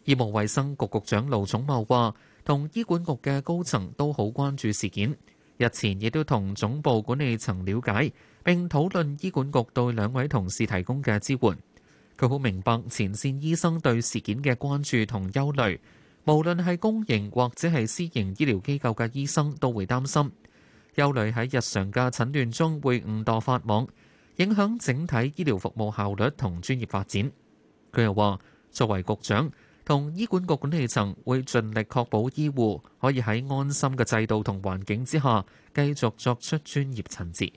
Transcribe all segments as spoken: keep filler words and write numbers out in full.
醫務衛生局局長盧寵茂話，同醫管局嘅高層都好關注事件，日前亦都同總部管理層了解，並討論醫管局對兩位同事提供嘅支援。佢好明白前線醫生對事件嘅關注同憂慮，無論係公營或者係私營醫療機構嘅醫生都會擔心，憂慮喺日常嘅診斷中會誤墮法網，影響整體醫療服務效率同專業發展。佢又話，作為局長，同醫管局管理層會盡力確保醫護可以喺安心嘅制度同環境之下，繼續作出專業診治。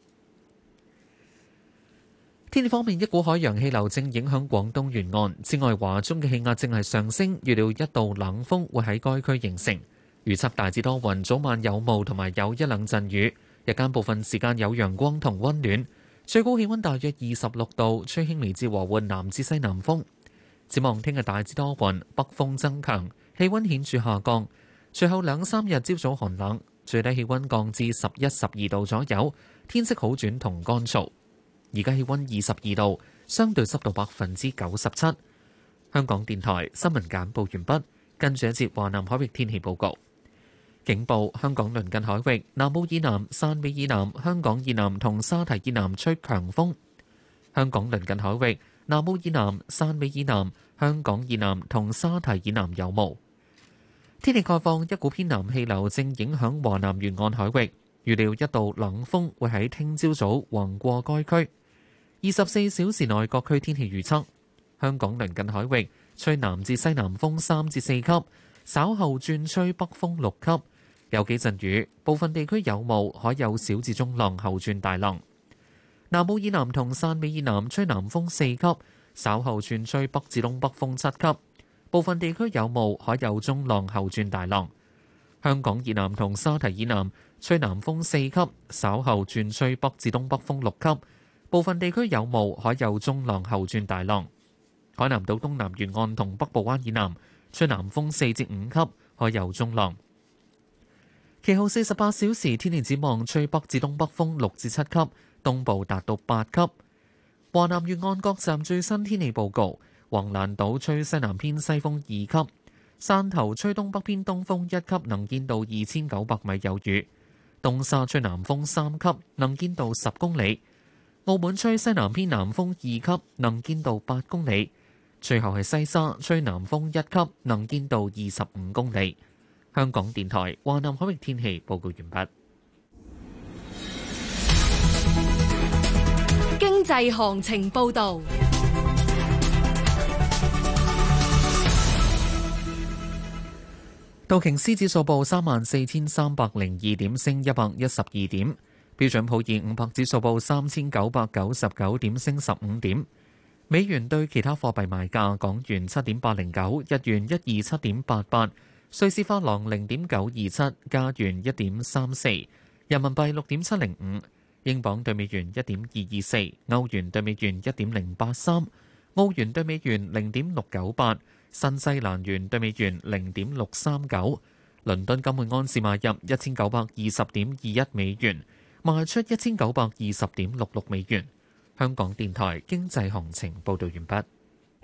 天氣方面，一股海洋氣流正影響廣東沿岸，此外華中嘅氣壓正係上升，預料一道冷鋒會喺該區形成。預測大致多雲，早晚有霧同埋有一兩陣雨，日間部分時間有陽光同溫暖，最高氣溫大約二十六度，吹輕微至和緩南至西南風。展望聽日大致多雲，北風增強，氣溫顯著下降。隨後兩三日朝早寒冷，最低氣溫降至十一、十二度左右，天色好轉同乾燥。而家氣溫二十二度，相對濕度百分之九十七。香港電台新聞簡報完畢，跟住一節華南海域天氣報告。警報：香港鄰近海域南澳以南、汕尾以南、香港以南同沙堤以南吹強風。香港鄰近海域南澳以南、汕尾以南、香港以南同沙堤以南有霧。天氣概況：一股偏南氣流正影響華南沿岸海域，預料一道冷鋒會喺聽朝早橫過該區。二十四小時內各區天氣預測：香港鄰近海域吹南至西南風三至四級，稍後轉吹北風六級，有幾陣雨，部分地區有霧，海有小至中浪，後轉大浪。南澳以南同汕尾以南吹南風四級，稍後轉吹北至東北風七級，部分地區有霧，海有中浪，後轉大浪。香港以南同沙堤以南吹南風四級，稍後轉吹北至東北風六級。部分地區有霧，海有中浪，後轉大浪。海南島東南沿岸同北部灣以南吹南風四至五級，海有中浪。其後四十八小時天氣展望，吹北至東北風六至七級，東部達到八級。華南沿岸各站最新天氣報告：橫瀾島吹西南偏西風二級，汕頭吹東北偏東風一級，能見度二千九百米有雨；東沙吹南風三級，能見度十公里。澳門吹西南偏南風二級，能見度八公里。最後係西沙吹南風一級，能見度二十五公里。香港電台華南海域天氣報告完畢。 經濟行情報導。 道瓊斯指數報三萬四千三百零二點，升一百一十二點。標準普爾五百指數報三千九百九十九點，升十五點。美元對其他貨幣賣價：港元七點八零九，日元一二七點八八，瑞士法郎零點九二七，加元一點三四，人民幣六點七零五，英鎊對美元一點二二四，歐元對美元一點零八三，澳元對美元零點六九八，新西蘭元對美元零點六三九。倫敦金每安士買入一千九百二十點二一美元，賣出一千九百二十點六六美元。香港電台經濟行情報道完畢。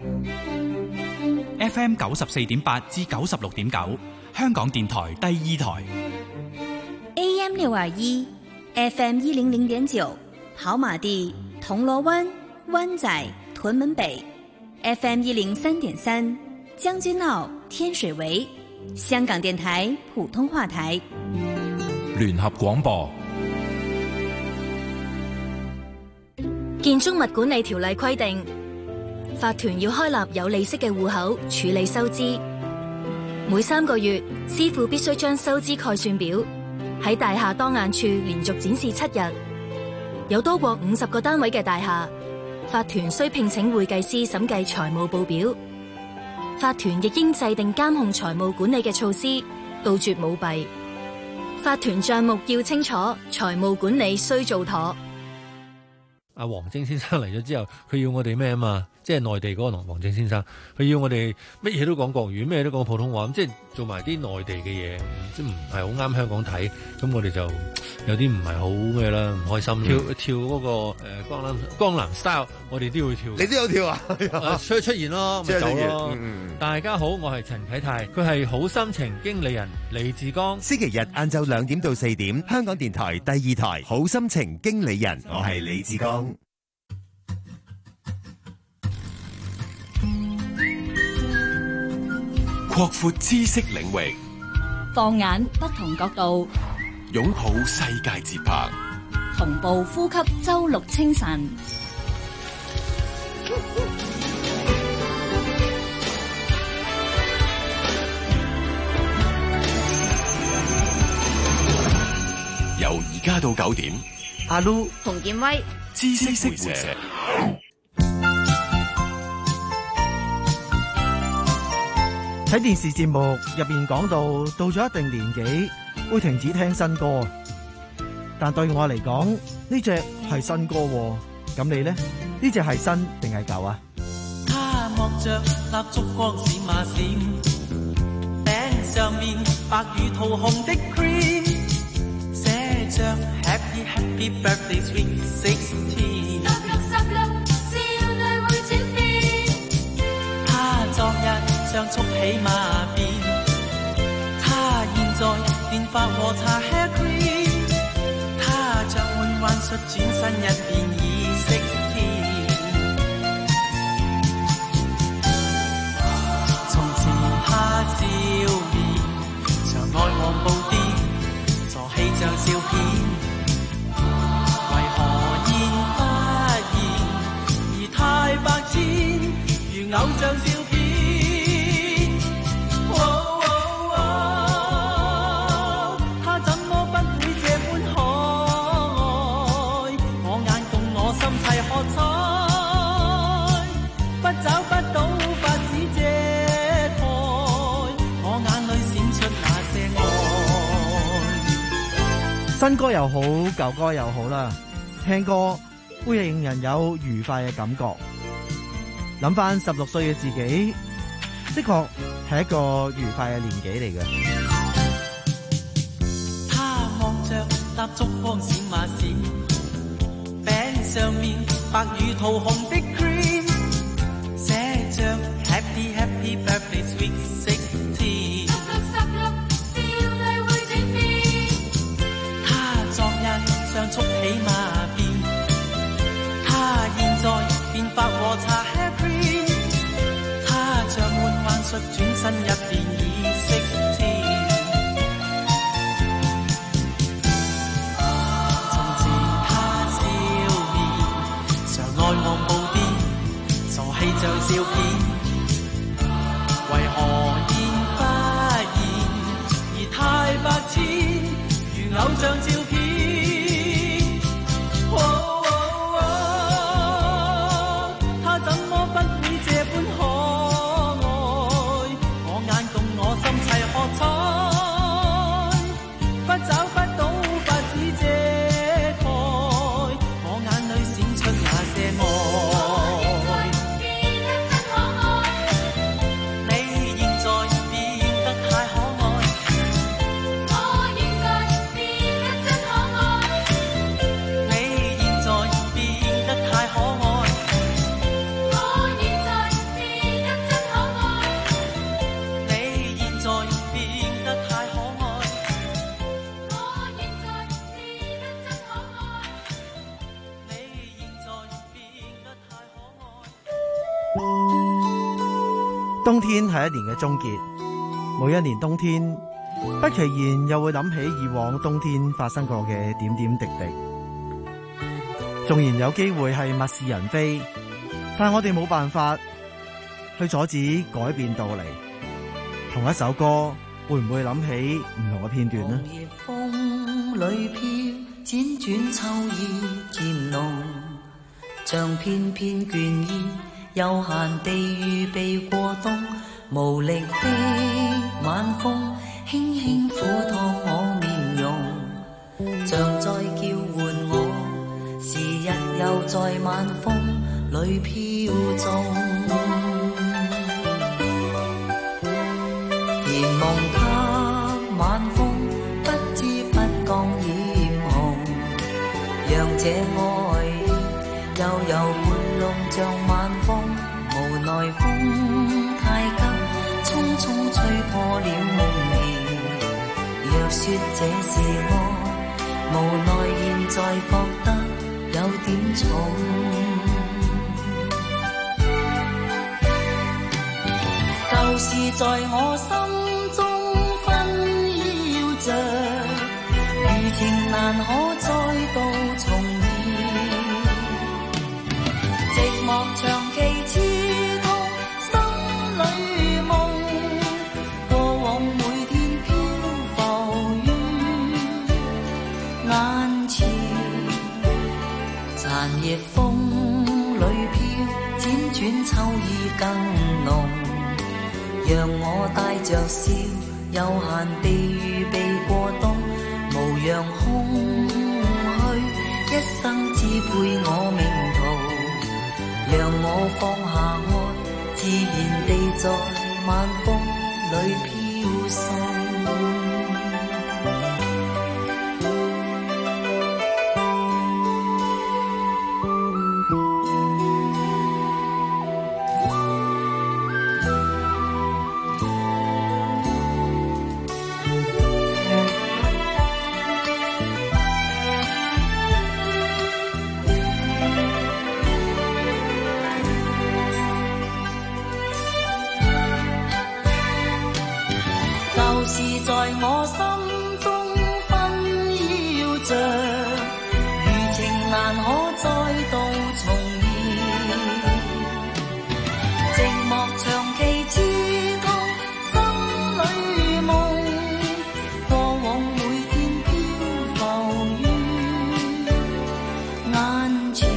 F M 九十四點八至九十六點九，香港電台第二台。 A M 六二一，F M 一零零點九，跑馬地、銅鑼灣、灣仔、屯門北 ，F M 一零三點三，將軍澳、天水圍，香港電台普通話台。 聯合廣播。 建築物管理條例規定，法團要開立有利息嘅戶口處理收支。每三個月，師傅必須將收支概算表喺大廈當眼處連續展示七日。有多過五十個單位嘅大廈，法團需聘請會計師審計財務報表。法團亦應制定監控財務管理嘅措施，杜絕舞弊。法團賬目要清楚，財務管理須做妥。 阿黃晶先生嚟咗之後，佢要我哋咩啊嘛？即即係內地嗰個王正先生，佢要我哋乜嘢都講國語，咩都講普通話，咁即係做埋啲內地嘅嘢，即係唔係好啱香港睇，咁我哋就有啲唔係好咩啦，唔開心。嗯、跳跳嗰、那個誒、呃、江南江南 style，我哋都要跳。 你都有跳啊？ 出、呃、出現咯，咪走咯。 嗯、 大家好，我係陳啟泰，佢係好心情經理人李志剛。 星期日晏晝兩點到四點，香港電台第二台好心情經理人，我係李志剛。 擴闊知識領域， 放眼不同角度， 擁抱世界節拍， 同步呼吸周六清晨。 由而家到九點， 阿 Lu、 馮建威， 知識會社。 喺電視節目入邊講到，到咗一定年紀會停止聽新歌，但對我嚟講呢隻係新歌，咁你呢？呢隻係新定係舊啊？ 他望着蠟燭光閃啊閃，餅上面白如桃紅的 cream， 寫着 Happy Happy Birthday Sweet Sixteen。十六十六，少女會轉變。他昨日像速起馬鞭，他現在電髮和搽 hair cream， 他像換幻術轉身一變已識天。從前他笑面常愛望布甸，傻氣像笑片，為何現發現而太白痴，如偶像照片。 新歌又好，舊歌又好啦，聽歌會令人有愉快嘅感覺。諗翻十六歲嘅自己，的確係一個愉快嘅年紀嚟嘅。 他望着蠟燭光閃啊閃，餅上面白如桃紅的 cream， 寫着 Happy Happy Birthday Sweet Sixteen。像速起馬鞭，他現在變髮和搽 hair cream， 他像換幻術轉身一變已識天。從前他笑面常愛望布甸，傻氣像笑片，為何現發現而太白痴，如偶像照片。 冬天係一年嘅終結，每一年冬天不其然又會諗起以往冬天發生過嘅點點滴滴。縱然有機會係物是人非，但我哋冇辦法去阻止改變到嚟。同一首歌會唔會諗起唔同嘅片段呢？ 風裏飄，輾轉秋意漸濃，像片片倦意悠閒地預備過冬，無力的晚風輕輕撫燙我面容，像在叫喚我，時日又在晚風裏飄縱，甜夢他晚風不知不覺染紅，讓這愛悠悠盤龍像晚風，無奈風太急，匆匆吹破了夢兒。若說這是愛，無奈現在覺得有點重。舊事在我心中紛擾着，餘情難可再度重現。寂寞長期刺痛心裏夢，過往每天漂浮於眼前。殘葉風裏飄，輾轉秋意更濃。讓我帶着笑，悠閒地預備過冬，無恙空虛，一生只配我命途。讓我放下愛，自然地在晚風裏飄送。在我心中紛擾着，餘情難可再度重現。寂寞長期刺痛心裏夢，過往每天漂浮於眼前。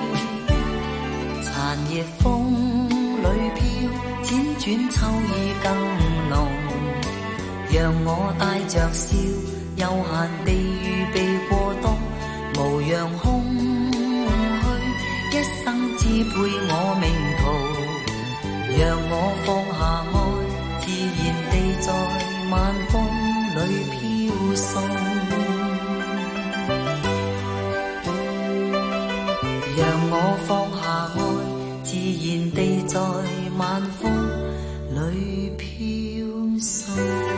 殘葉風裏飄，輾轉秋意更濃。讓我帶着笑，悠閒地預備過冬，無恙空虛，一生只配我命途。讓我放下愛，自然地在晚風裏飄送。讓我放下愛，自然地在晚風裏飄送。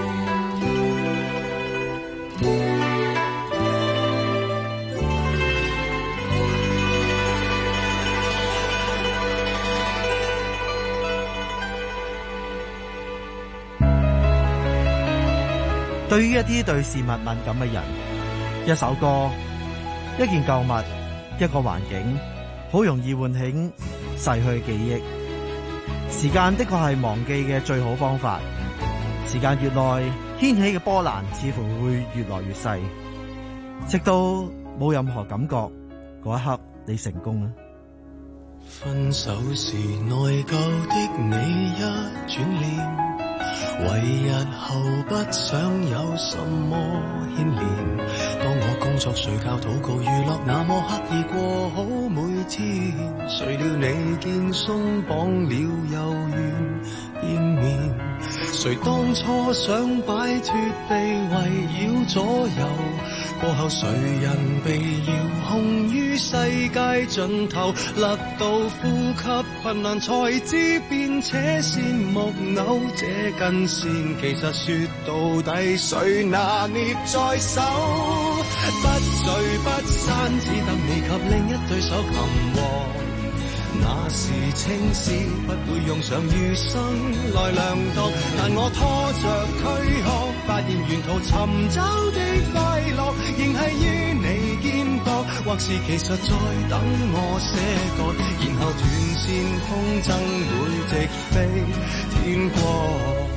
對於一啲對事物敏感嘅人，一首歌、一件舊物、一個環境，好容易喚醒逝去嘅記憶。時間的確係忘記嘅最好方法。時間越耐，掀起嘅波瀾似乎會越來越細，直到冇任何感覺嗰一刻，你成功啦。 分手時內疚的你一轉臉，為日後不想有什麼牽連。當我工作睡覺禱告娛樂那麼刻意過好每天，誰料你見鬆綁了又願見面。誰當初想擺脫地圍繞左右，過後誰人被遙控於世界盡頭，勒到呼吸困難才知變且線木偶，這根線其實說到底誰拿捏在手，不聚不散只等你及另一對手擒獲。那時青史不會用上餘生來量度，但我拖着軀殼，發現沿途尋找的快樂，仍係於你肩膊，或是其實在等我寫歌，然後斷線風箏會直飛天國。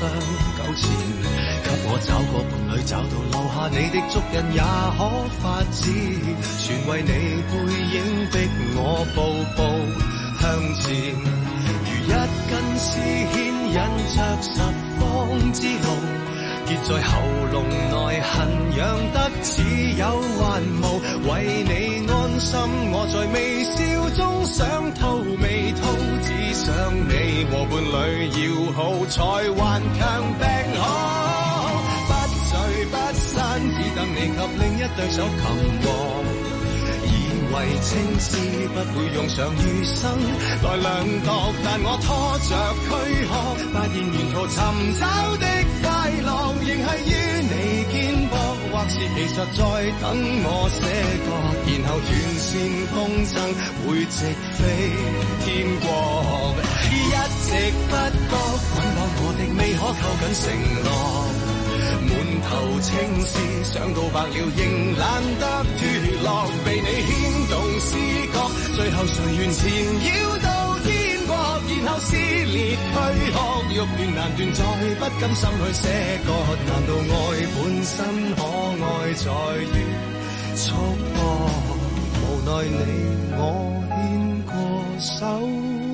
相糾纏，給我找個伴侶，找到留下你的足印也可發展，全為你背影逼我步步向前，如一根絲牽引着十方之路，結在喉嚨內痕癢得只有還無，為你安心我在微笑中想吐未吐，只想你和伴侶要好才還強病好，不聚不散只等你及另一對手擒獲，以為情事不會用上餘生來量度，但我拖着軀殼發現沿途尋找的快樂仍係於你肩膊，或是其實在等我寫歌，然後斷線風箏會直飛天國，一直不覺捆綁我的未可扣緊承諾，滿頭青絲想到白了仍懶得脫落，被你牽動思覺，最後誰願纏繞到天國，然後撕裂軀殼，欲斷難斷再不甘心去寫歌，難道愛本身可愛在於束縛，無奈你我牽過手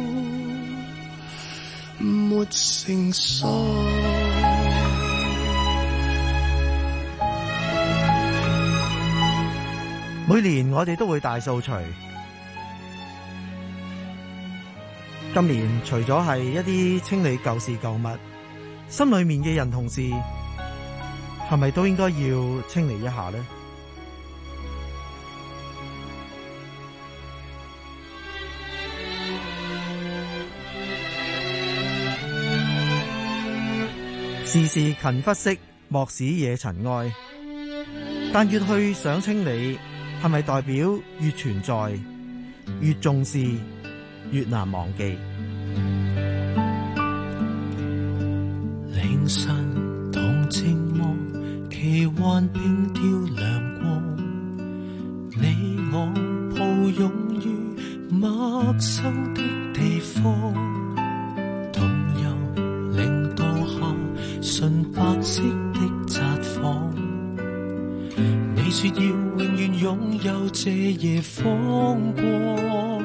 沒成熟。 每年我哋都會大掃除，今年除咗係一啲清理舊事舊物，心裏面嘅人同事係咪都應該要清理一下呢？事事勤拂拭，莫使惹塵埃。但越去想清理，係咪代表越存在、越重視、越難忘記？ 凌晨同寂寞，奇幻並調亮光，你我抱擁於陌生的地方，同遊零度下純白色的札幌，你說要永遠擁有這夜風光，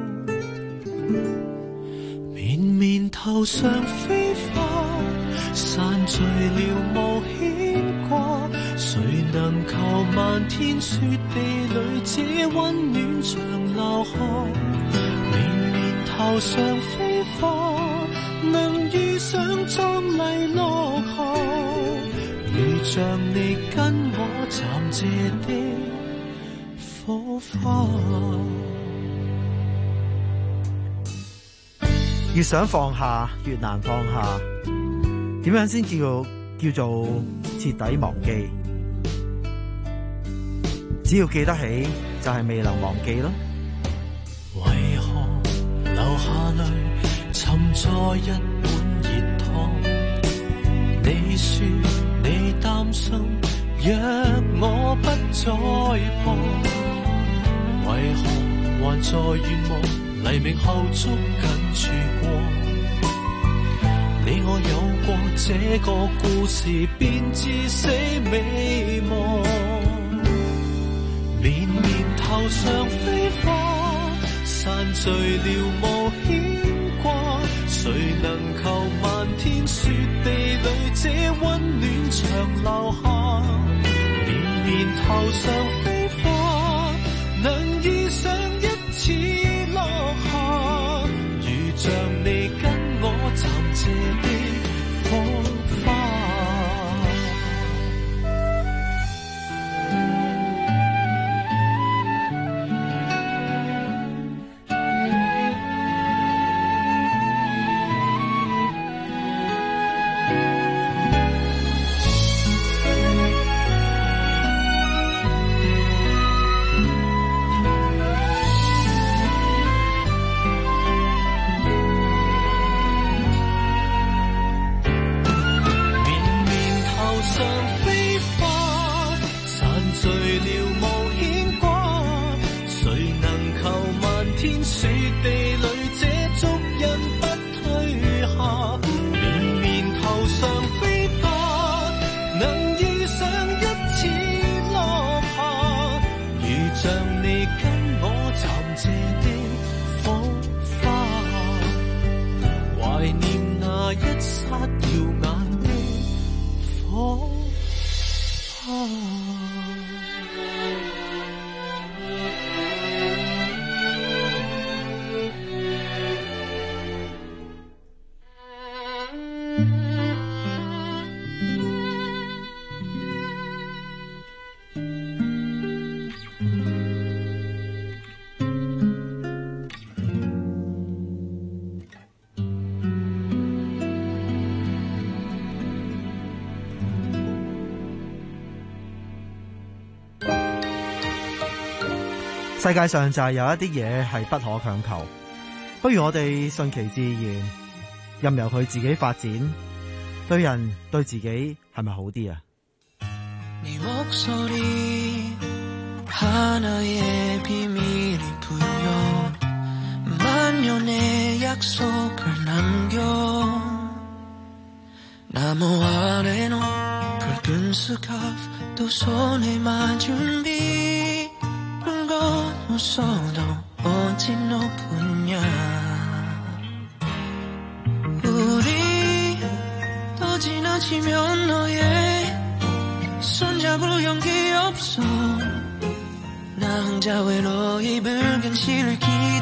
綿綿頭上飛花散聚了無牽掛，誰能求漫天雪地裏這溫暖長留下，綿綿頭上飛花能遇上壯麗落霞，如像你跟我暫借的火花。 越想放下，越難放下。點樣先叫叫做徹底忘記？只要記得起，就係未能忘記咯。 為何流下淚沉在一碗熱湯？你說你擔心，若我不再旁，為何還在願望黎明後捉緊曙光？你我有過這個故事，便至死未忘。綿綿頭上飛花散聚了無牽掛，誰能求漫天雪地裏這溫暖長留下？綿綿頭上飛花能遇上一次落霞，如像你跟我暫借的火花。 耀眼的火花。 世界上就係有一啲嘢係不可強求，不如我哋順其自然，任由佢自己發展，對人對自己係咪好啲啊？ 네 목소리 하나의 비밀이 풀려 만년의 약속을 남겨 나무 아래 놓은 붉은 스카프 또 손에 맞은 빛 붉은 웃어도 어찌 높으냐 우리 또 지나치면 너의 손잡을 용기 없어 나 혼자 외로이 붉은 시를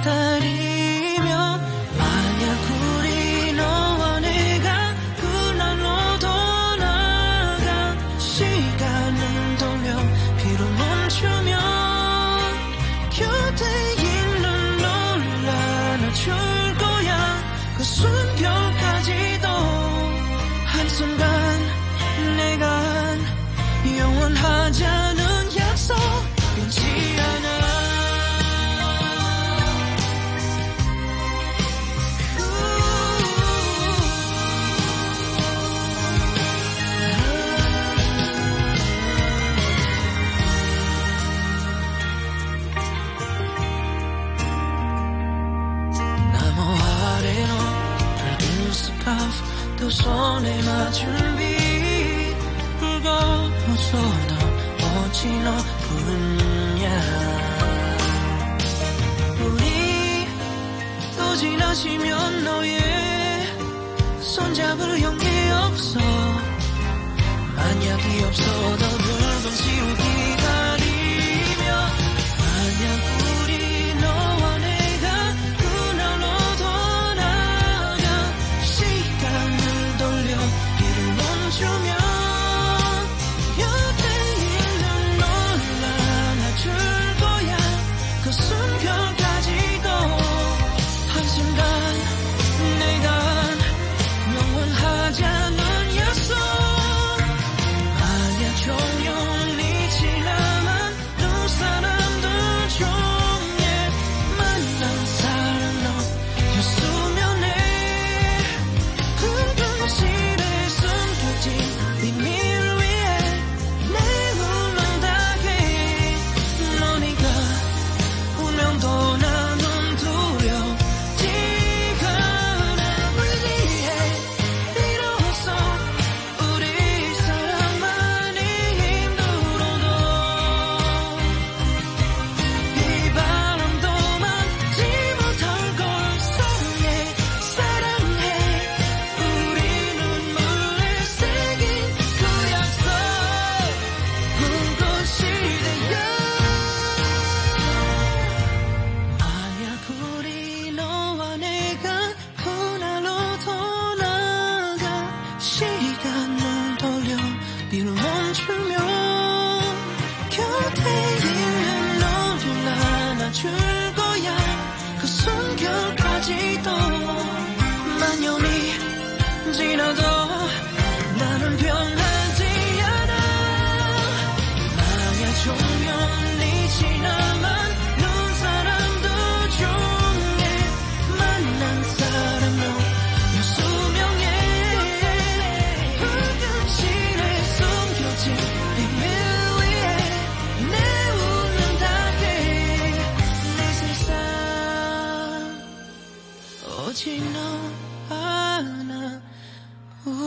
기다리며 만약 우리 너와 내가 그날로 떠나가 시간을 돌려 비로 멈추면 곁에 있는 너를 안아줄 거야 그 순간까지도 한순간 내가 영원하자는 약속 끊지 않아 나무 아래 놓은 붉은 스카프 또 손에 맞춘 빛 웃어도 어찌 너뿐이야 우리 또 지나치면 너의 손잡을 용기 없어 만약이 없어도 붉은 시를 기다리며 만약 우리 너와 내가 그날로 떠나가 시간을 돌려 비를 멈추면 그 순간까지도 한순간 내가 영원하자는 약속 만약 종용이 지나만 눈사람들 중에 만난 사람도 였으면 해 붉은 실에 숨겨진 비밀 위에 내 눈을 닿게 너니까 운명도 나는 두렵지가 않아 위에 비로소 우리 사랑만이 힘들어도 이 바람도 막지 못할 걸 사랑해 사랑해 우리 눈물에 새긴 그 약속 붉은 시대야 만약 우리 너와 내가 그날로 떠나가 시간을 돌려 비를 멈추면 곁에 있는 너를 안아줄 거야 그 순간까지도 만년이 지나도 나는 변하지 않아 만약 종영이 지나만 눈사람들 중에 만난 사람도 였으면 해 붉은 실에 숨겨진 비밀 위에 내 웃는 닿게 내 세상 오직 너 하나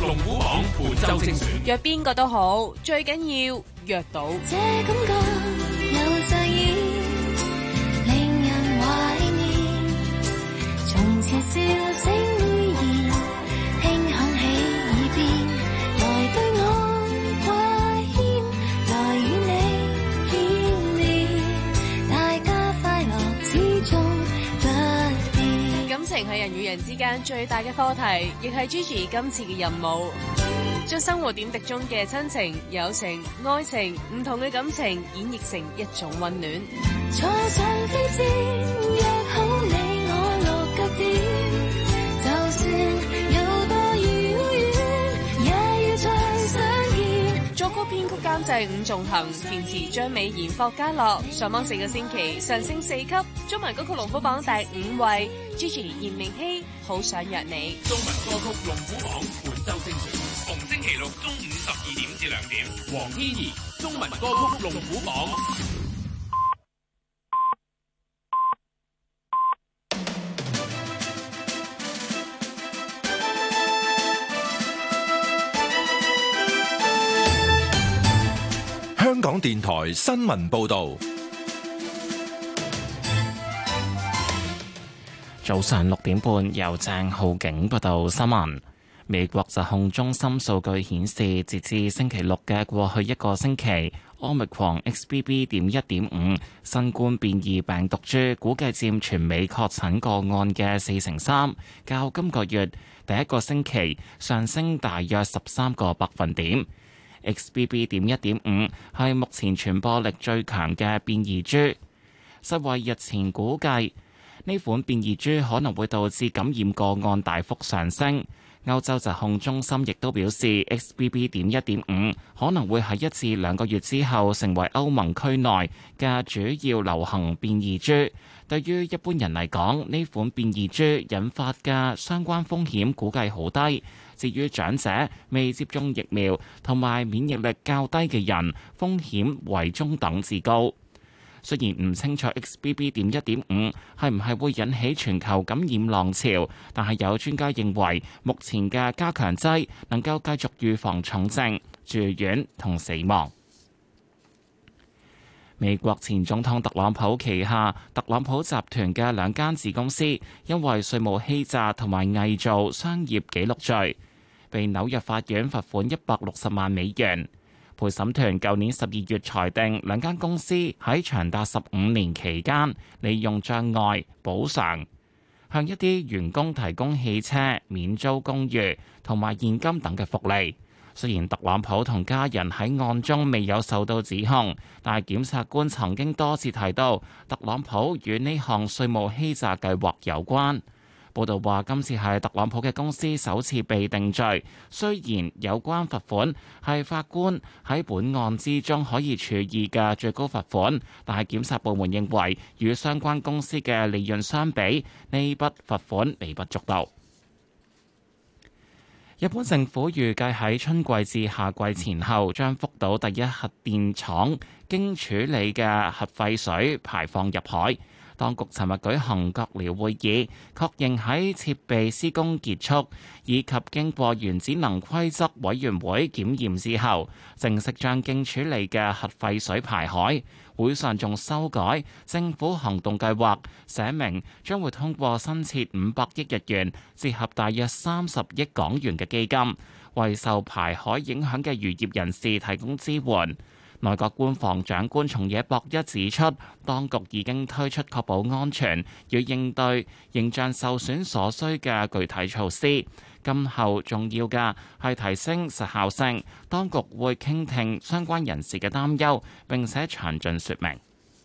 龍虎榜本周精選。 約邊個都好，最緊要約到。 這感覺又再現，令人懷念。從前笑聲會現，輕響起耳邊，來對我掛牽，來與你見面，大家快樂始終不變。 感情係人與人之間最大嘅課題，亦係 Gigi 今次嘅任務。將生活點滴中嘅親情、友情、愛情，唔同嘅感情演繹成一種溫暖。 坐上飛氈，約好你我落腳點，就算有多遙遠，也要再相見。 作曲編曲監製伍仲衡，填詞張美賢、霍家樂。上網四個星期上升四級，中文歌曲龍虎榜第五位 Gigi 炎明熹，好想約你。 中文歌曲龍虎榜本周精選。逢星期六中午十二點至兩點，黃天怡中文歌曲龍虎榜。 香港電台新聞報導。 早上六點半，由鄭浩景報道新聞。美國疾控中心數據顯示，截至星期六嘅過去一個星期，Omicron X B B. 點一點五新冠變異病毒株估計佔全美確診個案嘅四成三，較今個月第一個星期上升大約十三個百分點。X B B. 點一點五係目前傳播力最強嘅變異株。世衛日前估計呢款變異株可能會導致感染個案大幅上升。歐洲疾控中心亦都表示 ，X B B. 點一點五可能會喺一至兩個月之後成為歐盟區內嘅主要流行變異株。對於一般人嚟講，呢款變異株引發嘅相關風險估計好低。至於長者、未接種疫苗同埋免疫力較低嘅人，風險為中等至高。雖然唔清楚 X B B. 點一點五係唔係會引起全球感染浪潮，但係有專家認為，目前嘅加強劑能夠繼續預防重症、住院同死亡。美國前總統特朗普旗下特朗普集團嘅兩間子公司，因為稅務欺詐同埋偽造商業紀錄罪，被紐約法院罰款一百六十萬美元。陪審團舊年十二月裁定，兩間公司喺長達十五年期間，利用障礙補償，向一啲員工提供汽車、免租公寓同埋現金等嘅福利。雖然特朗普同家人喺案中未有受到指控，但係檢察官曾經多次提到特朗普與呢項稅務欺詐計劃有關。報道話，今次係特朗普嘅公司首次被定罪。雖然有關罰款係法官喺本案之中可以處以嘅最高罰款，但係檢察部門認為，與相關公司嘅利潤相比，呢筆罰款微不足道。日本政府預計喺春季至夏季前後，將福島第一核電廠經處理嘅核廢水排放入海。當局尋日舉行閣僚會議，確認喺設備施工結束以及經過原子能規則委員會檢驗之後，正式將經處理嘅核廢水排海。會上仲修改政府行動計劃，寫明將會通過新設五百億日元，折合大約三十億港元嘅基金，為受排海影響嘅漁業人士提供支援。內閣官房長官松野博一指出，當局已經推出確保安全與應對形象受損所需嘅具體措施。今後重要嘅係提升實效性，當局會傾聽相關人士嘅擔憂，並且詳盡說明。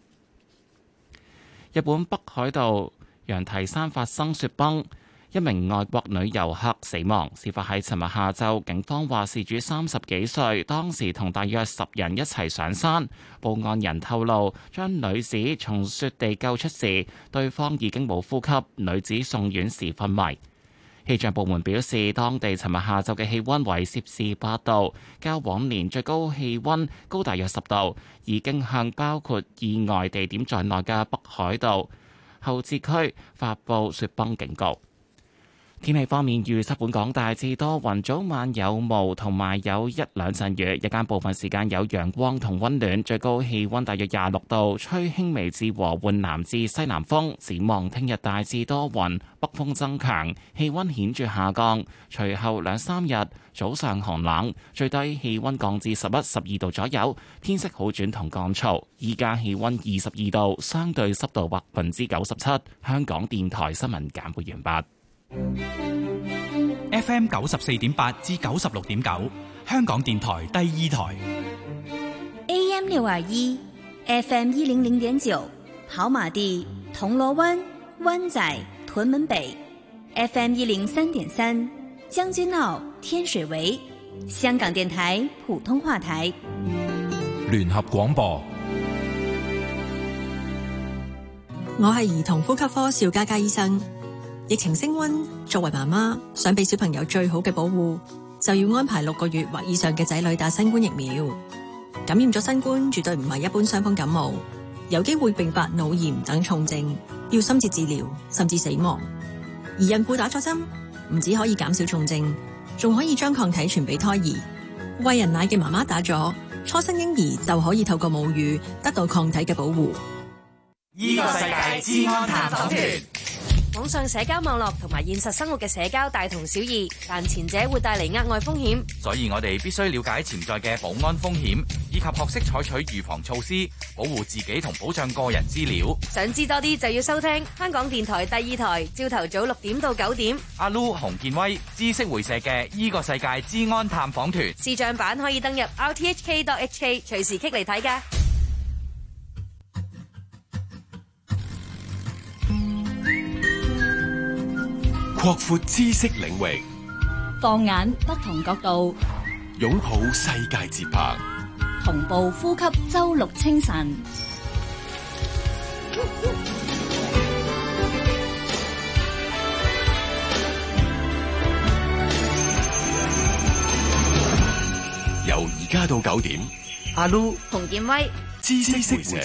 日本北海道羊蹄山發生雪崩，一名外國女遊客死亡。事發喺尋日下晝，警方話事主三十幾歲，當時同大約十人一齊上山。報案人透露，將女子從雪地救出時，對方已經冇呼吸，女子送院時昏迷。氣象部門表示，當地尋日下晝嘅氣溫為攝氏八度，較往年最高氣溫高大約十度，已經向包括意外地點在內嘅北海道後志區發布雪崩警告。 天氣方面，預測本港大致多雲，早晚有霧同埋有一兩陣雨，日間部分時間有陽光同溫暖，最高氣溫大約廿六度，吹輕微至和緩南至西南風。展望聽日大致多雲，北風增強，氣溫顯著下降。隨後兩三日早上寒冷，最低氣溫降至十一、十二度左右，天色好轉同乾燥。依家氣溫二十二度，相對濕度百分之九十七。香港電台新聞簡報完畢。 F M 九十四點八至九十六點九，香港電台第二台。 A M 六二一 ，F M 一零零點九，跑馬地、銅鑼灣、灣仔、屯門北 ，F M 一零三點三，將軍澳、天水圍，香港電台普通話台。 聯合廣播。 我係兒童呼吸科邵嘉嘉醫生。疫情升溫，作為媽媽想俾小朋友最好嘅保護，就要安排六個月或以上嘅仔女打新冠疫苗。感染咗新冠絕對唔係一般傷風感冒，有機會併發腦炎等重症，要深切治療甚至死亡。而孕婦打咗針，唔止可以減少重症，仲可以將抗體傳俾胎兒。餵人奶嘅媽媽打咗，初生嬰兒就可以透過母乳得到抗體嘅保護。 呢個世界資安探訪團。 網上社交網絡同埋現實生活嘅社交大同小異，但前者會帶嚟額外風險， 所以我哋必須了解潛在嘅保安風險，以及學識採取預防措施，保護自己同保障個人資料。 想知多啲就要收聽香港電台第二台，朝頭早六點到九點。 阿 Lu 洪建威知識會社嘅呢個世界資安探訪團視像版可以登入 r t h k dot h k， 隨時 click 嚟睇㗎。 擴闊知識領域， 放眼不同角度， 擁抱世界節拍， 同步呼吸周六清晨。 由而家到九點， 阿 Lu、 洪建威， 知識會社。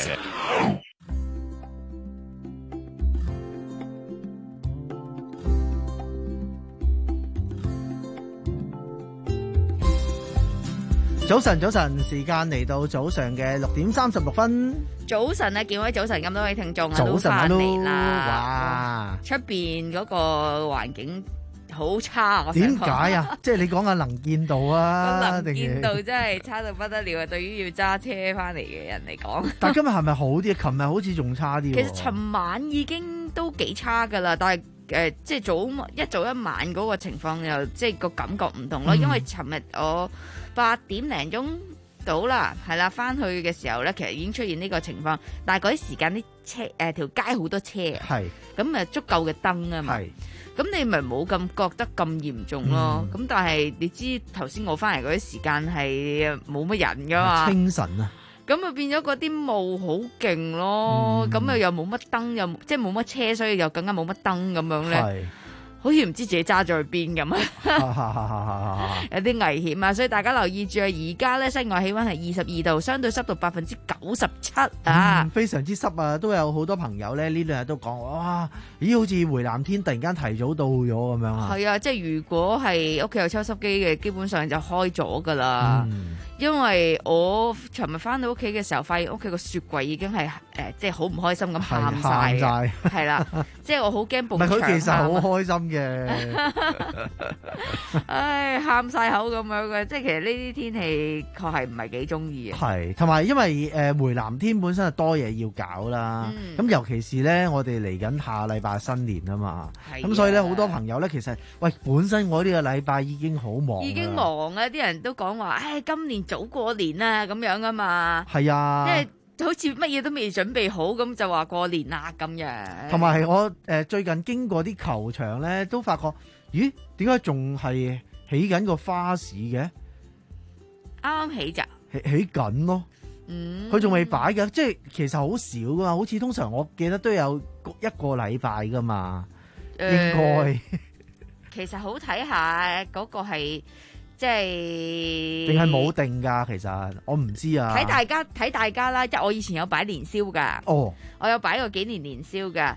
早晨，早晨，時間嚟到早上嘅六點三十六分。 早晨啊，建威，早晨，咁多位聽眾啊， 早晨啊， 都翻嚟啦。 哇！ 出邊嗰個環境好差， 點解啊？即係你講嘅能見度啊， 能見度真係差到不得了啊！對於要揸車翻嚟嘅人嚟講， 但係今日係咪好啲？琴日好似仲差啲。 其實尋晚已經都幾差噶啦，但係。誒、呃，即係早一早一晚嗰個情況又即係個感覺唔同咯，嗯、因為尋日我八點零鐘到啦，係啦，翻去嘅時候咧，其實已經出現呢個情況，但係嗰啲時間啲車誒條、呃、街好多車，係咁誒足夠嘅燈啊嘛，係咁你咪冇咁覺得咁嚴重咯，咁、嗯、但係你知頭先我翻嚟嗰啲時間係冇乜人噶嘛， 清晨啊。 咁啊變咗嗰啲霧好勁咯，咁啊、嗯、又冇乜燈，又即係冇乜車，所以又更加冇乜燈咁樣咧，好似唔知自己揸咗去邊咁啊，有啲危險啊！所以大家留意住啊！而家咧室外氣溫係二十二度，相對濕度百分之九十七啊、 嗯，非常之濕啊！都有好多朋友咧呢兩日都講，哇，咦，好似回南天突然間提早到咗咁樣啊！ 係啊，即係如果係屋企有抽濕機嘅，基本上就開咗噶啦。嗯因為我尋日翻到屋企嘅時候，發現屋企個雪櫃已經係誒、呃，即係好唔開心咁喊晒，係啦，即係我好驚暴。唔係佢其實好開心嘅， 唉，喊晒口咁樣嘅，即係其實呢啲天氣確係唔係幾中意嘅。 係，同埋因為誒、呃、回南天本身係多嘢要搞啦，咁、嗯、尤其是咧我哋嚟緊下禮拜新年啊嘛，咁、啊、所以咧好多朋友咧其實喂本身我呢個禮拜已經好忙， 已經忙啊！啲人都講話，唉，今年早過年啊，咁樣啊嘛， 係啊， 即係好似乜嘢都未準備好，咁就話過年啦咁樣。 同埋我誒、呃、最近經過啲球場咧，都發覺，咦，點解仲係起緊個花市嘅？ 啱啱起咋？ 起起緊咯，嗯，佢仲未擺㗎，即係其實好少噶嘛，好似通常我記得都有一個禮拜噶嘛，呃、應該。 其實好睇下嗰個係。即係定係冇定㗎，其實我唔知啊。 睇大家睇大家啦，即係我以前有擺年宵㗎。哦，我有擺過幾年年宵㗎。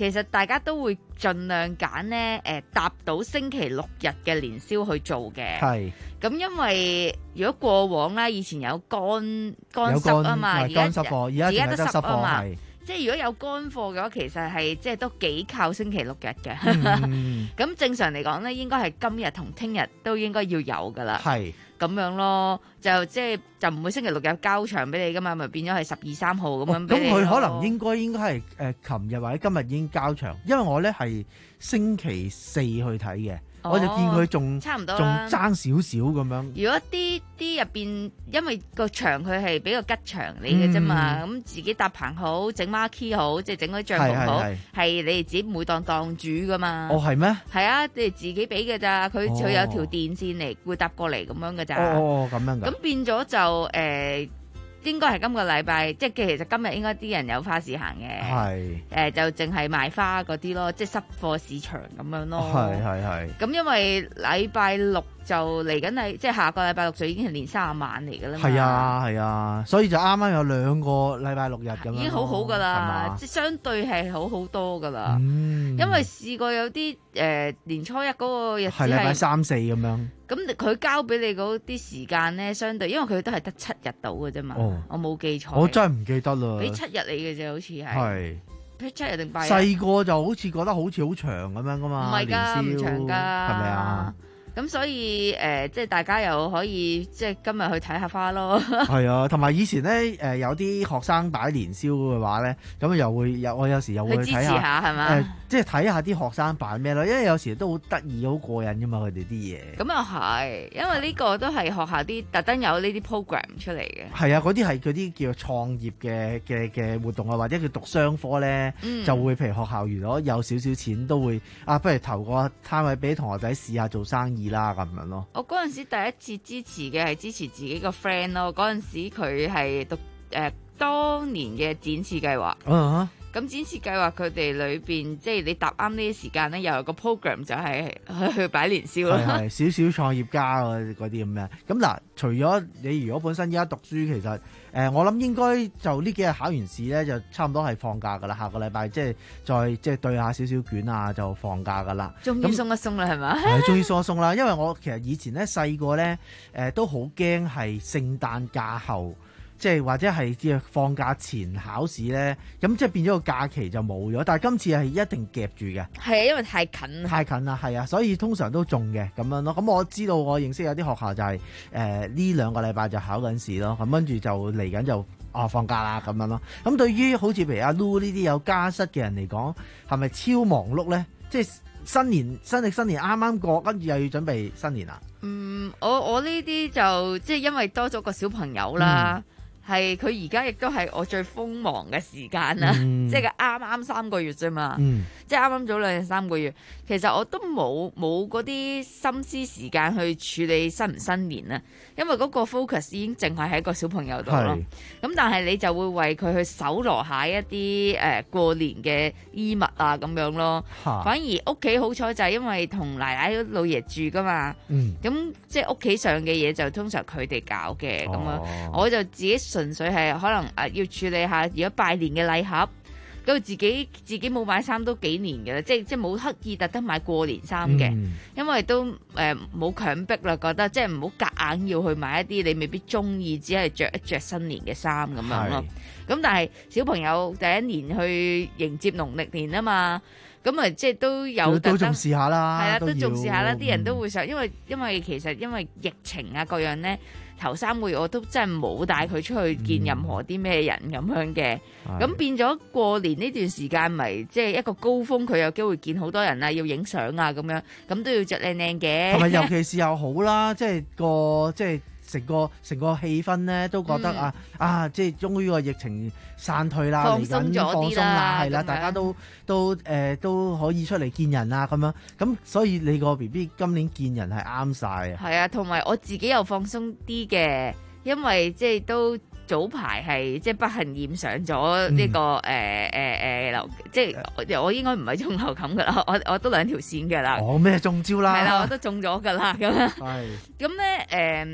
其實大家都會盡量揀咧誒搭到星期六日嘅年宵去做嘅。 係。 咁因為如果過往咧，以前有乾乾濕啊嘛，而家乾濕貨，而家淨係得濕貨係。 即係如果有乾貨嘅話，其實係即係都幾靠星期六日嘅。咁、嗯、正常嚟講咧，應該係今日同聽日都應該要有噶啦。 係咁樣咯，就即係就唔會星期六日交場俾你噶嘛，咪變咗係十二三號咁樣俾你。 咁佢、哦、可能應該應該係誒琴日或者今日已經交場，因為我咧係星期四去睇嘅。哦、我就見佢仲差唔多仲爭少少咁樣。 如果啲啲入邊，因為個場佢係比較吉場嚟嘅啫嘛，咁、嗯、自己搭棚好，整 marquee 好，即係整嗰啲帳篷好，係你哋自己每檔檔煮噶嘛。 哦，係咩？係啊，你哋自己俾嘅咋，佢佢、哦、有條電線嚟會搭過嚟咁樣嘅咋。 哦，咁樣㗎。 咁變咗就誒。呃應該係今個禮拜，即係其實今日應該啲人有花市行嘅，係誒、呃、就淨係賣花嗰啲咯，即係濕貨市場咁樣咯。 係係係。咁因為禮拜六就嚟緊係，即係下個禮拜六就已經係年卅晚嚟㗎啦嘛。 係啊係啊，所以就啱啱有兩個禮拜六日咁樣。已經好好㗎啦，即係相對係好好多㗎啦、嗯。因為試過有啲誒、呃、年初一嗰個日子係禮拜三四咁樣。 咁佢交俾你嗰啲時間咧，相對因為佢都係得七日到嘅啫嘛。哦、我冇記錯。 我真係唔記得啦。 俾七日你嘅啫，好似係。係。俾七日定八日？ 細個就好似覺得好似好長咁樣噶嘛。 唔係㗎，唔長㗎。 係咪啊？ 咁所以誒、呃，即係大家又可以即係今日去睇下花咯。 係啊，同埋以前咧誒、呃、有啲學生擺年宵嘅話咧，咁又會有我有時又會去睇下係嘛？誒、呃，即係睇下啲學生擺咩咯，因為有時都好得意好過癮㗎嘛，佢哋啲嘢。咁又係，因為呢個都係學校啲特登有呢啲 program 出嚟嘅。係啊，嗰啲係嗰啲叫創業嘅嘅嘅活動啊，或者佢讀商科咧、嗯，就會譬如學校如果有少少錢，都會啊，不如投個攤位俾同學仔試下做生意啦咁樣咯。我嗰陣時第一次支持嘅係支持自己個 friend 咯。嗰陣時佢係讀誒、呃、當年嘅展翅計劃。Uh-huh. 咁展翅計劃佢哋裏邊，即係你搭啱呢啲時間咧，又有個 program 就係去去擺年宵咯。係係，少少創業家嗰啲咁嘅。咁嗱，除咗你如果本身依家讀書，其實誒、呃，我諗應該就呢幾日考完試咧，就差唔多係放假噶啦。下個禮拜即係再即係對下少少卷啊，就放假噶啦。終於鬆一鬆啦，係嘛？係，終於鬆一鬆啦。因為我其實以前咧細個咧誒都好驚係聖誕假後。即係或者係即係放假前考試咧，咁即係變咗個假期就冇咗。但係今次係一定夾住嘅。係啊，因為太近。太近啦，係啊，所以通常都中嘅咁樣咯。咁我知道我認識有啲學校就係誒呢兩個禮拜就考緊試咯，咁跟住就嚟緊就啊放假啦咁樣咯。咁對於好似譬如阿 Lu 呢啲有家室嘅人嚟講，係咪超忙碌咧？即係新年新歷新年啱啱過，跟住又要準備新年啦。嗯，我我呢啲就即係因為多咗個小朋友啦。嗯係佢而家亦都係我最鋒忙嘅時間啦、嗯，即係佢啱啱三個月啫嘛、嗯，即係啱啱早兩日三個月，其實我都冇冇嗰啲心思時間去處理新唔新年啊，因為嗰個 focus 已經淨係喺個小朋友度咯。咁但係你就會為佢去搜羅下一啲誒、呃、過年嘅衣物啊咁樣咯。反而屋企好彩就係因為同奶奶老爺住噶嘛，咁、嗯、即係屋企上嘅嘢就通常佢哋搞嘅咁樣，我就自己。純粹係可能誒要處理下，如果拜年嘅禮盒，咁自己自己冇買衫都幾年嘅啦，即係即係冇刻意特登買過年衫嘅、嗯，因為都誒冇強迫啦，覺得即係唔好夾硬要去買一啲你未必中意，只係着一着新年嘅衫咁樣咯。咁但係小朋友第一年去迎接農曆年啊嘛，咁啊即係都有都重視下啦，係啦，都重視下啦，啲人都會想，因為因為其實因為疫情啊各樣咧。頭三個月我都真係冇帶佢出去見任何啲咩人咁樣嘅，咁、嗯、變咗過年呢段時間咪即係一個高峰，佢有機會見好多人啊，要影相啊咁樣，咁都要着靚靚嘅。同埋尤其是又好啦，即係個即係成個成個氣氛咧，都覺得、嗯、啊啊，即係終於個疫情散退啦，嚟緊放鬆啦，係啦，大家都都誒、呃、都可以出嚟見人啊咁樣，咁所以你個 B B 今年見人係啱晒啊。係啊，同埋我自己又放鬆啲嘅，因為即係都早排係即係不幸染上咗呢、這個誒誒誒流，即係我應該唔係中流感噶啦，我我都兩條線噶啦。哦，咩中招啦？係啦，我都中咗噶啦咁樣。係咁咧誒。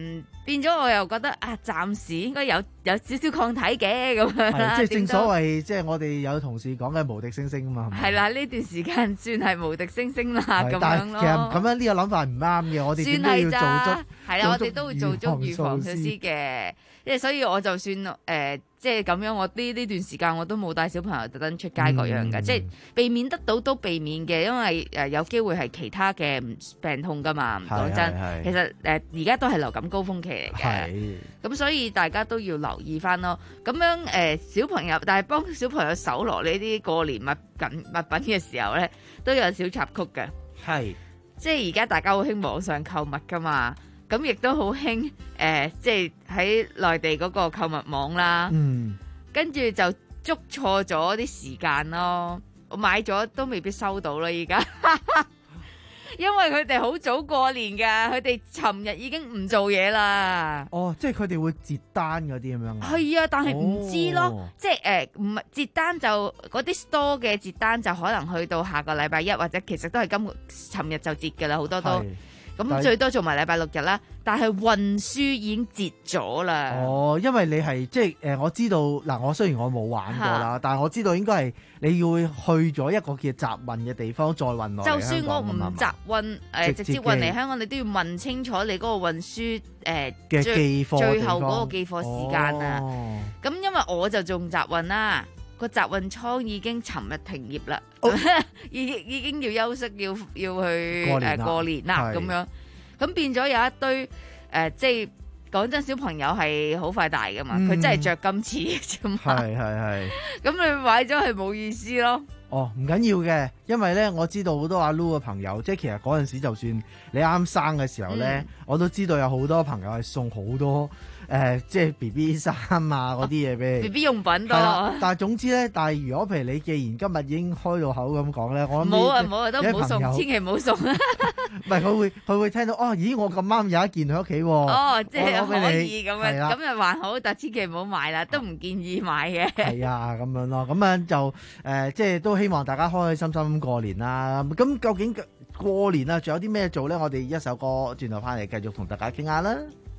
變咗我又覺得啊，暫時應該有有少少抗體嘅咁樣啦。 即係正所謂，即係我哋有同事講嘅無敵星星啊嘛。 係啦，呢段時間算係無敵星星啦咁樣咯。 其實咁樣呢個諗法唔啱嘅，我哋點都要做足。 係啦，我哋都會做足預防措施嘅。即係所以我就算誒、呃，即係咁樣，我呢呢段時間我都冇帶小朋友特登出街各樣嘅，嗯、即係避免得到都避免嘅，因為誒有機會係其他嘅病痛噶嘛。講真，其實誒而家都係流感高峰期嚟嘅，咁所以大家都要留意翻咯。咁樣誒、呃、小朋友，但係幫小朋友搜羅呢啲過年物品物品嘅時候咧，都有小插曲嘅。係，即係而家大家好興網上購物噶嘛。咁亦都好興誒，即係喺內地嗰個購物網啦。嗯，跟住就捉錯咗啲時間咯。我買咗都未必收到啦，而家，因為佢哋好早過年㗎，佢哋尋日已經唔做嘢啦。 哦，即係佢哋會截單嗰啲咁樣啊？ 係啊，但係唔知咯，哦、即係誒唔係截單就嗰啲 store 嘅截單就可能去到下個禮拜一，或者其實都係今個尋日就截㗎啦，好多都。咁最多做埋禮拜六日啦，但係運輸已經截咗啦。 哦，因為你係即係誒，我知道嗱，我雖然我冇玩過啦，啊、但係我知道應該係你要去咗一個叫集運嘅地方再運落嚟。就算我唔集運誒，呃、直接運嚟香港，你都要問清楚你嗰個運輸誒嘅寄貨最後嗰個寄貨時間啊。咁、哦、因為我就仲集運啦。個集運倉已經尋日停業啦，哦、已已經要休息，要要去過年、呃、過年啦咁樣，咁變咗有一堆誒、呃，即係講真，小朋友係好快大噶嘛，佢、嗯、真係着今次嘅啫嘛，係係係，咁你買咗係冇意思咯。 哦，唔緊要嘅，因為咧我知道好多阿 Lu 嘅朋友，即係其實嗰陣時就算你啱生嘅時候咧，嗯、我都知道有好多朋友係送好多。誒、呃，即係 B B 衫啊，嗰啲嘢俾你 B B 用品多。 但係總之咧，但係如果譬如你既然今日已經開到口咁講咧，我諗冇啊冇啊，都唔好送，千祈唔好送。 唔係佢會佢會聽到哦，咦我咁啱有一件喺屋企喎。 哦，即係可以咁樣，咁又還好，但千祈唔好買啦，都唔建議買嘅。 係啊，咁樣咯，咁樣就誒、呃，即係都希望大家開開心心過年啦。咁究竟過年啊，仲有啲咩做咧？我哋一首歌轉頭翻嚟，繼續同大家傾下啦。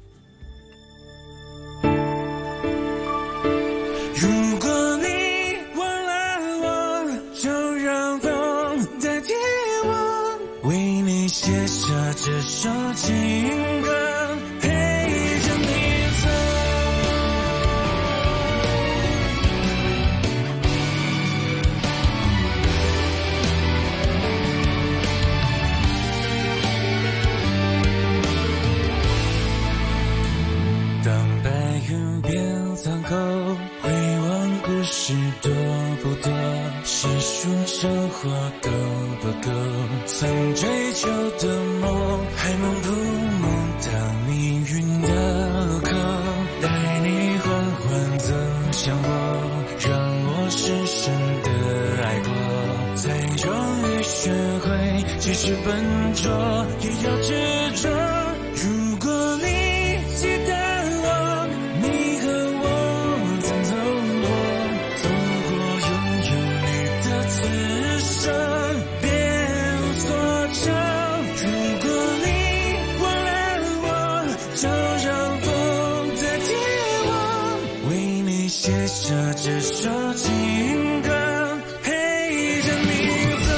如果你忘了我，就讓風代替我，為你寫下這首情歌，陪着你走。當白雲變蒼口，是多不多，是說收穫夠不夠，曾追求的夢還夢不夢到命運的路口，帶你緩緩走向我，讓我深深的愛過，才終於學會即使笨拙也要執着。如果你記得我，你和我曾走這首情歌陪着你走。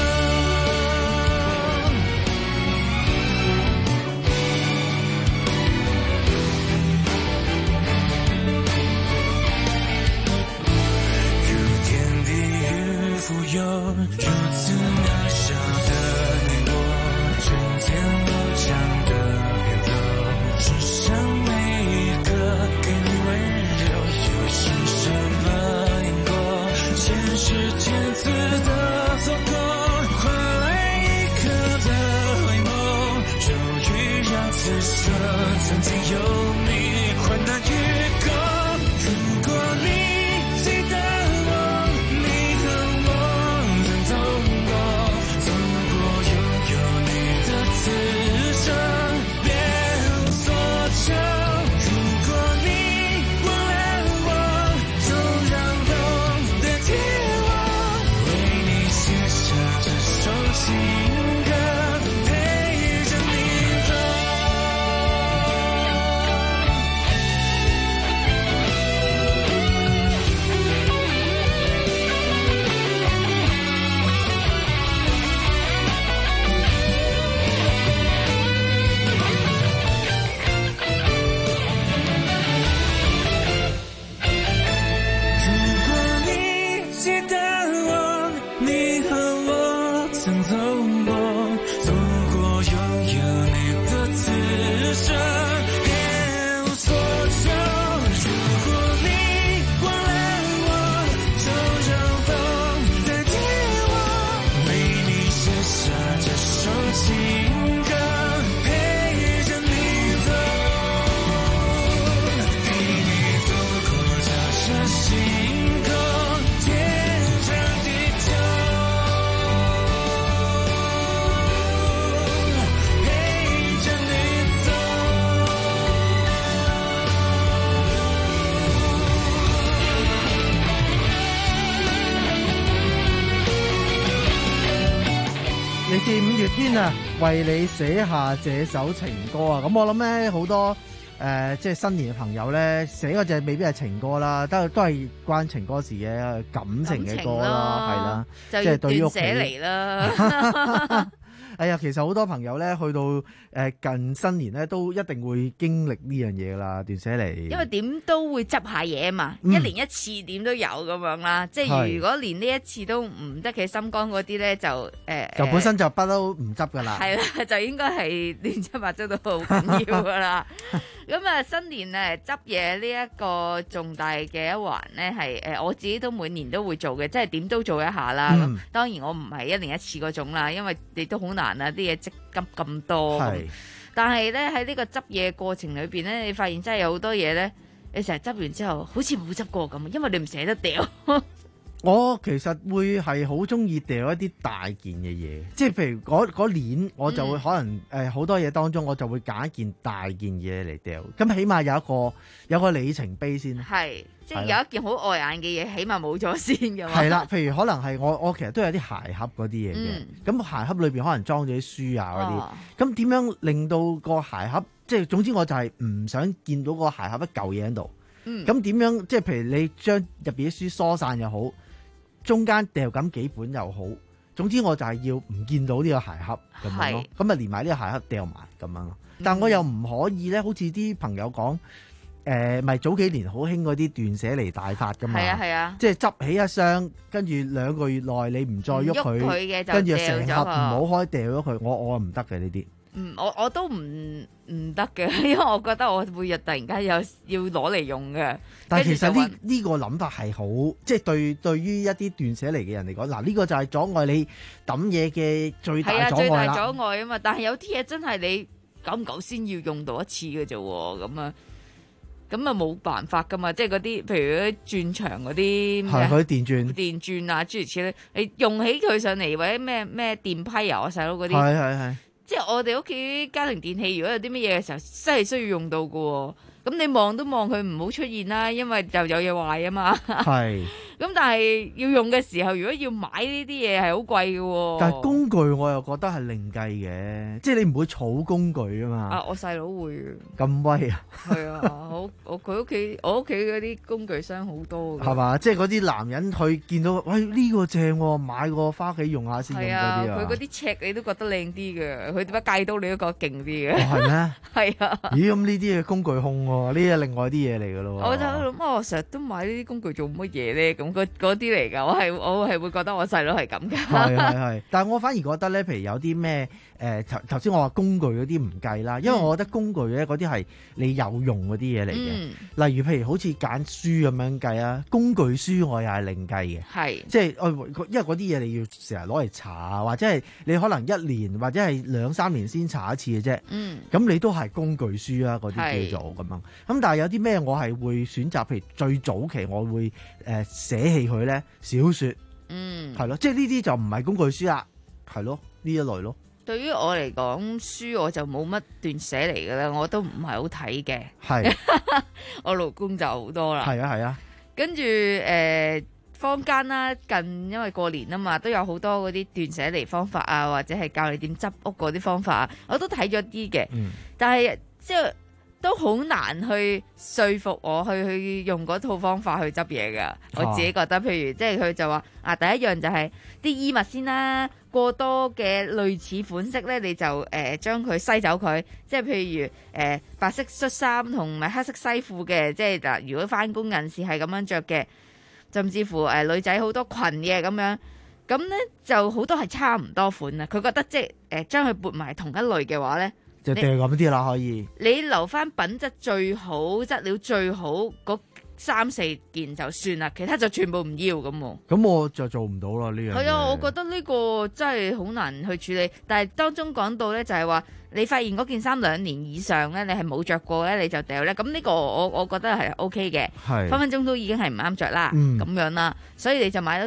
如天地與富有，如此渺小的你我，春天路上的變奏，只想每一個給你溫柔，又是什麼前世前次的錯過，換來一刻的回眸，終於讓此生曾經有你換得越夠。如果你記得我，你和我曾走過，走過擁有你的此生，別無所求。如果你忘了我，就讓風代替我，為你寫下這首情歌，陪着你走。 嚟自五月天啊，為你寫下這首情歌啊！咁我諗咧好多誒、呃，即係新年嘅朋友咧，寫嗰隻未必係情歌啦，都都係關情歌事嘅感情嘅歌啦，係啦， 即係對於屋企斷捨離啦。 哎呀，其實好多朋友咧，去到誒、呃、近新年咧，都一定會經歷呢樣嘢啦，斷捨離。 因為點都會執下嘢啊嘛， 嗯、 一年一次點都有咁樣啦。即係如果連呢一次都唔得嘅心肝嗰啲咧，就誒、呃、 就本身就不嬲唔執噶啦。 係啦，就應該係亂七八糟都好緊要噶啦。咁啊，新年誒執嘢呢一個重大嘅一環咧，係誒我自己都每年都會做嘅，即係點都做一下啦。咁、嗯、當然我唔係一年一次嗰種啦，因為你都好難啊，啲嘢積急咁多。係，但係咧喺呢個執嘢過程裏邊咧，你發現真係有好多嘢咧，你成日執完之後好似冇執過咁，因為你唔捨得掉。 我其實會係好中意掉一啲大件嘅嘢，即係譬如嗰嗰年我就會可能誒好、嗯呃、多嘢當中，我就會揀一件大件嘢嚟掉，咁起碼有一個有一個里程碑先。係，即係有一件好礙眼嘅嘢，起碼冇咗先嘅嘛。係啦，譬如可能係我我其實都有啲鞋盒嗰啲嘢嘅，咁、嗯、鞋盒裏邊可能裝咗啲書啊嗰啲，咁點樣令到個鞋盒，即係總之我就係唔想見到個鞋盒一嚿嘢喺度。咁、嗯、點樣即係譬如你將入邊啲書疏散又好，中間掉咁幾本又好，總之我就係要唔見到呢個鞋盒咁樣咯，咁啊連埋呢個鞋盒掉埋咁樣咯。但我又唔可以咧，好似啲朋友講，誒、呃，咪早幾年好興嗰啲斷捨離大法噶嘛，係啊係啊，即係執起一箱，跟住兩個月內你唔再喐佢，跟住成盒唔好開掉咗佢，我我唔得嘅呢啲。 嗯，我我都唔唔得嘅，因為我覺得我每日突然間有要攞嚟用嘅。 但係其實呢呢個諗法係好，即係對對於一啲斷捨離嘅人嚟講，嗱呢個就係阻礙你抌嘢嘅最大阻礙啦。係啊，最大阻礙啊嘛。但係有啲嘢真係你久唔久先要用到一次嘅啫，咁啊，咁啊冇辦法噶嘛。即係嗰啲，譬如嗰啲轉牆嗰啲，係嗰啲電鑽、電鑽啊諸如此類，你用起佢上嚟或者咩咩電批油啊細佬嗰啲，係係係。即係我哋屋企家庭電器，如果有啲乜嘢嘅時候，真係需要用到㗎喎。咁你望都望佢唔好出現啦，因為就有嘢壞啊嘛。係。咁但係要用嘅時候，如果要買呢啲嘢係好貴嘅喎。但係工具我又覺得係另計嘅，即係你唔會儲工具啊嘛。啊，我細佬會。咁威啊！係啊，我我佢屋企我屋企嗰啲工具箱好多嘅。係嘛？即係嗰啲男人去見到，喂呢個正喎，買個返屋企用下先用嗰啲啊。佢嗰啲尺你都覺得靚啲嘅，佢點解戒刀你都覺得勁啲嘅？哦，係咩？係啊。咦？咁呢啲嘅工具控喎，呢啲係另外啲嘢嚟嘅咯。我就諗，我成日都買呢啲工具做乜嘢咧？咁嗰啲嚟㗎，我係我係會覺得我細佬係咁㗎。係係係，但係我反而覺得咧，譬如有啲咩誒頭頭先我話工具嗰啲唔計啦，因為我覺得工具咧嗰啲係你有用嗰啲嘢嚟嘅。嗯、例如譬如好似揀書咁樣計啊，工具書我又係另計嘅。係，即係因為嗰啲嘢你要成日攞嚟查，或者係你可能一年或者係兩三年先查一次嘅啫。嗯，咁你都係工具書啊，嗰啲叫做咁樣。咁但係有啲咩我係會選擇，譬如最早期我會誒、呃、捨棄佢咧，小説，嗯，係咯，即係呢啲就唔係工具書啦，係咯，呢一類咯。對於我嚟講，書我就冇乜斷捨離嘅啦，我都唔係好睇嘅。係，我老公就好多啦。係啊係啊，跟住誒、呃、坊間啦，近因為過年啊嘛，都有好多嗰啲斷捨離方法啊，或者係教你點執屋嗰啲方法啊，我都睇咗啲嘅。嗯，但係即係。都好難去說服我去去用嗰套方法去執嘢㗎，我自己覺得，譬如即係佢就話啊，第一樣就係啲衣物先啦，過多嘅類似款式咧，你就誒將佢篩走佢，即係譬如誒、呃、白色恤衫同埋黑色西褲嘅，即係嗱，如果返工人士係咁樣着嘅，甚至乎誒、呃、女仔好多裙嘅咁樣，咁咧就好多係差唔多款啊，佢覺得即係誒將佢撥埋同一類嘅話咧。就掉咁啲啦，可以。你留翻品質最好、質料最好嗰三四件就算啦，其他就全部唔要咁喎。咁我就做唔到啦呢樣。係啊，我覺得呢個真係好難去處理。但係當中講到咧，就係話你發現嗰件衫兩年以上咧，你係冇着過咧，你就掉咧。咁呢個我我覺得係 O K 嘅，分分鐘都已經係唔啱着啦。咁、嗯、樣啦，所以你就買咗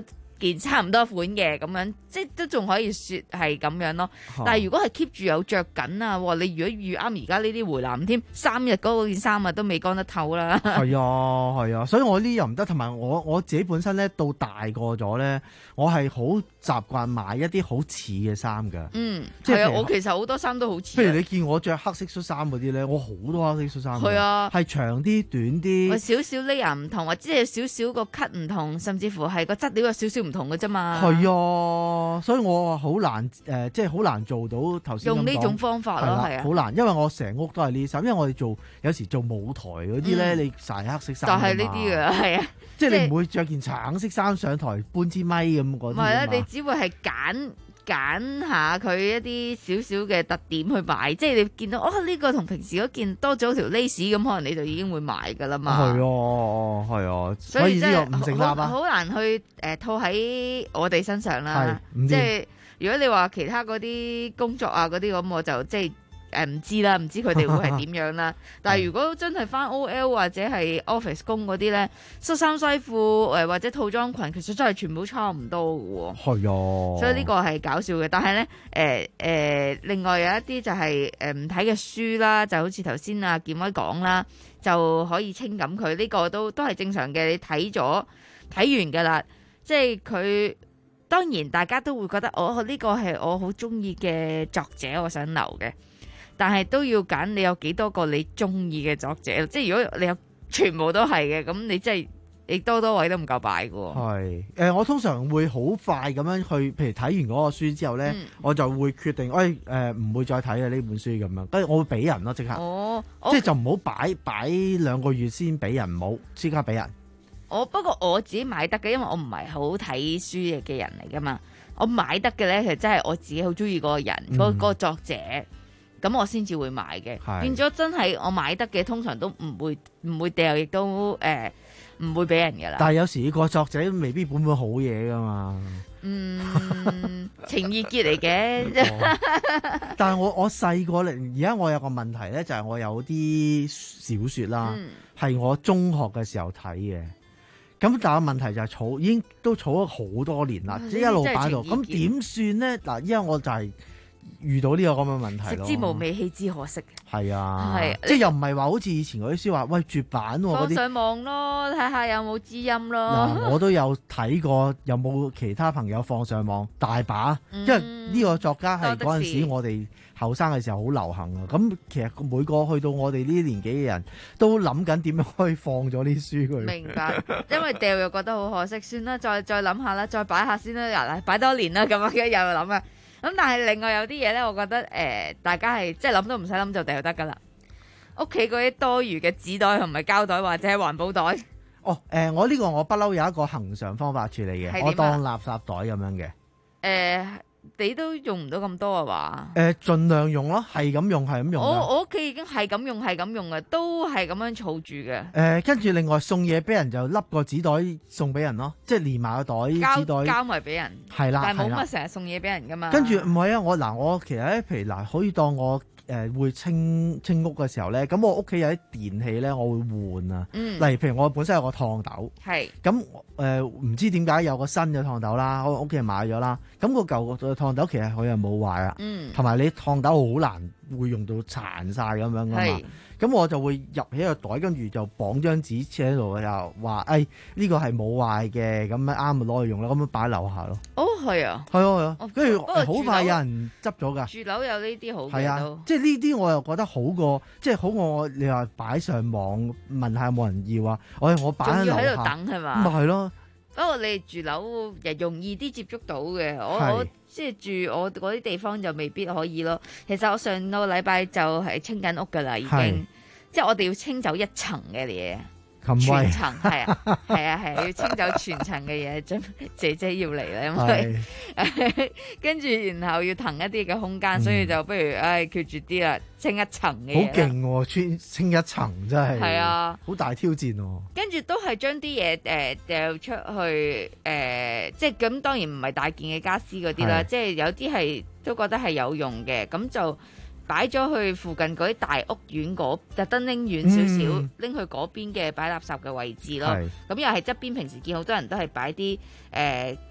件差唔多款嘅咁樣，即係都仲可以説係咁樣咯。 啊但係如果係 keep 住有着緊啊，哇！你如果遇啱而家呢啲回南添，三日嗰件衫啊都未乾得透啦。 係啊係啊，所以我呢啲又唔得，同埋我我自己本身咧到大個咗咧，我係好習慣買一啲好似嘅衫㗎。 嗯， 即係譬如係啊，我其實好多衫都好似啊。 譬如你見我着黑色恤衫嗰啲咧，我好多黑色恤衫㗎。 係啊係長啲、短啲。 我少少 layer 唔同，或者係少少個 cut 唔同，甚至乎係個質料有少少唔同嘅啫嘛。 係啊，所以我話好難誒、呃，即係好難做到頭先咁講用呢種方法咯，係啊， 好難，因為我成屋都係呢啲衫，因為我哋做有時做舞台嗰啲咧， 嗯你曬黑色衫就係呢啲嘅，係啊， 即係你唔會着件橙色衫上台搬支咪咁嗰啲。 唔係啦，你只會係揀揀下佢一啲少少嘅特點去買，即係你見到哦呢、呢個同平時嗰件多咗條 lace 咁，可能你就已經會買噶啦嘛。 係啊，係啊， 所以呢真係個唔成立啊， 好難去誒套喺我哋身上啦。 係唔掂即係如果你話其他嗰啲工作啊嗰啲咁，我就即係。誒唔知啦，唔知佢哋會係點樣啦。但係如果真係返 O L 或者係 office 工嗰啲咧，恤衫西褲誒或者套裝裙，其實真係全部差唔多嘅喎。 係啊， 所以呢個係搞笑嘅。但係咧誒誒，另外有一啲就係誒唔睇嘅書啦，就好似頭先阿健威講啦，就可以清感佢。呢個都都係正常嘅。你睇咗睇完㗎啦，即係佢當然大家都會覺得哦呢個係我好中意嘅作者，我想留嘅。但係都要揀你有幾多個你中意嘅作者，即係如果你有全部都係嘅，咁你真係你多多位都唔夠擺嘅喎。 係誒、呃，我通常會好快咁樣去，譬如睇完嗰個書之後咧， 嗯、 我就會決定，誒誒唔會再睇嘅呢本書咁樣，跟住我會俾人咯，即刻。 哦， 即係就唔好擺擺兩個月先俾人，唔好即刻俾人。 我不過我自己買得嘅，因為我唔係好睇書嘅人嚟噶嘛，我買得嘅咧，其實真係我自己好中意嗰個人，嗰、嗯、嗰個作者。咁我先至會買嘅，變咗真係我買得嘅，通常都唔會唔會掉，亦都誒唔會俾人㗎啦。 但係有時個作者未必本本好嘢㗎嘛。 嗯，情意結嚟嘅。 但係我我細個咧，而家我有個問題咧，就係我有啲小説啦，係、嗯、我中學嘅時候睇嘅。咁但係問題就係儲已經都儲咗好多年啦，即係一路擺度。咁點算咧？嗱，依家我就係、是。遇到呢個咁嘅問題咯， 食之無味，棄之可惜。 係啊， 係即係又唔係話好似以前嗰啲書話，喂絕版喎、啊、 放上網咯，睇下有冇知音咯。 嗱，我都有睇過，有冇其他朋友放上網大把，嗯、因為呢個作家係嗰陣時我哋後生嘅時候好流行啊。咁其實每個去到我哋呢啲年紀嘅人都諗緊點樣可以放咗啲書佢。 明白，因為掉又覺得好可惜，算啦，再再諗下啦，再擺下先啦，嗱，擺多年啦，咁樣又諗啊。咁但係另外有啲嘢咧，我覺得誒、呃，大家係即係諗都唔使諗就掉得噶啦。屋企嗰啲多餘嘅紙袋同埋膠袋或者係環保袋。 哦，誒、呃，我呢個我不嬲有一個恆常方法處理嘅，我當垃圾袋咁樣嘅。誒、 呃。你都用唔到咁多啊嘛？ 誒、呃，盡量用咯，係咁用，係咁用。 我我屋企已經係咁用，係咁用嘅，都係咁樣儲住嘅。誒、 呃，跟住另外送嘢俾人就笠個紙袋送俾人咯，即係連埋個袋紙袋交埋俾人。係啦，但係冇乜成日送嘢俾人噶嘛。 跟住唔係啊，我嗱我其實咧，譬如嗱，可以當我。誒、呃、會清清屋嘅時候咧，咁我屋企有啲電器咧，我會換啊。嗯、例如譬如我本身有個燙斗，係咁誒唔知點解有個新嘅燙斗啦，我屋企人買咗啦。咁、個舊嘅燙斗其實佢又冇壞啊，同、嗯、埋你燙斗好難會用到殘晒咁樣噶嘛。咁我就會入起個袋，跟住就綁張紙黐喺度，又話誒呢個係冇壞嘅，咁樣啱咪攞去用啦，咁樣擺喺樓下咯。哦，係啊，係啊，係啊，跟住好快有人執咗㗎。住樓有呢啲好嘅都。係啊，即係呢啲我又覺得好過，即係好過我你話擺上網問下有冇人要啊？我我擺喺樓下。仲要喺度等係嘛？咪係咯。不過你住樓又容易啲接觸到嘅，我我即係住我嗰啲地方就未必可以咯。其實我上個禮拜就係清緊屋噶啦，已經，即係我哋要清走一層嘅嘢。全層係啊，係啊，係、啊、要清走全層嘅嘢，準姐姐要嚟啦，因為跟住然後要騰一啲嘅空間、嗯，所以就不如唉決絕啲啦，清一層嘅嘢。好勁喎，清清一層真係，係啊，好大挑戰喎、啊。跟住都係將啲嘢誒掉出去誒、呃，即係咁當然唔係大件嘅家私嗰啲啦，即係有啲係都覺得係有用嘅，咁就。擺咗去附近嗰啲大屋苑嗰，特登拎遠少少，拎、嗯、去嗰邊嘅擺垃圾嘅位置咯。咁又係側邊平時見好多人都係擺啲誒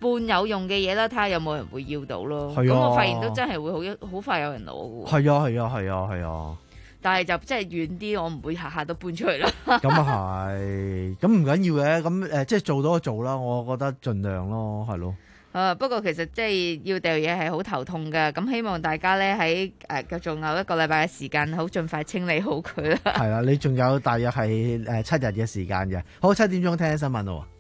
半有用嘅嘢啦，睇下有冇人會要到咯。 係啊咁我發現都真係會好好快有人攞嘅喎。 係啊係啊係啊係啊！ 但係就真係遠啲，我唔會下下都搬出去啦。 咁啊係，咁唔緊要嘅，咁誒即係做到就做啦，我覺得盡量咯，係咯。 啊！不過其實即係要掉嘢係好頭痛㗎，咁希望大家咧喺誒仲有一個禮拜嘅時間，好盡快清理好佢啦。 係啦，你仲有大約係誒七日嘅時間嘅。好，七點鐘聽新聞咯。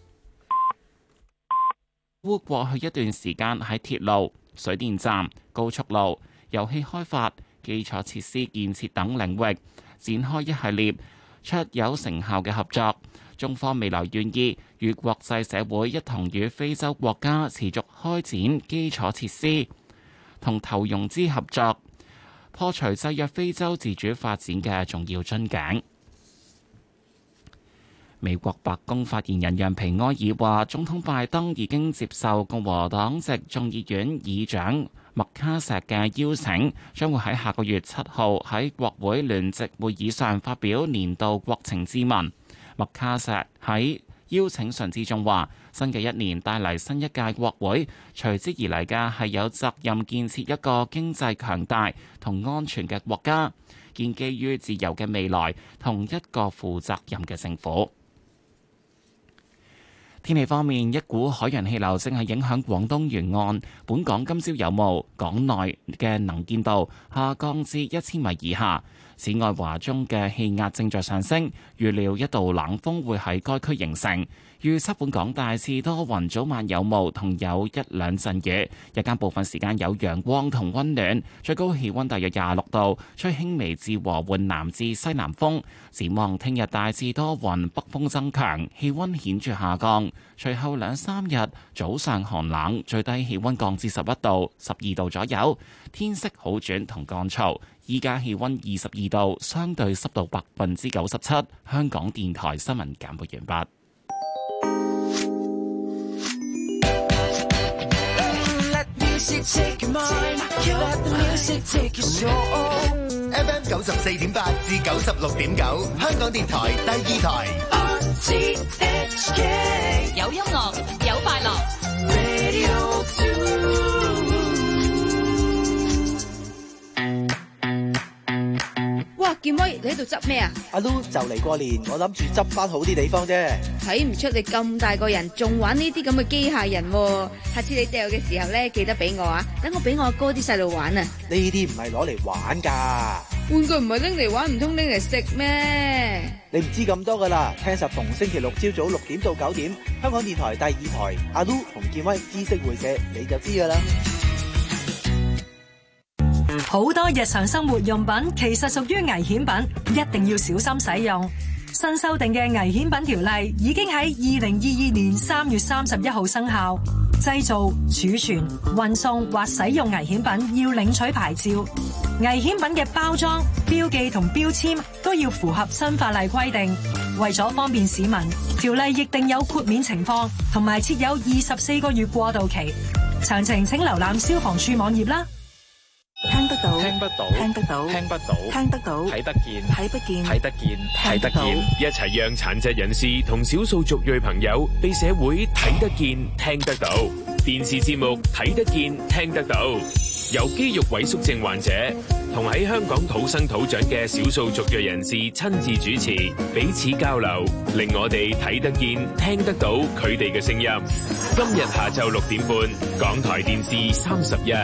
烏過去一段時間喺鐵路、水電站、高速路、遊戲開發、基礎設施建設等領域展開一系列卓有成效嘅合作。中方未來願意與國際社會一同與非洲國家持續開展基礎設施同投融資合作，破除制約非洲自主發展嘅重要樽頸。美國白宮發言人楊皮埃爾話，總統拜登已經接受共和黨籍眾議院議長麥卡錫嘅邀請，將會喺下個月七號喺國會聯席會議上發表年度國情咨文。麥卡錫喺邀請信之中話，新嘅一年帶嚟新一屆國會，隨之而嚟嘅係有責任建設一個經濟強大同安全嘅國家，建基於自由嘅未來同一個負責任嘅政府。天氣方面，一股海洋氣流正係影響廣東沿岸，本港今朝有霧，港內嘅能見度下降至一千米以下。此外，華中嘅氣壓正在上升，預料一道冷鋒會喺該區形成。預測本港大致多雲，早晚有霧同有一兩陣雨，日間部分時間有陽光同溫暖，最高氣溫大約廿六度，吹輕微至和緩南至西南風。展望聽日大致多雲，北風增強，氣溫顯著下降。隨後兩三日早上寒冷，最低氣溫降至十一度、十二度左右，天色好轉同乾燥。依家氣溫二十二度，相對濕度百分之九十七。香港電台新聞簡報完畢。 F M 九十四點八至九十六點九，香港電台第二台。 有音樂，有快樂。 哇！建威，你喺度執咩啊？ 阿 Lu 就嚟過年，我諗住執翻好啲地方啫。 睇唔出你咁大個人，仲玩呢啲咁嘅機械人喎。下次你掉嘅時候咧，記得俾我啊，等我俾我阿哥啲細路玩啊。 呢啲唔係攞嚟玩噶， 玩具唔係拎嚟玩，唔通拎嚟食咩？ 你唔知咁多噶啦。聽實逢星期六朝早六點到九點，香港電台第二台，阿 Lu 同建威知識會社，你就知噶啦。 好多日常生活用品其實屬於危險品，一定要小心使用。新修訂嘅危險品條例已經喺二零二二年三月三十一號生效。製造、儲存、運送或使用危險品要領取牌照。危險品嘅包裝、標記同標籤都要符合新法例規定。為咗方便市民，條例亦定有豁免情況，同埋設有二十四個月過渡期。詳情請瀏覽消防處網頁啦。 聽得到， 聽不到， 聽得到， 聽不到， 聽得到， 睇得見， 睇不見， 睇得見， 睇得見， 一齊讓殘疾人士同少數族裔朋友被社會睇得見、聽得到。電視節目睇得見、聽得到，由肌肉萎縮症患者同喺香港土生土長嘅少數族裔人士親自主持，彼此交流，令我哋睇得見、聽得到佢哋嘅聲音。今日下晝六點半，港台電視三十一。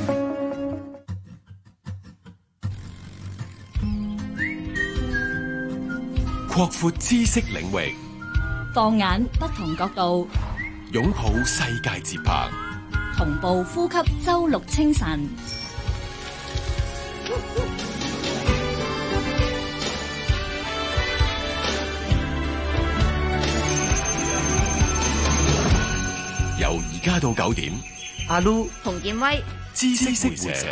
擴闊知識領域， 放眼不同角度， 擁抱世界節拍， 同步呼吸周六清晨。 由而家到九點， 阿 Lu 洪建威， 知識會社。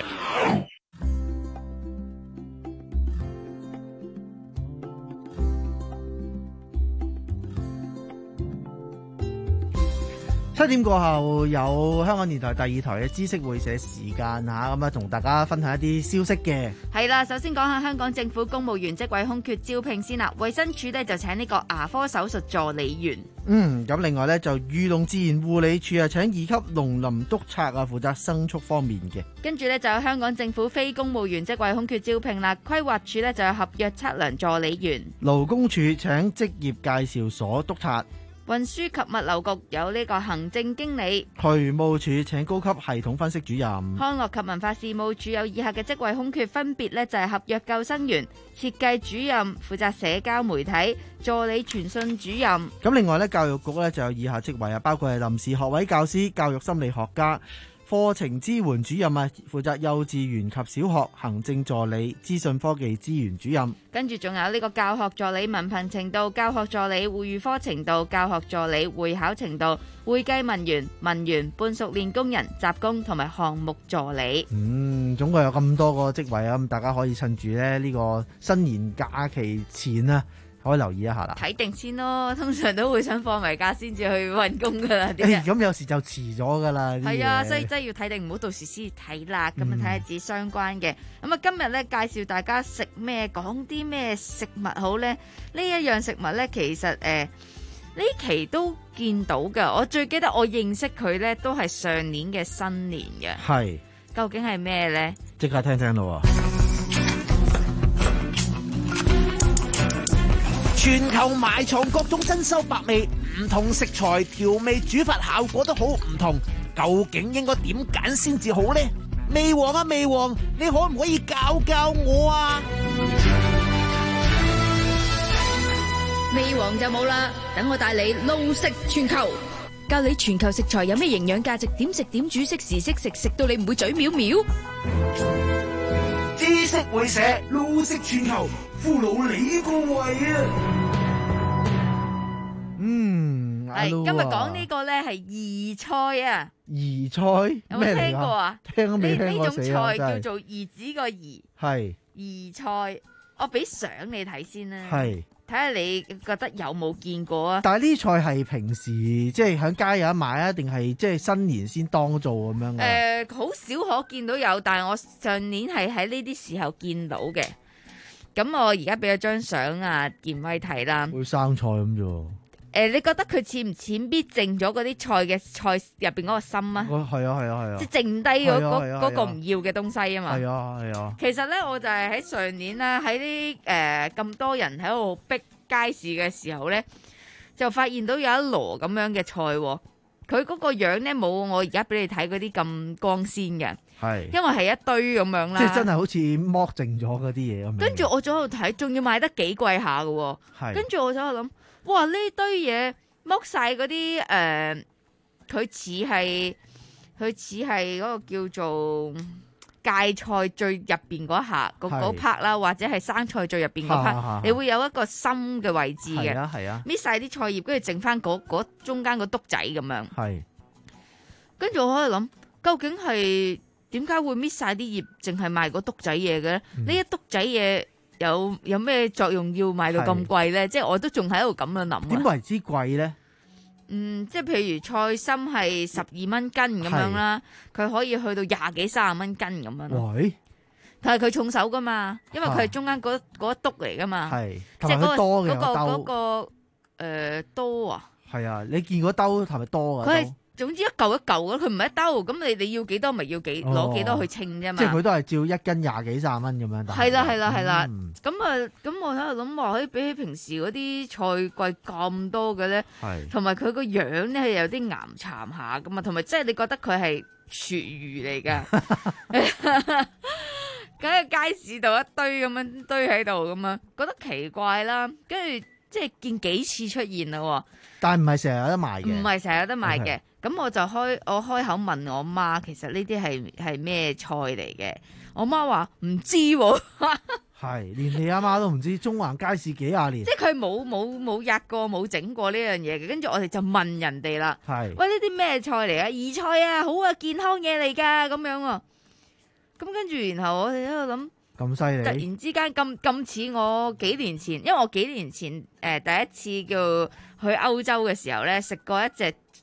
七點過後有香港電台第二台嘅知識會社時間吓，咁啊同大家分享一啲消息嘅。 係啦，首先講下香港政府公務員職位空缺招聘先啦。衛生署呢就請呢個牙科手術助理員。 嗯，咁另外呢，就漁農自然護理署啊請二級農林督察啊負責牲畜方面嘅。 跟住呢，就有香港政府非公務員職位空缺招聘啦。規劃署呢就有合約測量助理員。 勞工處請職業介紹所督察。 運輸及物流局有呢個行政經理。 渠務署請高級系統分析主任。 康樂及文化事務署有以下嘅職位空缺，分別呢就係合約救生員、設計主任、負責社交媒體、助理傳訊主任。 咁另外呢，教育局呢就有以下職位啊，包括係臨時學位教師、教育心理學家、課程支援主任啊，負責幼稚園及小學行政助理、資訊科技資源主任。 跟住仲有呢個教學助理文憑程度、教學助理會預科程度、教學助理會考程度、會計文員、文員、半熟練工人、雜工同埋項目助理。 嗯，總共有咁多個職位啊，咁大家可以趁住咧呢個新年假期前啊，可以留意一下啦。 睇定先咯，通常都會想放埋假先至去揾工噶啦。啲人咁有時就遲咗噶啦。 係啊，所以真係要睇定，唔好到時先睇啦。咁啊睇下自己相關嘅。咁啊今日咧介紹大家食咩，講啲咩食物好咧？呢一樣食物咧，其實誒呢、呃、期都見到噶。我最記得我認識佢咧，都係上年嘅新年嘅。 係。 究竟係咩咧？ 即刻聽聽咯。 全球埋藏各種珍饈百味，唔同食材調味煮法效果都好唔同，究竟應該點揀先至好呢？味王啊味王，你可唔可以教教我啊？ 味王就冇啦，等我帶你撈食全球，教你全球食材有咩營養價值，點食點煮，適時適食，食到你唔會嘴藐藐。 知識會社撈食全球，俘虜你個胃啊！ 嗯， 係今日講呢個咧係兒菜啊。 兒菜有冇聽過啊？ 聽都未聽過。 呢種菜叫做兒子個兒。 係兒菜，我俾相你睇先啦。 係。 睇下你覺得有冇見過啊？ 但係呢菜係平時即係喺街有得買啊，定係即係新年先當造咁樣嘅？誒、 呃，好少可見到有，但係我上年係喺呢啲時候見到嘅。咁我而家俾咗張相啊，健威睇啦。 會生菜咁啫。 誒、呃，你覺得佢似唔似搣剩咗嗰啲菜嘅菜入邊嗰個心啊？ 係啊係啊係啊！ 即係剩低嗰嗰嗰個唔要嘅東西啊嘛。係啊係啊。其實咧，我就係喺上年啦，喺啲誒咁多人喺度逼街市嘅時候咧，就發現到有一籮咁樣嘅菜，佢嗰個樣咧冇我而家俾你睇嗰啲咁光鮮嘅。係。因為係一堆咁樣啦。即係真係好似剝剩咗嗰啲嘢咁。 跟住我喺度睇，仲要賣得幾貴下嘅。係。跟住我喺度諗。哇！呢堆嘢剝晒嗰啲誒，佢似係佢似係嗰個叫做芥菜最入邊嗰下嗰嗰 part 啦，或者係生菜最入邊嗰 part，你會有一個深嘅位置嘅。係啊係啊，搣晒啲菜葉，跟住剩翻嗰嗰中間個篤仔咁樣。係。跟住我喺度諗，究竟係點解會搣晒啲葉，淨係賣嗰篤仔嘢嘅咧？呢、嗯、一篤仔嘢。有有咩作用要賣到咁貴咧？即係我都仲喺度咁樣諗。 點為之貴咧？ 嗯，即係譬如菜心係十二蚊斤咁樣啦，佢可以去到廿幾三十蚊斤咁樣咯。喂！但係佢重手噶嘛，因為佢係中間嗰嗰一篤嚟噶嘛。係，即係嗰個嗰個嗰個誒刀啊。係啊，你見嗰兜係咪多啊？佢係。總之一嚿一嚿咯，佢唔係一兜，咁你你要幾多咪要幾攞幾多去稱啫嘛。即係佢都係照一斤廿幾三十蚊咁樣。係啦係啦係啦，咁啊咁我喺度諗話，可以比起平時嗰啲菜貴咁多嘅咧，同埋佢個樣咧係有啲岩巉下噶嘛，同埋即係你覺得佢係廚餘嚟噶，咁喺街市度一堆咁樣堆喺度咁樣，覺得奇怪啦，跟住即係見幾次出現啦。 但係唔係成日有得賣嘅， 唔係成日有得賣嘅。 Okay. 咁我就開我開口問我媽，其實呢啲係係咩菜嚟嘅？我媽話唔知喎。 係，連你阿媽都唔知。中環街市幾廿年， 即係佢冇冇冇壓過冇整過呢樣嘢嘅。跟住我哋就問人哋啦。係，喂，呢啲咩菜嚟啊？兒菜啊，好啊，健康嘢嚟㗎咁樣啊。咁跟住然後我哋喺度諗。 咁犀利！突然之間咁咁似我幾年前，因為我幾年前誒、呃、第一次叫去歐洲嘅時候咧，食過一隻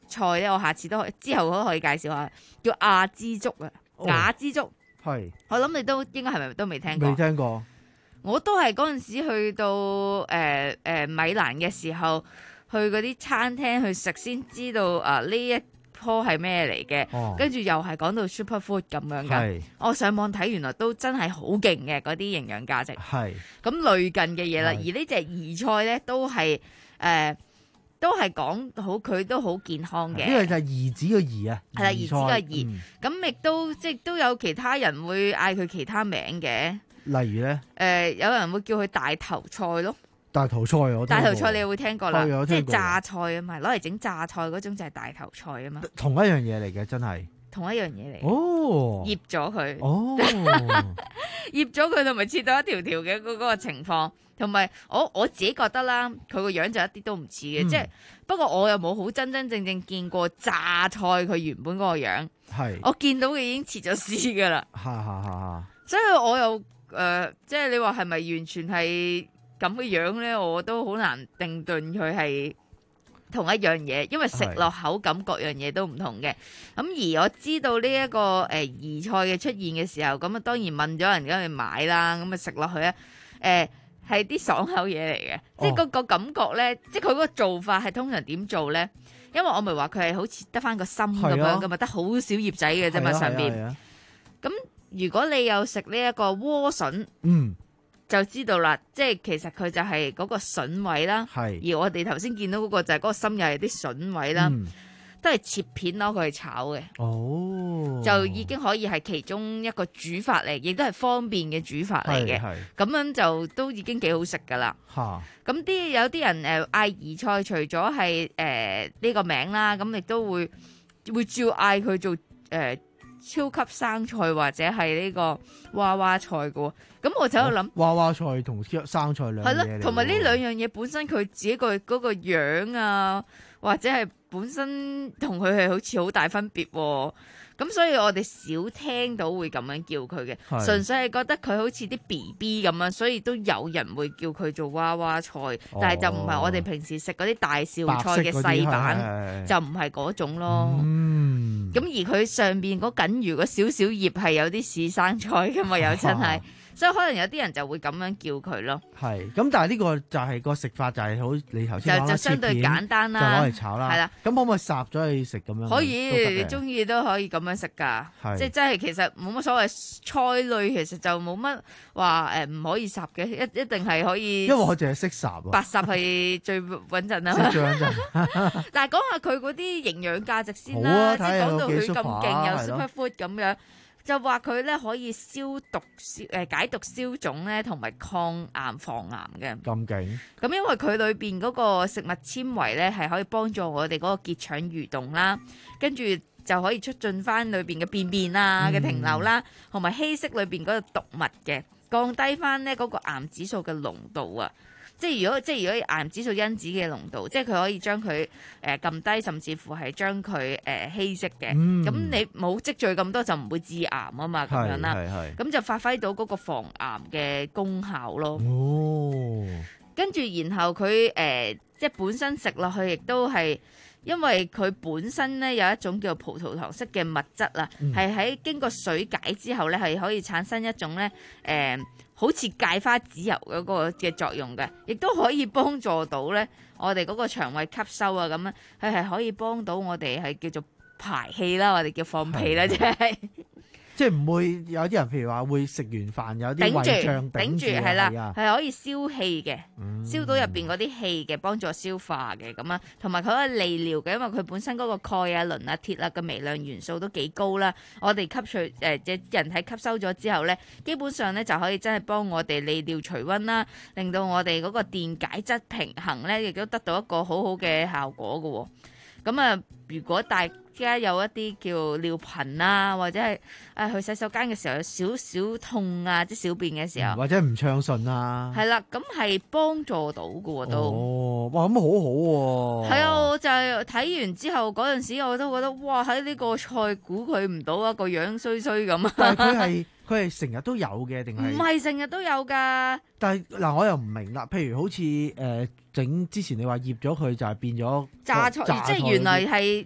菜咧，我下次都可以之後都可以介紹下，叫亞枝竹啊，亞枝竹。 係， 我諗你都應該係咪都未聽過？ 未聽過。 我都係嗰陣時去到誒誒、呃呃、米蘭嘅時候，去嗰啲餐廳去食先知道啊呢一棵係咩嚟嘅，跟住、哦、又係講到 superfood 咁樣㗎。我上網睇原來都真係好勁嘅嗰啲營養價值。係咁類近嘅嘢啦，而呢隻兒菜咧都係誒、呃、都係講好，佢都好健康嘅。呢個就係兒子嘅兒啊，係啦，兒子嘅兒。咁亦、嗯、都即係都有其他人會嗌佢其他名嘅，例如咧誒、呃、有人會叫佢大頭菜咯。大頭菜我大頭菜你會聽過啦，即係榨菜啊嘛，攞嚟整榨菜嗰種就係大頭菜啊嘛。同一樣嘢嚟嘅，真係同一樣嘢嚟。哦，醃咗佢。哦，醃咗佢同埋切到一條條嘅嗰嗰個情況，同埋我我自己覺得啦，佢個樣就一啲都唔似嘅，即係、嗯、不過我又冇好真真正正見過榨菜佢原本嗰個樣。係，我見到佢已經切咗絲噶啦。哈哈哈！所以我又誒、呃，即係你話係咪完全係？咁嘅樣咧，我都好難定論佢係同一樣嘢，因為食落口感各樣嘢都唔同嘅。咁而我知道呢一個誒兒菜嘅出現嘅時候，咁啊當然問咗人咁去買啦，咁啊食落去咧，誒係啲爽口嘢嚟嘅，即係嗰個感覺咧，即係佢嗰個做法係通常點做咧？因為我咪話佢係好似得翻個心咁樣噶嘛，得好少葉仔嘅啫嘛上邊。咁如果你有食呢一個萵筍，嗯。就知道啦，即係其實佢就係嗰個筍位啦，而我哋頭先見到嗰個就係嗰個心又係啲筍位啦，嗯、都係切片攞佢去炒嘅，哦，就已經可以係其中一個煮法嚟，亦都係方便嘅煮法嚟嘅，咁樣就都已經幾好食噶啦。咁啲有啲人誒嗌兒菜，除咗係誒呢個名啦，咁亦都會會照嗌佢做誒。呃超級生菜或者係呢個娃娃菜嘅喎，咁我就喺度諗娃娃菜同生菜兩樣嘢嚟。係咯，同埋呢兩樣嘢本身佢自己個嗰個樣啊，或者係本身同佢係好似好大分別喎。咁所以我哋少聽到會咁樣叫佢嘅，純粹係覺得佢好似啲 B B 咁樣，所以都有人會叫佢做娃娃菜，哦、但係就唔係我哋平時食嗰啲大少菜嘅細版，就唔係嗰種咯。咁、嗯、而佢上邊嗰緊餘嗰少少葉係有啲似生菜噶嘛，又真係。所以可能有啲人就會咁樣叫佢咯。係，咁但係呢個就係個食法就係好，你頭先講就就相對簡單啦，就攞嚟炒啦。係啦，咁可唔可以烚咗去食咁樣？可以，你中意都可以咁樣食㗎。即係真係其實冇乜所謂，菜類其實就冇乜話誒唔可以烚嘅，一一定係可以。因為我淨係識烚啊。白烚係最穩陣啊。最穩陣。但係講下佢嗰啲營養價值先啦，即係講到佢咁勁，有 superfood 咁樣。就話佢咧可以消毒消誒解毒消腫咧，同埋抗癌防癌嘅。咁勁！咁因為佢裏邊嗰個食物纖維咧，係可以幫助我哋嗰個結腸蠕動啦，跟住就可以促進翻裏邊嘅便便啊嘅停留啦，同埋稀釋裏邊嗰個毒物嘅，降低翻咧嗰個癌指數嘅濃度啊。即係如果即係如果癌指數因子嘅濃度，即係佢可以將佢誒撳低，甚至乎係將佢誒稀釋嘅。咁、嗯、你冇積聚咁多就唔會致癌啊嘛，咁樣啦。咁就發揮到嗰個防癌嘅功效咯。哦，跟住然後佢誒、呃、即係本身食落去亦都係。因為佢本身咧有一種叫葡萄糖式嘅物質啦，係喺、嗯、經過水解之後咧，係可以產生一種咧誒、呃，好似芥花籽油嗰個嘅作用嘅，亦都可以幫助到咧我哋嗰個腸胃吸收啊咁樣，佢係可以幫到我哋係叫做排氣啦，我哋叫放屁啦，即係。即係唔會有啲人，譬如話會食完飯有啲胃脹頂住，係啦，係可以消氣嘅，嗯、消到入邊嗰啲氣嘅，幫助消化嘅咁啊。同埋佢可以利尿嘅，因為佢本身嗰個鈣啊、磷啊、鐵啊嘅微量元素都幾高啦。我哋吸取誒即、呃、人體吸收咗之後咧，基本上咧就可以真係幫我哋利尿除溫啦，令到我哋嗰個電解質平衡咧，亦都得到一個好好嘅效果嘅喎。咁啊，如果大家有一啲叫尿頻啊，或者係誒去洗手間嘅時候有少少痛啊，即係小便嘅時候，或者唔暢順啊，係啦，咁係幫助到嘅喎都。哦，哇，咁好好喎。係啊，我就係睇完之後嗰陣時，我都覺得哇，喺呢個菜估佢唔到啊，個樣衰衰咁。但係佢係佢係成日都有嘅定係？唔係成日都有㗎。但係嗱，我又唔明啦。譬如好似誒整之前你話醃咗佢就係變咗榨菜，即係原來係。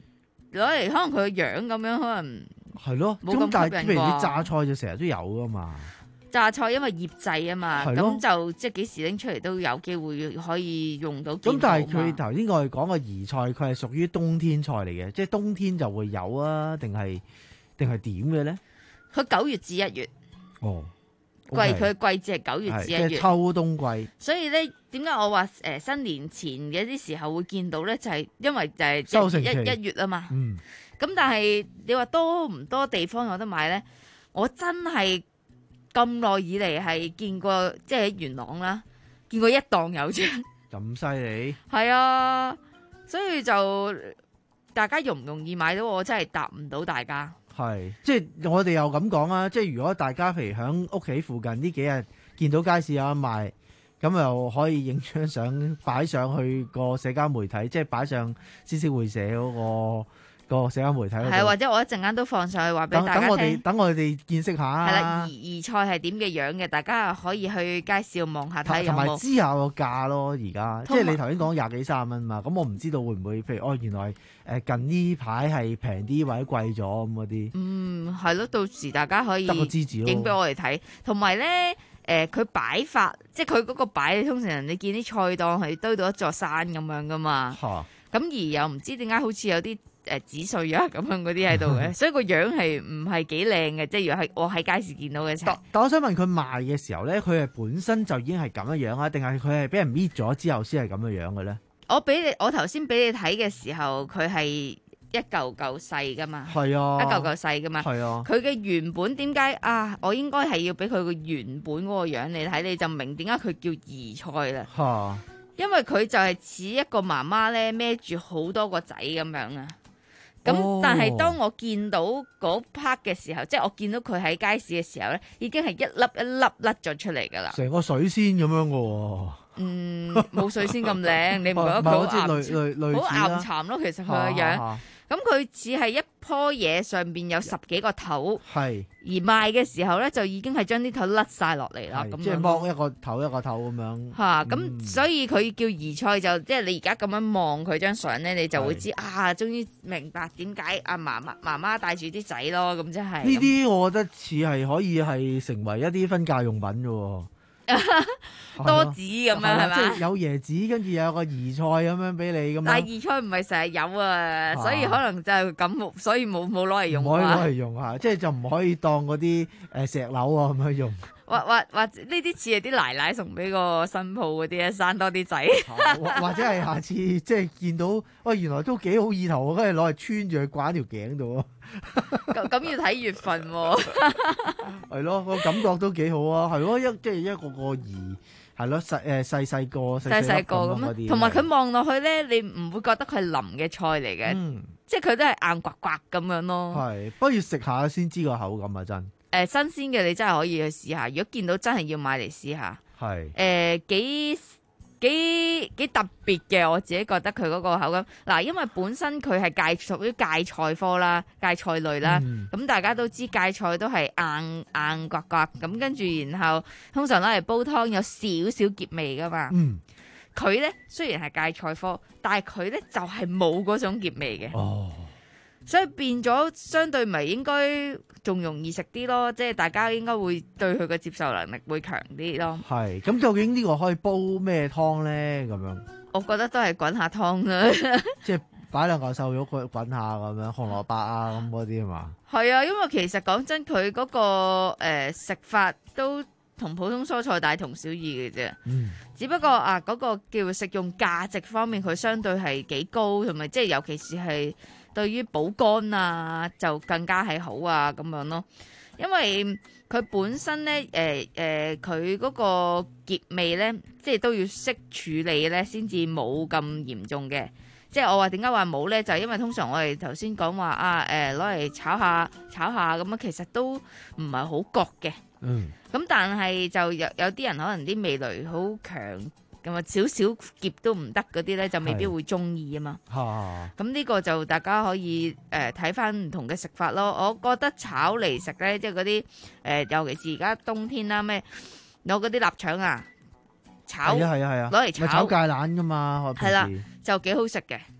攞嚟可能佢個樣咁樣，可能係咯。 冇咁但咁吸引啩係譬如你榨菜就成日都有噶嘛。 榨菜因為醃製啊嘛， 係咯咁就即係幾時拎出嚟都有機會可以用到見到嘛。 咁但係佢頭先我哋講個兒菜，佢係屬於冬天菜嚟嘅，即係冬天就會有啊，定係定係點嘅咧？ 佢九月至一月， 哦， 季佢嘅季節係九月至一月， 即係秋冬季。 所以咧，點解我話誒、呃、新年前嘅啲時候會見到咧？就係、是、因為就係收成期一一月啊嘛。 嗯。 咁但係你話多唔多地方有得買咧？我真係咁耐以嚟係見過，即係喺元朗啦，見過一檔有啫。 咁犀利？ 係啊，所以就大家容唔容易買到，我真係答唔到大家。 係，即係我哋又咁講啊！即係如果大家譬如喺屋企附近呢幾日見到街市有得賣，咁又可以影張相擺上去個社交媒體，即係擺上知識會社嗰、個。個社交媒體係，或者我一陣間都放上去話俾大家聽。 等我哋等我哋見識下。 係啦，兒兒菜係點嘅樣嘅，大家可以去街市望下睇下有冇。 同埋知下個價咯，而家即係你頭先講廿幾三十蚊嘛，咁我唔知道會唔會譬如哦，原來誒近呢排係平啲或者貴咗咁嗰啲。 嗯，係咯，到時大家可以得個知字咯， 影俾我哋睇。同埋咧，誒佢擺法，即係佢嗰個擺，通常你見啲菜檔係堆到一座山咁樣噶嘛。 嚇！ 咁而又唔知點解好似有啲誒紫碎啊咁樣嗰啲喺度嘅，所以個樣係唔係幾靚嘅，即係如果係我喺街市見到嘅時候。 但我想問佢賣嘅時候咧，佢係本身就已經係咁樣樣啊，定係佢係俾人搣咗之後先係咁樣樣嘅咧？ 我俾你，我頭先俾你睇嘅時候，佢係一嚿嚿細噶嘛， 係啊， 一嚿嚿細噶嘛， 係啊。佢嘅原本點解啊？我應該係要俾佢個原本嗰個樣你睇，你就明點解佢叫兒菜啦。 嚇！ 因為佢就係似一個媽媽咧孭住好多個仔咁樣啊。咁、哦、但係當我見到嗰 part 嘅時候，即係我見到佢喺街市嘅時候咧，已經係一粒一粒甩咗出嚟噶啦， 成個水仙咁樣噶喎。 嗯，冇水仙咁靚，你唔覺得佢好岩好岩巉咯？其實佢個樣。咁佢似係一棵嘢上邊有十幾個頭， 係而賣嘅時候咧，就已經係將啲頭甩晒落嚟啦。咁即係剝一個頭一個頭咁樣。 嚇！咁所以佢叫兒菜就即係你而家咁樣望佢張相咧，你就會知啊，終於明白點解阿媽媽媽媽帶住啲仔咯。咁即係呢啲，我覺得似係可以係成為一啲婚嫁用品嘅喎。 多子咁樣係嘛？ 即係有椰子，跟住有個兒菜咁樣俾你咁。 但係兒菜唔係成日有啊，所以可能就係咁，所以冇冇攞嚟用。 唔可以攞嚟用嚇，即係就唔可以當嗰啲誒石榴啊咁樣用。 或或或呢啲似係啲奶奶送俾個新抱嗰啲咧，生多啲仔。 或者係下次即係見到，喂，原來都幾好意頭，跟住攞嚟穿住佢掛喺條頸度啊！ 咁咁要睇月份喎。 係咯，個感覺都幾好啊！係咯，一即係一個個兒，係咯細誒細細個細細個咁啲。 同埋佢望落去咧，你唔會覺得佢係腍嘅菜嚟嘅， 嗯、 即係佢都係硬刮刮咁樣咯。 係，不如食下先知個口感啊！真。 誒、呃、新鮮嘅你真係可以去試下，如果見到真係要買嚟試下。 係。誒、 呃、幾幾幾特別嘅，我自己覺得佢嗰個口感。嗱，因為本身佢係芥屬於芥菜科啦，芥菜類啦。咁、嗯、大家都知芥菜都係硬硬刮刮咁，跟住然後通常攞嚟煲湯有少少澀味噶嘛。嗯。佢咧雖然係芥菜科，但係佢咧就係冇嗰種澀味嘅。哦。所以變咗相對咪應該仲容易食啲咯，即係大家應該會對佢嘅接受能力會強啲咯。 係，咁究竟呢個可以煲咩湯咧？咁樣， 我覺得都係滾下湯啦。 即係擺兩嚿瘦肉佢滾下咁樣，紅蘿蔔啊咁嗰啲係嘛？ 係啊，因為其實講真，佢嗰、嗰個誒、呃、食法都同普通蔬菜大同小異嘅啫。嗯。只不過啊，嗰、嗰個叫食用價值方面，佢相對係幾高，同埋即係尤其是係。對於補肝啊，就更加係好啊咁樣咯。因為佢本身咧，誒、呃、誒，佢、呃、嗰個澀味咧，即係都要識處理咧，先至冇咁嚴重嘅。即係我話點解話冇咧，就係、是、因為通常我哋頭先講話啊，誒攞嚟炒下炒下咁樣，其實都唔係好覺嘅。嗯。咁但係就有有啲人可能啲味蕾好強。咁啊，少少澀都唔得嗰啲咧，就未必會中意啊嘛。咁呢個就大家可以誒睇翻唔同嘅食法咯。我覺得炒嚟食咧，即係嗰啲誒，尤其是而家冬天啦，咩攞嗰啲臘腸啊，炒， 係啊係啊係啊， 攞嚟炒炒芥蘭噶嘛， 係啦，就幾好食嘅。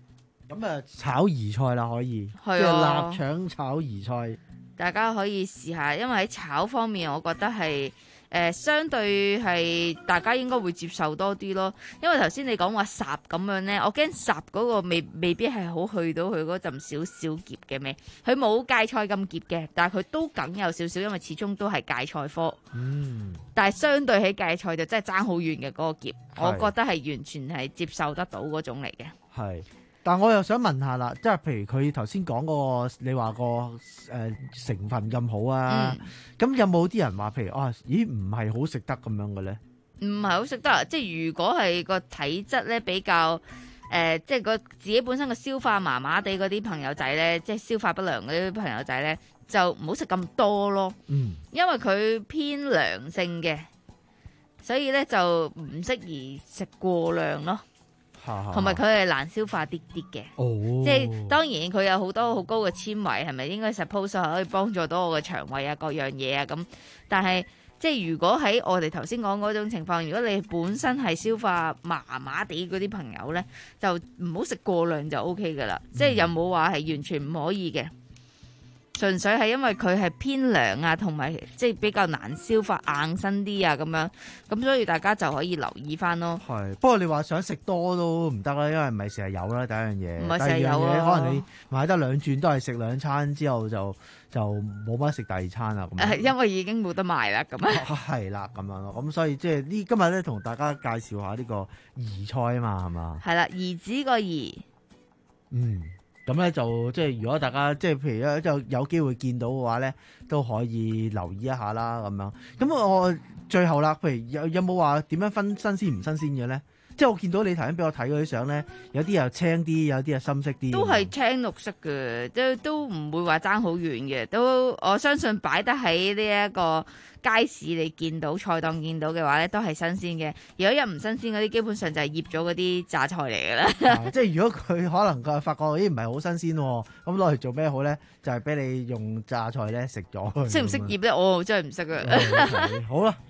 咁啊，炒兒菜啦，可以，即係係啊臘腸炒兒菜。 大家可以試下，因為喺炒方面，我覺得係誒、呃、相對係大家應該會接受多啲咯。因為頭先你講話霎咁樣呢，我驚霎嗰個未未必係好去到佢嗰陣少少澀嘅味。佢冇芥菜咁澀嘅，但係佢都梗有少少，因為始終都係芥菜科。 嗯， 但係相對起芥菜就真係爭好遠嘅嗰個澀， 係我覺得係完全係接受得到嗰種嚟嘅。 係，但我又想問下啦，即係譬如佢頭先講嗰個，你話個誒成分咁好啊，咁、有冇啲人話譬如啊，咦唔係好食得咁樣嘅咧？ 唔係好食得，即係如果係個體質咧比較誒、呃，即係個自己本身個消化麻麻地嗰啲朋友仔咧，即係消化不良嗰啲朋友仔咧，就唔好食咁多咯。 嗯， 因為佢偏涼性嘅，所以咧就唔適宜食過量咯。同埋佢係難消化啲啲嘅， 哦、 即係當然佢有好多好高嘅纖維，係咪應該 suppose 可以幫助到我嘅腸胃啊各樣嘢啊咁？但係即係如果喺我哋頭先講嗰種情況，如果你本身係消化麻麻地嗰啲朋友咧，就唔好食過量就 O K 噶啦，嗯、即係又冇話係完全唔可以嘅。純粹係因為佢係偏涼啊，同埋即係比較難消化硬身啲啊咁樣，咁所以大家就可以留意翻咯。 係，不過你話想食多都唔得啦，因為唔係成日有啦。第一樣嘢， 唔係成日有啊。 第二樣嘢可能你買得兩轉都係食兩餐之後就就冇乜食第二餐啦。咁誒，因為已經冇得賣啦，咁啊。 係啦，咁樣咯。咁所以即係呢今日咧同大家介紹下呢個兒菜啊嘛，係嘛？ 係啦，兒子個兒。 嗯。咁咧就即係如果大家即係譬如咧就有機會見到嘅話咧，都可以留意一下啦咁樣。咁我最後啦，譬如有有冇話點樣分新鮮唔新鮮嘅咧？即係我見到你頭先俾我睇嗰啲相咧，有啲又青啲，有啲又深色啲。 都係青綠色嘅，都都唔會話爭好遠嘅。都我相信擺得喺呢一個街市你見到菜檔見到嘅話咧，都係新鮮嘅。如果一唔新鮮嗰啲，基本上就係醃咗嗰啲榨菜嚟㗎啦。 啊、即係如果佢可能佢發覺咦唔係好新鮮喎，咁攞嚟做咩好咧？就係、是、俾你用榨菜咧食咗。 識唔識醃咧？我真係唔識啊。 Okay, 好啦。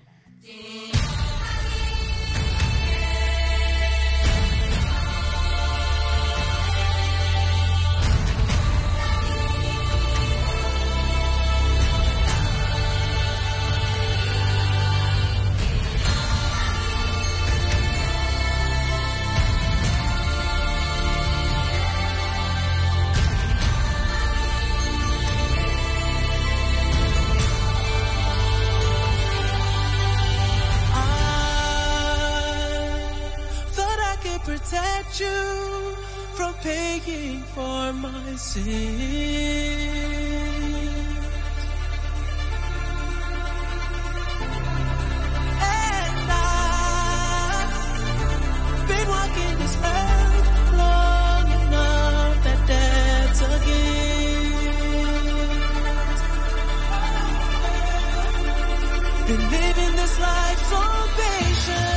Protect you from paying for my sins. And I've been walking this earth long enough that that's a gift. Been living this life so patient.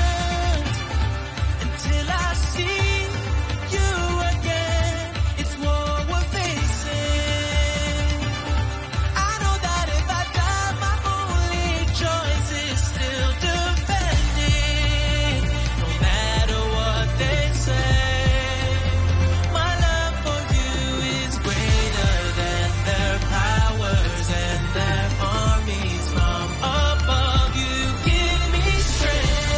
Till I see you again, it's what we're facing. I know that if I die, my only choice is still defending. No matter what they say, my love for you is greater than their powers and their armies from above. You give me strength.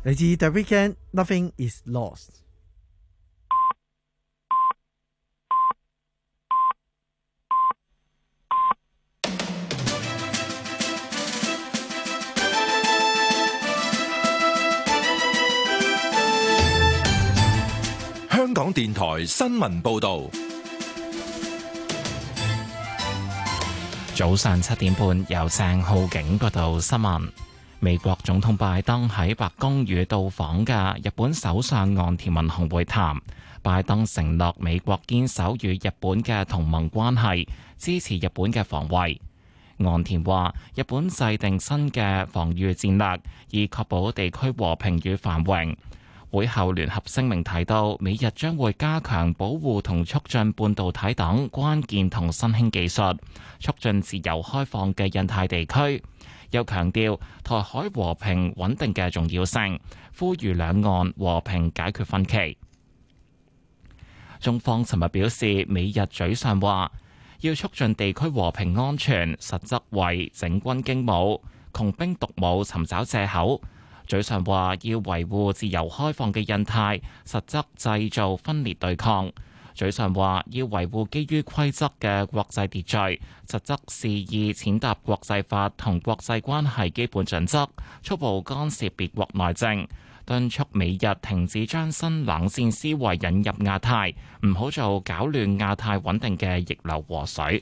嚟自 The Weeknd Nothing Is Lost。 香港電台新聞報道。 早上七點半，由鄭浩景報道新聞。美國總統拜登喺白宮與到訪嘅日本首相岸田文雄會談。拜登承諾美國堅守與日本嘅同盟關係，支持日本嘅防衛。岸田話：日本制定新嘅防禦戰略，以確保地區和平與繁榮。會後聯合聲明提到，美日將會加強保護同促進半導體等關鍵同新興技術，促進自由開放嘅印太地區。又強調台海和平穩定嘅重要性，呼籲兩岸和平解決分歧。中方尋日表示，美日嘴上話要促進地區和平安全，實則為整軍經武、窮兵黷武尋找藉口。嘴上話要維護自由開放嘅印太，實則製造分裂對抗；嘴上話要維護基於規則嘅國際秩序，實則肆意踐踏國際法同國際關係基本準則，粗暴干涉別國內政，敦促美日停止將新冷戰思維引入亞太，唔好做搞亂亞太穩定嘅逆流河水。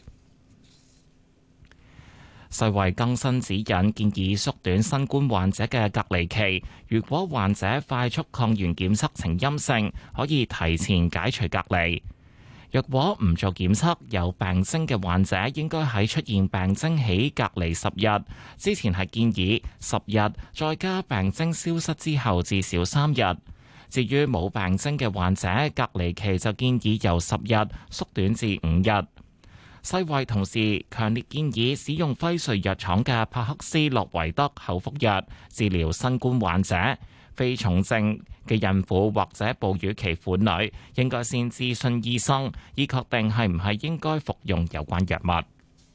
世衛更新指引，建議縮短新冠患者嘅隔離期。如果患者快速抗原檢測呈陰性，可以提前解除隔離。若果唔做檢測，有病徵嘅患者應該喺出現病徵起隔離十日。之前係建議十日，再加病徵消失之後至少三日。至於冇病徵嘅患者，隔離期就建議由十日縮短至五日。世衛同時強烈建議使用輝瑞藥廠嘅帕克斯洛維德口服藥治療新冠患者。非重症嘅孕婦或者哺乳期婦女應該先諮詢醫生，以確定係唔係應該服用有關藥物。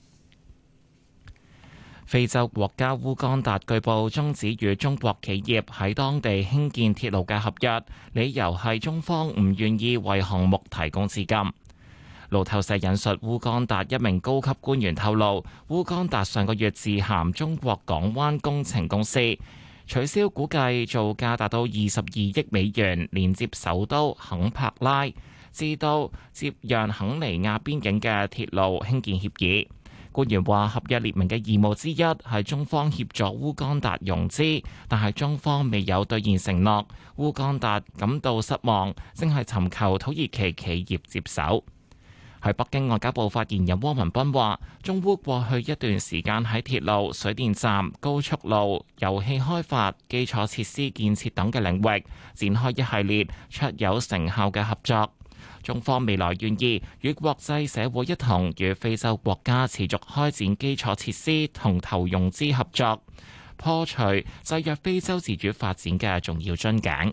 非洲國家烏干達據報終止與中國企業喺當地興建鐵路嘅合約，理由係中方唔願意為項目提供資金。路透社引述烏干達一名高級官員透露，烏干達上個月致函中國港灣工程公司，取消估計造價達到二十二億美元，連接首都肯帕拉至到接壤肯尼亞邊境嘅鐵路興建協議。官員話，合約列明嘅義務之一係中方協助烏干達融資，但係中方未有兌現承諾，烏干達感到失望，正係尋求土耳其企業接手。喺北京，外交部發言人汪文斌話，中烏過去一段時間喺鐵路、水電站、高速路、油氣開發、基礎設施建設等嘅領域展開一系列卓有成效嘅合作。中方未來願意與國際社會一同與非洲國家持續開展基礎設施同投融資合作，破除制約非洲自主發展嘅重要樽頸。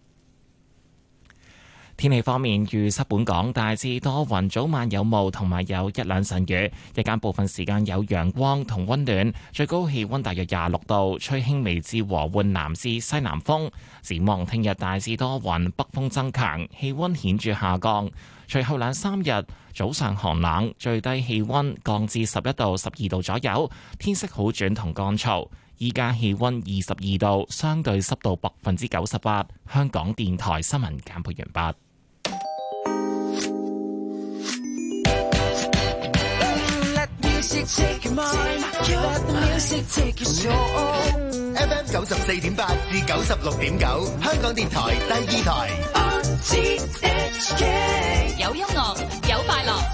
天氣方面，預測本港大致多雲，早晚有霧，同埋有一兩陣雨。日間部分時間有陽光同溫暖，最高氣溫大約廿六度，吹輕微至和緩南至西南風。展望聽日大致多雲，北風增強，氣溫顯著下降。隨後兩三日早上寒冷，最低氣溫降至十一到十二度左右，天色好轉同乾燥。依家氣溫二十二度，相對濕度百分之九十八。香港電台新聞簡報完畢。 F M 九十四點八至九十六點九，香港電台第二台。 有音樂，有快樂。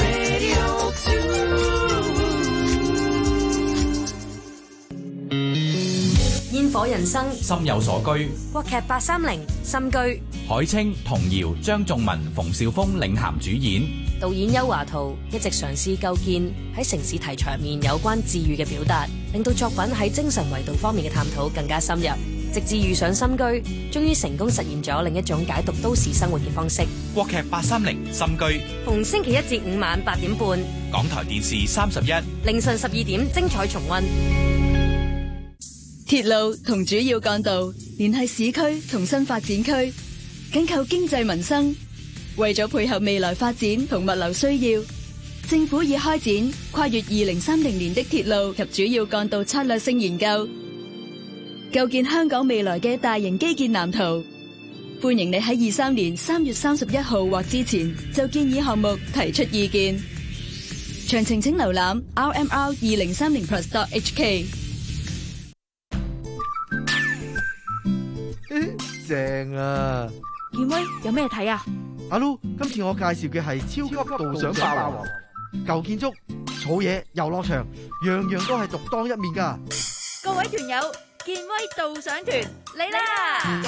煙火人生， 心有所居。 國劇八三零心居， 海清、童瑤、張頌文、馮紹峰領銜主演。 導演邱華圖一直嘗試構建喺城市題材面有關治癒嘅表達，令到作品喺精神維度方面嘅探討更加深入。直至遇上心居，終於成功實現咗另一種解讀都市生活嘅方式。 國劇八三零心居， 逢星期一至五晚八點半， 港台電視三十一， 凌晨十二點精彩重溫。 鐵路同主要幹道聯繫市區同新發展區，緊扣經濟民生。為咗配合未來發展同物流需要，政府已開展跨越二零三零年的鐵路及主要幹道策略性研究，構建香港未來嘅大型基建藍圖。歡迎你喺二三年三月三十一號或之前就建議項目提出意見。詳情請瀏覽 r m r 二零三零 plus dot h k。 正啊！ 健威有咩睇啊？ 阿 Lu，今次我介紹嘅係超級導賞霸王，舊建築、草野、遊樂場，樣樣都係獨當一面噶。 各位團友，健威導賞團嚟啦！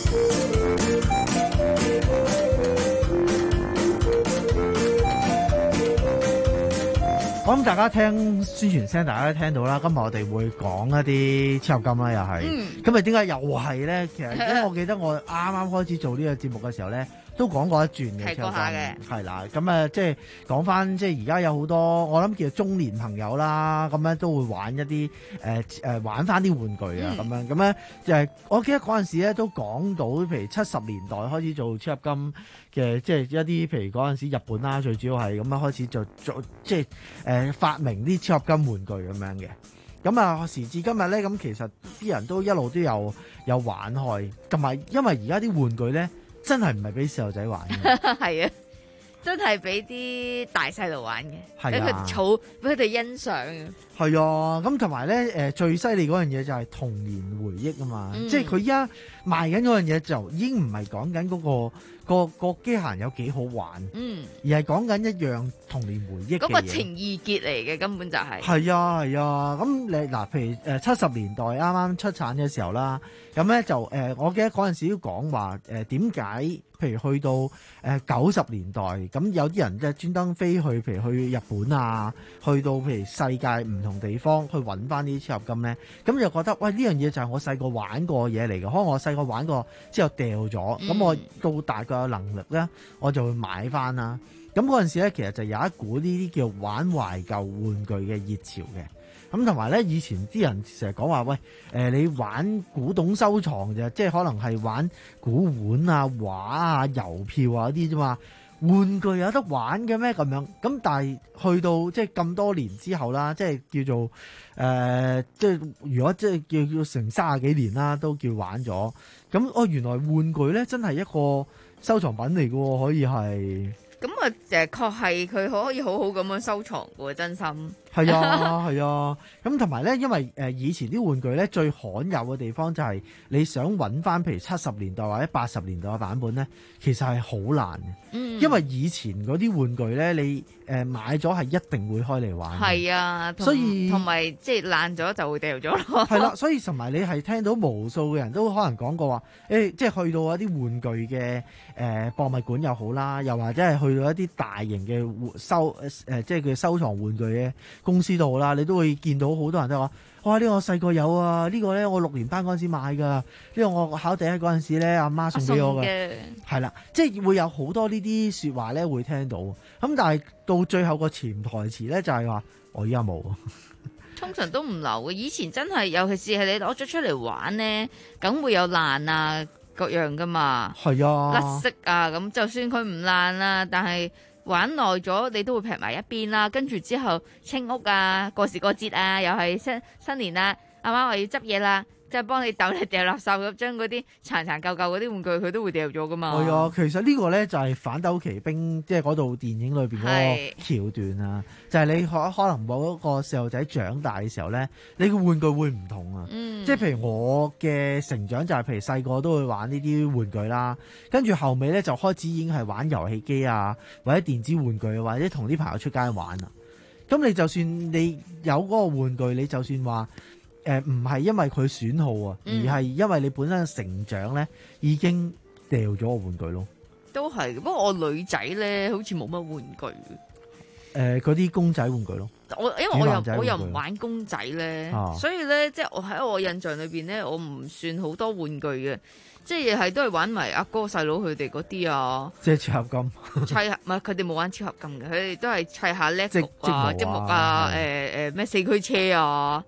我諗大家聽宣傳聲，大家都聽到啦。今日我哋會講一啲超合金啦，又係。 嗯。 咁啊，點解又係咧？其實因為我記得我啱啱開始做呢個節目嘅時候咧，都講過一轉嘅超合金。係啦，咁啊，即係講翻，即係而家有好多，我諗叫做中年朋友啦，咁樣都會玩一啲誒誒玩翻啲玩具啊，咁、嗯、樣咁咧就係我記得嗰陣時咧都講到，譬如七十年代開始做超合金嘅，即係一啲譬如嗰陣時日本啦，最主要係咁樣開始做做即係誒、呃、發明啲超合金玩具咁樣嘅。咁啊，時至今日咧，咁其實啲人都一路都有有玩開，同埋因為而家啲玩具咧真係唔係俾細路仔玩嘅， 係啊，真係俾啲大細路玩嘅，俾係啊佢儲，俾佢哋欣賞嘅。 係啊，咁同埋咧誒最犀利嗰樣嘢就係童年回憶啊嘛， 嗯、 即係佢而家賣緊嗰樣嘢就已經唔係講緊嗰個。個個機械人有幾好玩， 嗯， 而係講緊一樣童年回憶嘅嘢。 嗰個情意結嚟嘅根本就係、是。 係啊係啊，咁你嗱，譬如誒七十年代啱啱出產嘅時候啦，咁咧就誒、呃，我記得嗰陣時都講話誒點解，譬如去到誒九十年代，咁有啲人即係專登飛去，譬如去日本啊，去到譬如世界唔同地方去揾翻啲超合金咧，咁就覺得喂呢樣嘢就係我細個玩過嘢嚟嘅，可能我細個玩過之後掉咗，咁、嗯、我到大概有能力咧，我就會買翻啦。咁嗰陣時咧，其實就有一股呢啲叫玩懷舊玩具嘅熱潮嘅。咁同埋咧，以前啲人成日講話，喂，誒、呃、你玩古董收藏就即係可能係玩古碗啊、畫啊、郵票啊嗰啲啫嘛。玩具有得玩嘅咩咁樣？咁但係去到即係咁多年之後啦，即係叫做誒、呃，即係如果即係叫叫成三十幾年啦，都叫玩咗。咁哦，原來玩具咧真係一個收藏品嚟嘅喎，可以係。 咁啊，誒確係佢可以好好咁樣收藏嘅喎，真心。 係啊，係啊。咁同埋咧，因為誒以前啲玩具咧最罕有嘅地方就係你想揾翻譬如七十年代或者八十年代嘅版本咧，其實係好難嘅。嗯。因為以前嗰啲玩具咧，你誒買咗係一定會開嚟玩。係啊， 所以同埋即係爛咗就會掉咗咯。 係啦，所以同埋你係聽到無數嘅人都可能講過話，誒、欸，即係去到一啲玩具嘅誒、呃、博物館又好啦，又或者係去到一啲大型嘅收誒、呃，即係佢收藏玩具嘅公司度啦，你都會見到好多人都話：哇！呢、這個我細個有啊，呢、這個咧我六年班嗰陣時買㗎，呢、這個我考第一嗰陣時咧阿媽送俾我嘅，係啦，即係會有好多呢啲説話咧會聽到。咁但係到最後個潛台詞咧就係話：我依家冇。 通常都唔留嘅，以前真係，尤其是係你攞咗出嚟玩咧，梗會有爛啊各樣噶嘛。係啊，甩色啊咁，就算佢唔爛啦，但係玩耐咗，你都會劈埋一邊啦。跟住之後清屋啊，過時過節啊，又係新新年啦，阿媽話要執嘢啦。即係幫你抌你掉垃圾咁，將嗰啲殘殘舊舊嗰啲玩具佢都會掉咗噶嘛。係啊，其實呢個咧就係反斗奇兵，即係嗰度電影裏邊嗰個橋段啊。就係、是、你可可能某一個細路仔長大嘅時候咧，你個玩具會唔同啊。嗯、即係譬如我嘅成長就係譬如細個都會玩呢啲玩具啦，跟住後尾咧就開始已經係玩遊戲機啊，或者電子玩具，或者同啲朋友出街玩啊。咁你就算你有嗰個玩具，你就算話。誒唔係因為佢損耗啊， 嗯、 而係因為你本身嘅成長咧已經掉咗個玩具咯。 都係，不過我女仔咧好似冇乜玩具。 誒嗰啲公仔玩具咯。 我因為我又我又唔玩公仔咧，啊、所以咧即係我喺我印象裏邊咧，我唔算好多玩具嘅，即係係都係玩埋阿哥細佬佢哋嗰啲啊。即係超合金。砌唔係佢哋冇玩超合金嘅，佢哋都係砌下 LEGO 啊、積木啊、誒誒咩四驅車啊。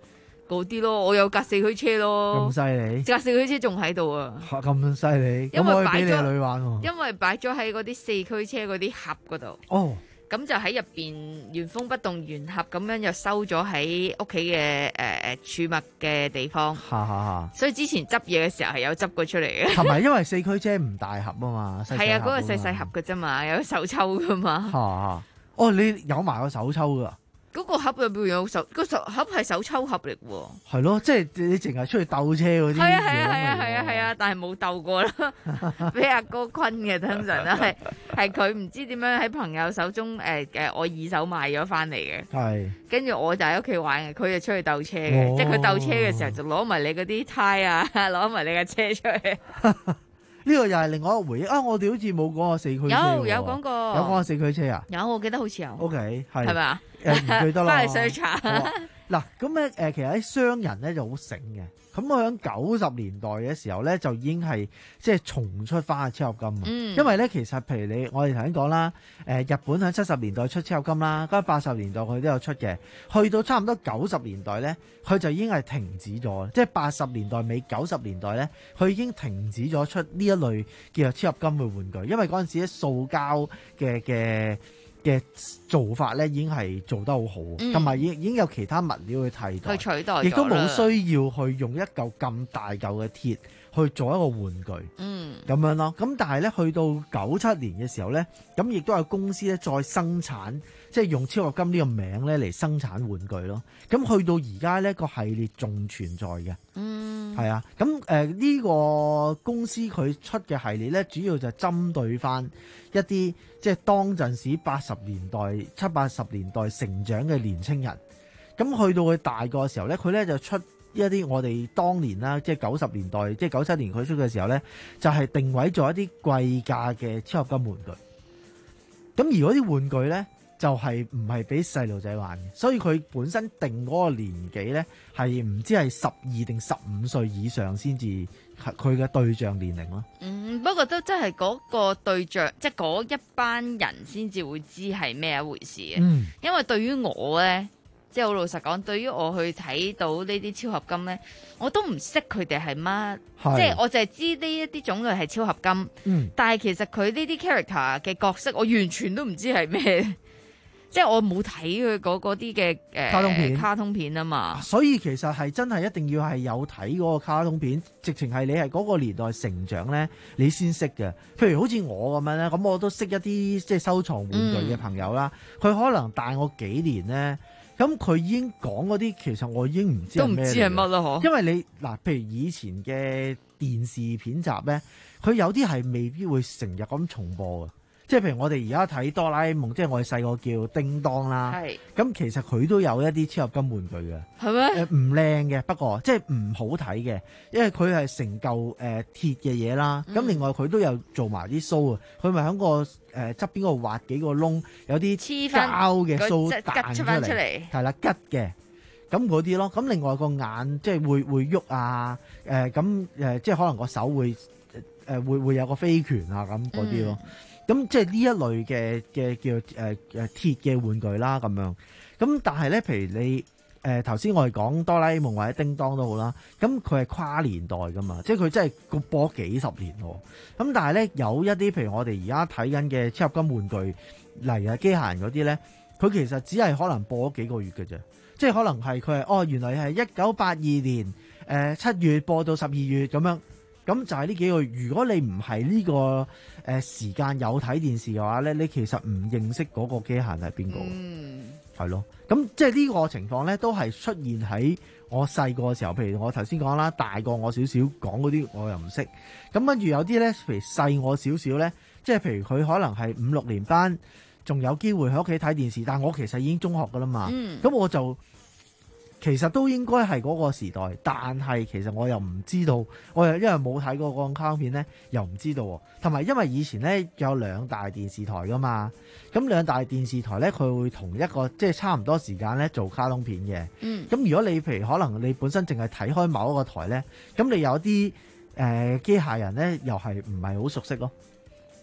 嗰啲咯，我有架四驅車咯， 咁犀利， 架四驅車仲喺度啊！ 咁犀利， 因為擺咁可以俾你咗女玩喎。 因為擺咗喺嗰啲四驅車嗰啲盒嗰度。 哦。 咁就喺入邊原封不動原盒咁樣就收咗喺屋企嘅誒誒儲物嘅地方。 哈哈哈！ 所以之前執嘢嘅時候係有執過出嚟嘅。 係咪因為四驅車唔大盒啊嘛？細細盒係啊，嗰、嗰個啊嘛細細盒嘅啫嘛，有手抽噶嘛。 哈哈！哦，你有埋個手抽噶？ 嗰個盒入邊有手，個手盒係手抽盒嚟喎。 係咯，即係你淨係出去鬥車嗰啲。 係啊係啊係啊係啊係啊，但係冇鬥過啦，俾阿哥坤嘅，通常都係係佢唔知點樣喺朋友手中誒誒、呃，我二手買咗翻嚟嘅。係。跟住我就喺屋企玩嘅，佢就出去鬥車嘅， 哦、 即係佢鬥車嘅時候就攞埋你嗰啲胎啊，攞埋你架車出去。 呢個又係另外一個回憶啊！我哋好似冇講過四驅車喎。 有有講過。 有講過四驅車啊？ 有，我記得好似有。 O K， 係。係咪啊？ 誒唔記得啦。 翻嚟 search 下。 嗱，咁咧誒，其實啲商人咧就好醒嘅。咁我喺九十年代嘅時候咧，就已經係即係重出翻嘅超合金啊。 嗯。 因為咧，其實譬如你我哋頭先講啦，誒日本喺七十年代出超合金啦，跟住八十年代佢都有出嘅，去到差唔多九十年代咧，佢就已經係停止咗。即係八十年代尾九十年代咧，佢已經停止咗出呢一類叫做超合金嘅玩具，因為嗰陣時咧塑膠嘅嘅嘅做法咧已經係做得好好，同埋已已經有其他物料去替代， 去取代咗啦， 亦都冇需要去用一嚿咁大嚿嘅鐵去做一個玩具，嗯，咁樣咯。咁但係咧，去到九七年嘅時候咧，咁亦都有公司咧再生產，即係用超合金呢個名咧嚟生產玩具咯。咁去到而家咧個系列仲存在嘅，嗯，係啊。咁誒呢個公司佢出嘅系列咧，主要就針對翻一啲即係當陣時八十年代、七八十年代成長嘅年青人。咁去到佢大個嘅時候咧，佢咧就出一啲我哋當年啦，即係九十年代，即係九七年佢出嘅時候咧，就係、是、定位咗一啲貴價嘅超合金玩具。咁而嗰啲玩具咧，就係唔係俾細路仔玩嘅，所以佢本身定嗰個年紀咧，係唔知係十二定十五歲以上先至係佢嘅對象年齡咯。 嗯，不過都真係嗰個對象，即係嗰一班人先至會知係咩一回事嘅。嗯，因為對於我咧。即係好老實講，對於我去睇到呢啲超合金咧，我都唔識佢哋係乜，即係我淨係知呢一啲種類係超合金。嗯，但係其實佢呢啲 character 嘅角色，我完全都唔知係咩，即係我冇睇佢嗰嗰啲嘅誒卡通片，卡通片啊嘛。所以其實係真係一定要係有睇嗰個卡通片，直情係你係嗰個年代成長咧，你先識嘅。譬如好似我咁樣咧，咁我都識一啲即係收藏玩具嘅朋友啦，佢、嗯、可能大我幾年咧。咁佢已經講嗰啲，其實我已經唔知係咩嚟嘅，都唔知係乜啦嗬。因為你嗱，譬如以前嘅電視片集咧，佢有啲係未必會成日咁重播嘅。即係譬如我哋而家睇哆啦 A 夢，即係我哋細個叫叮當啦。係。咁其實佢都有一啲超合金玩具嘅。係咩？誒唔靚嘅，不過即係唔好睇嘅，因為佢係成嚿誒鐵嘅嘢啦。咁、嗯、另外佢都有做埋啲鬚啊，佢咪喺個誒側邊嗰度挖幾個窿，有啲膠嘅鬚彈出嚟。係啦，吉嘅。咁嗰啲咯。咁另外個眼即係會會喐啊。誒咁誒，即係可能個手會誒、呃、會會有個飛拳啊咁嗰啲咯。咁即係呢一類嘅嘅叫誒誒、呃、鐵嘅玩具啦咁樣，咁但係咧，譬如你誒頭先我哋講哆啦 A 夢或者叮當都好啦，咁佢係跨年代噶嘛，即係佢真係個播幾十年喎。咁但係咧有一啲譬如我哋而家睇緊嘅超合金玩具，例如係機械人嗰啲咧，佢其實只係可能播咗幾個月嘅啫，即係可能係佢係哦原來係一九八二年誒七、呃、月播到十二月咁樣。咁就係呢幾個月。如果你唔係呢個誒、呃、時間有睇電視嘅話咧，你其實唔認識嗰個機械係邊個，係、嗯、咯。咁即係呢個情況咧，都係出現喺我細個嘅時候。譬如我頭先講啦，大過我少少講嗰啲，我又唔識。咁跟住有啲咧，譬如細我少少咧，即係譬如佢可能係五六年班，仲有機會喺屋企睇電視，但我其實已經中學噶啦嘛。咁、嗯、我就。其實都應該係嗰個時代，但係其實我又唔知道，我又因為冇睇過嗰個卡通片咧，又唔知道。同埋因為以前咧有兩大電視台噶嘛，咁兩大電視台咧佢會同一個即係差唔多時間咧做卡通片嘅。嗯。咁如果你譬如可能你本身淨係睇開某一個台咧，咁你有啲誒機械人咧又係唔係好熟悉咯？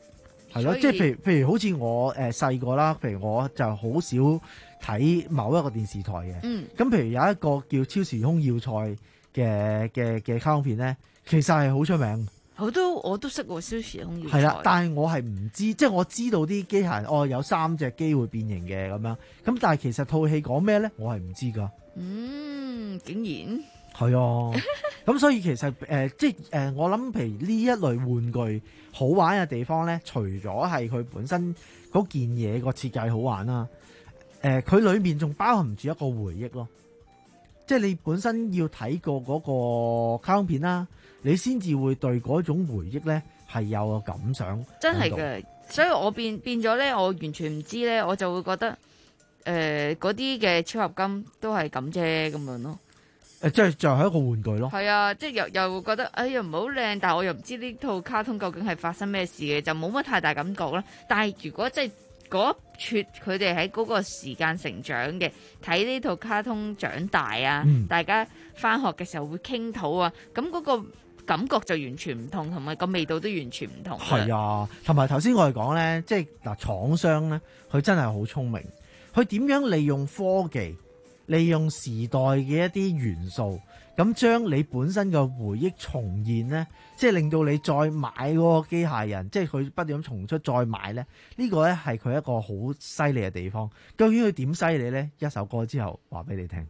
係咯，即係譬如譬如好似我誒細個啦，譬如我就好少睇某一個電視台嘅。 嗯。 咁譬如有一個叫《超時空要塞》嘅嘅嘅卡通片咧，其實係好出名。 我都我都識喎，超時空要塞。 係啦，但係我係唔知，即係我知道啲機械人哦有三隻機會變形嘅咁樣。咁但係其實套戲講咩咧，我係唔知㗎。 嗯，竟然係啊。咁所以其實誒、呃，即係誒、呃，我諗譬如呢一類玩具好玩嘅地方咧，除咗係佢本身嗰件嘢個設計好玩啦，誒、呃，佢裏面仲包含住一個回憶咯。即係你本身要睇過嗰個卡通片啦，你先至會對嗰種回憶咧係有個感想。 真係嘅，所以我變變咗咧，我完全唔知咧，我就會覺得誒嗰啲嘅超合金都係咁啫咁樣咯。 誒，即係就係一個玩具咯。 係啊，即係又又會覺得哎呀唔好靚，但係我又唔知呢套卡通究竟係發生咩事嘅，就冇乜太大感覺啦。但係如果即係嗰撮佢哋喺嗰個時間成長嘅，睇呢套卡通長大啊，嗯、大家返學嘅時候會傾討啊，咁嗰個感覺就完全唔同，同埋個味道都完全唔同。 係啊，同埋頭先我哋講咧，即係嗱，廠商咧，佢真係好聰明，佢點樣利用科技，利用時代嘅一啲元素，咁將你本身嘅回憶重現呢，即係令到你再買嗰個機械人，即係佢不斷咁重出再買呢。呢個呢係佢一個好犀利嘅地方。究竟佢點犀利呢？一首歌之後話俾你聽。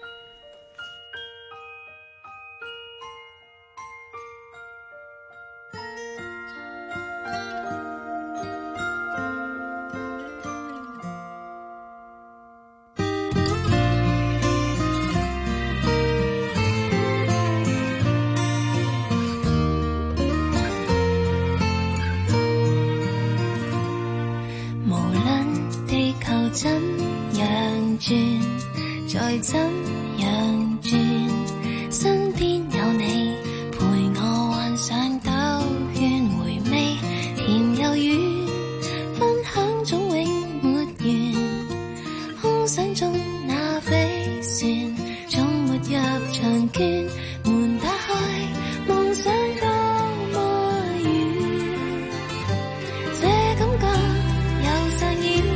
怎樣轉，再怎樣轉，身邊有你陪我幻想兜圈回味，甜又軟，分享總永沒完。空想中那飛船，總沒入場券，門打開，夢想多麼遠，這感覺又上演。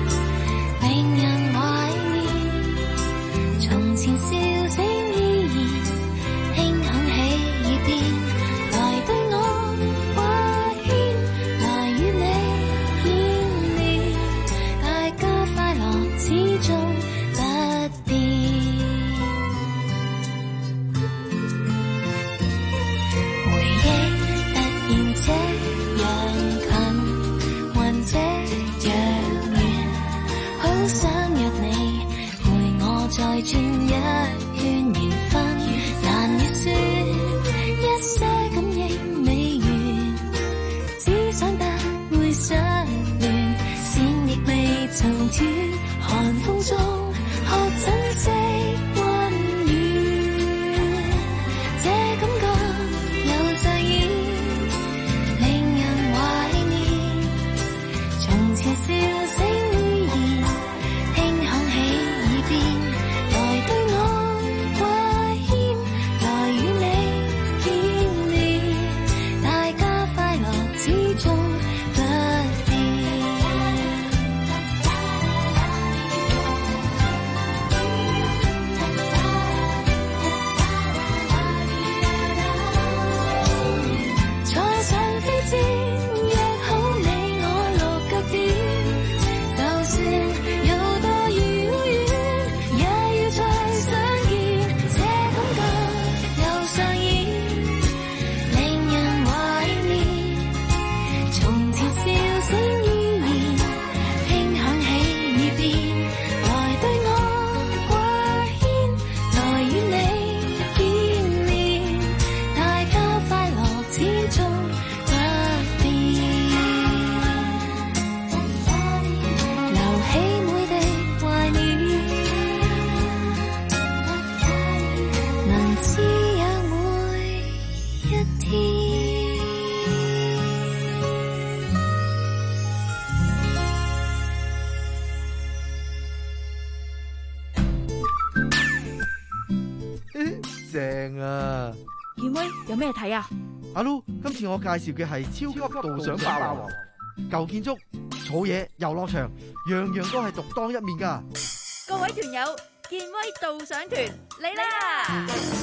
前笑聲依然輕響起耳邊，來對我掛牽，來與你見面，大家快樂始終不變。回憶突然這樣近，還這樣遠，好想約你陪我再轉一圈緣分，難以說一些感應未完，只想不會失聯，線亦未曾斷，寒風中學珍惜溫暖，這感覺又再現，令人懷念，從前笑聲依然輕響起耳邊。來對我掛牽，來與你見面，大家快樂始終不變。坐上飛氈，約好你我落腳點，就算有多遙遠，也要再相見，這感覺又上演，令人懷念，從前笑聲依然輕響起耳邊，來對我掛牽，來與你見面，大家快樂始終不變，留起每滴懷念，能知也每一天。 正啊！ 燕威有咩睇啊？ 阿 Lu，今次我介紹嘅係超級導賞霸王。 舊建築、草嘢、遊樂場，樣樣都係獨當一面㗎。 各位團友，健威導賞團嚟啦！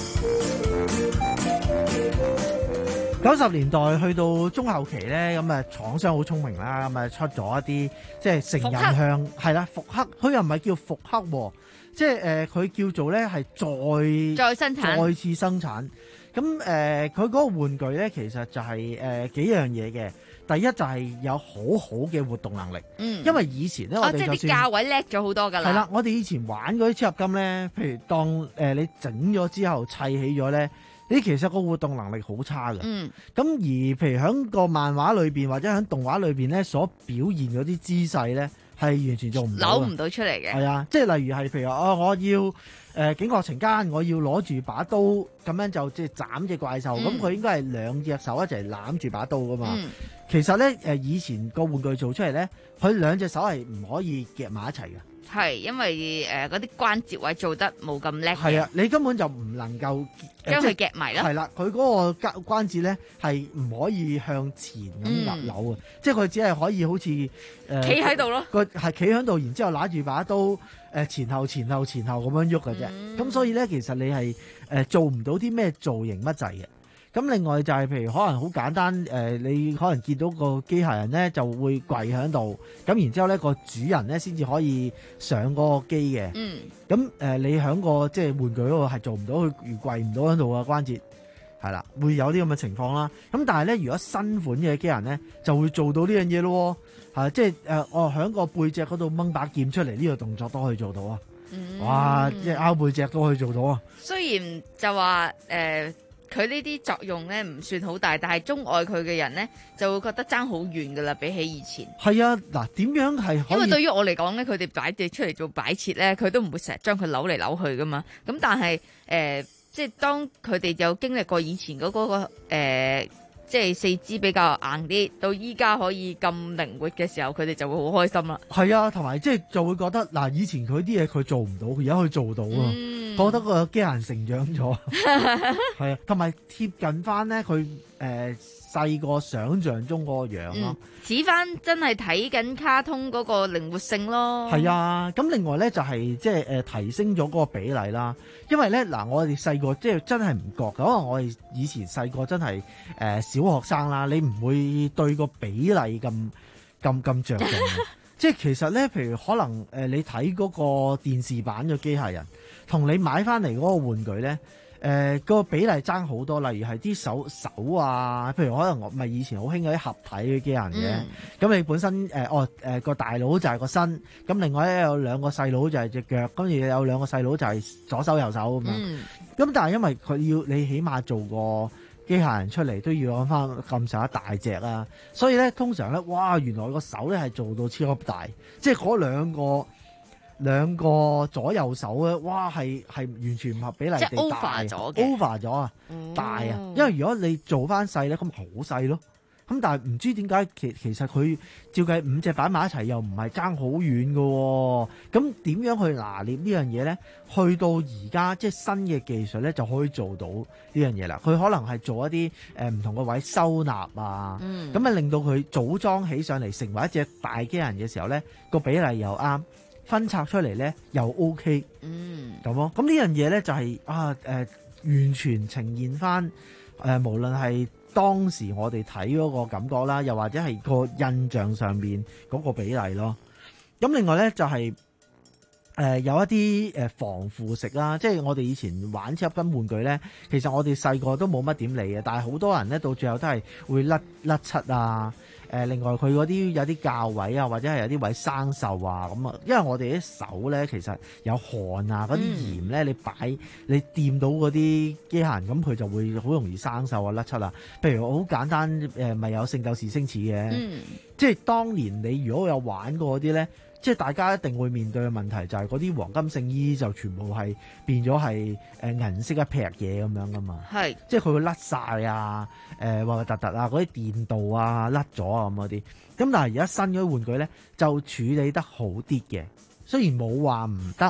九十年代去到中後期咧，咁啊廠商好聰明啦，咁啊出咗一啲即係成人向係啦，復刻，佢又唔係叫復刻喎，即係誒佢叫做咧係再再生產再次生產。咁誒佢嗰個玩具咧，其實就係、是、誒、呃、幾樣嘢嘅。第一就係有好好嘅活動能力， 嗯， 因為以前咧我哋就算、 哦、即係啲價位叻咗好多㗎啦。 係啦，我哋以前玩嗰啲超合金咧，譬如當誒、呃、你整咗之後砌起咗咧，你其實個活動能力好差㗎。 嗯， 咁而譬如喺個漫畫裏邊或者喺動畫裏邊咧，所表現嗰啲姿勢咧，係完全做唔到， 扭唔到出嚟嘅。 係啊，即係例如係譬如話哦，我要誒、呃、警覺懲奸，我要攞住把刀咁樣就即係斬隻怪獸，咁佢、嗯、應該係兩隻手一齊攬住把刀㗎嘛。嗯、其實咧誒以前個玩具做出嚟咧，佢兩隻手係唔可以夾埋一齊嘅。 係因為誒嗰啲關節位做得冇咁叻。 係啊，你根本就唔能夠將佢夾埋啦。 係啦，佢嗰個關關節咧係唔可以向前咁壓扭嘅，嗯、即係佢只係可以好似誒企喺度咯。 個係企喺度，然之後拿住把刀誒、呃、前後前後前後咁樣喐嘅啫。咁、嗯、所以咧，其實你係誒、呃、做唔到啲咩造型乜滯嘅。咁另外就係譬如可能好簡單誒、呃，你可能見到個機械人咧就會跪喺度，咁然之後咧個主人咧先至可以上嗰個機嘅。嗯。咁誒、呃，你喺個即係玩具嗰度係做唔到，佢跪唔到喺度嘅關節，係啦，會有啲咁嘅情況啦。咁但係咧，如果新款嘅機械人咧，就會做到呢樣嘢咯，係即係誒，我喺個背脊嗰度掹把劍出嚟，呢、這個動作都可以做到啊！嗯、哇，即係拗背脊都可以做到啊！ 雖然就話誒。呃佢呢啲作用咧唔算好大，但係鍾愛佢嘅人咧就會覺得爭好遠噶啦，比起以前。 係啊，嗱，點樣係？ 因為對於我嚟講咧，佢哋擺隻出嚟做擺設咧，佢都唔會成日將佢扭嚟扭去噶嘛。咁但係誒、呃，即係當佢哋有經歷過以前嗰、嗰個誒。呃即係四肢比較硬啲，到依家可以咁靈活嘅時候，佢哋就會好開心啦。係啊，同埋即係就會覺得嗱，以前佢啲嘢佢做唔到，佢而家可以做到啊，嗯、覺得個機械人成長咗。係啊，同埋貼近翻咧，佢誒細個想像中嗰個樣咯， 似翻、嗯、真係睇緊卡通嗰個靈活性咯。 係啊，咁另外咧就係即係誒提升咗嗰個比例啦。因為咧嗱，我哋細個即係真係唔覺，可能我哋以前細個真係誒、呃、小學生啦，你唔會對個比例咁咁咁著重。即係其實咧，譬如可能誒、呃、你睇嗰個電視版嘅機械人，同你買翻嚟嗰個玩具咧。誒、呃嗰個比例爭好多，例如係啲手手啊，譬如可能我咪以前好興嗰啲合體嘅機械人嘅，咁、嗯、你本身誒、呃、哦誒個、呃、大佬就係個身，咁另外咧有兩個細佬就係隻腳，跟住有兩個細佬就係左手右手咁樣。咁、嗯、但係因為佢要你起碼做個機械人出嚟都要攞翻咁上下大隻啊，所以咧通常咧，哇原來個手咧係做到超級大，即係嗰兩個。兩個左右手咧，哇，係係完全唔合比例地大，即係 over 咗嘅 over 咗啊，大啊！因為如果你做翻細咧，咁好細咯。咁但係唔知點解其其實佢照計五隻擺埋一齊又唔係爭好遠嘅喎。咁點樣去拿捏呢樣嘢咧？去到而家即係新嘅技術咧，就可以做到呢樣嘢啦。佢可能係做一啲誒唔同嘅位收納啊，咁啊、嗯、令到佢組裝起上嚟成為一隻大機人嘅時候咧，個比例又啱。分拆出嚟咧又 OK，嗯，咁咯，咁呢樣嘢咧就係、是、啊誒、呃、完全呈現翻誒、呃，無論係當時我哋睇嗰個感覺啦，又或者係個印象上面嗰個比例咯。咁另外咧就係、是、誒、呃、有一啲誒防腐蝕啦，即係我哋以前玩超合金玩具咧，其實我哋細個都冇乜點理嘅，但係好多人咧到最後都係會甩甩漆啊。誒，另外佢嗰啲有啲較位啊，或者係有啲位生鏽啊，咁啊，因為我哋啲手咧其實有汗啊，嗰啲鹽咧你擺你掂到嗰啲機械人，咁佢就會好容易生鏽啊、甩漆啊。譬如好簡單誒，咪、呃、有聖鬥士星矢嘅，嗯、即係當年你如果有玩過嗰啲咧。即係大家一定會面對嘅問題，就係嗰啲黃金聖衣就全部係變咗係誒銀色一劈嘢咁樣噶嘛。係是，即係佢會甩晒啊，誒核核突突啊，嗰啲電鍍啊甩咗啊咁嗰啲。咁但係而家新嗰啲玩具咧就處理得好啲嘅，雖然冇話唔得，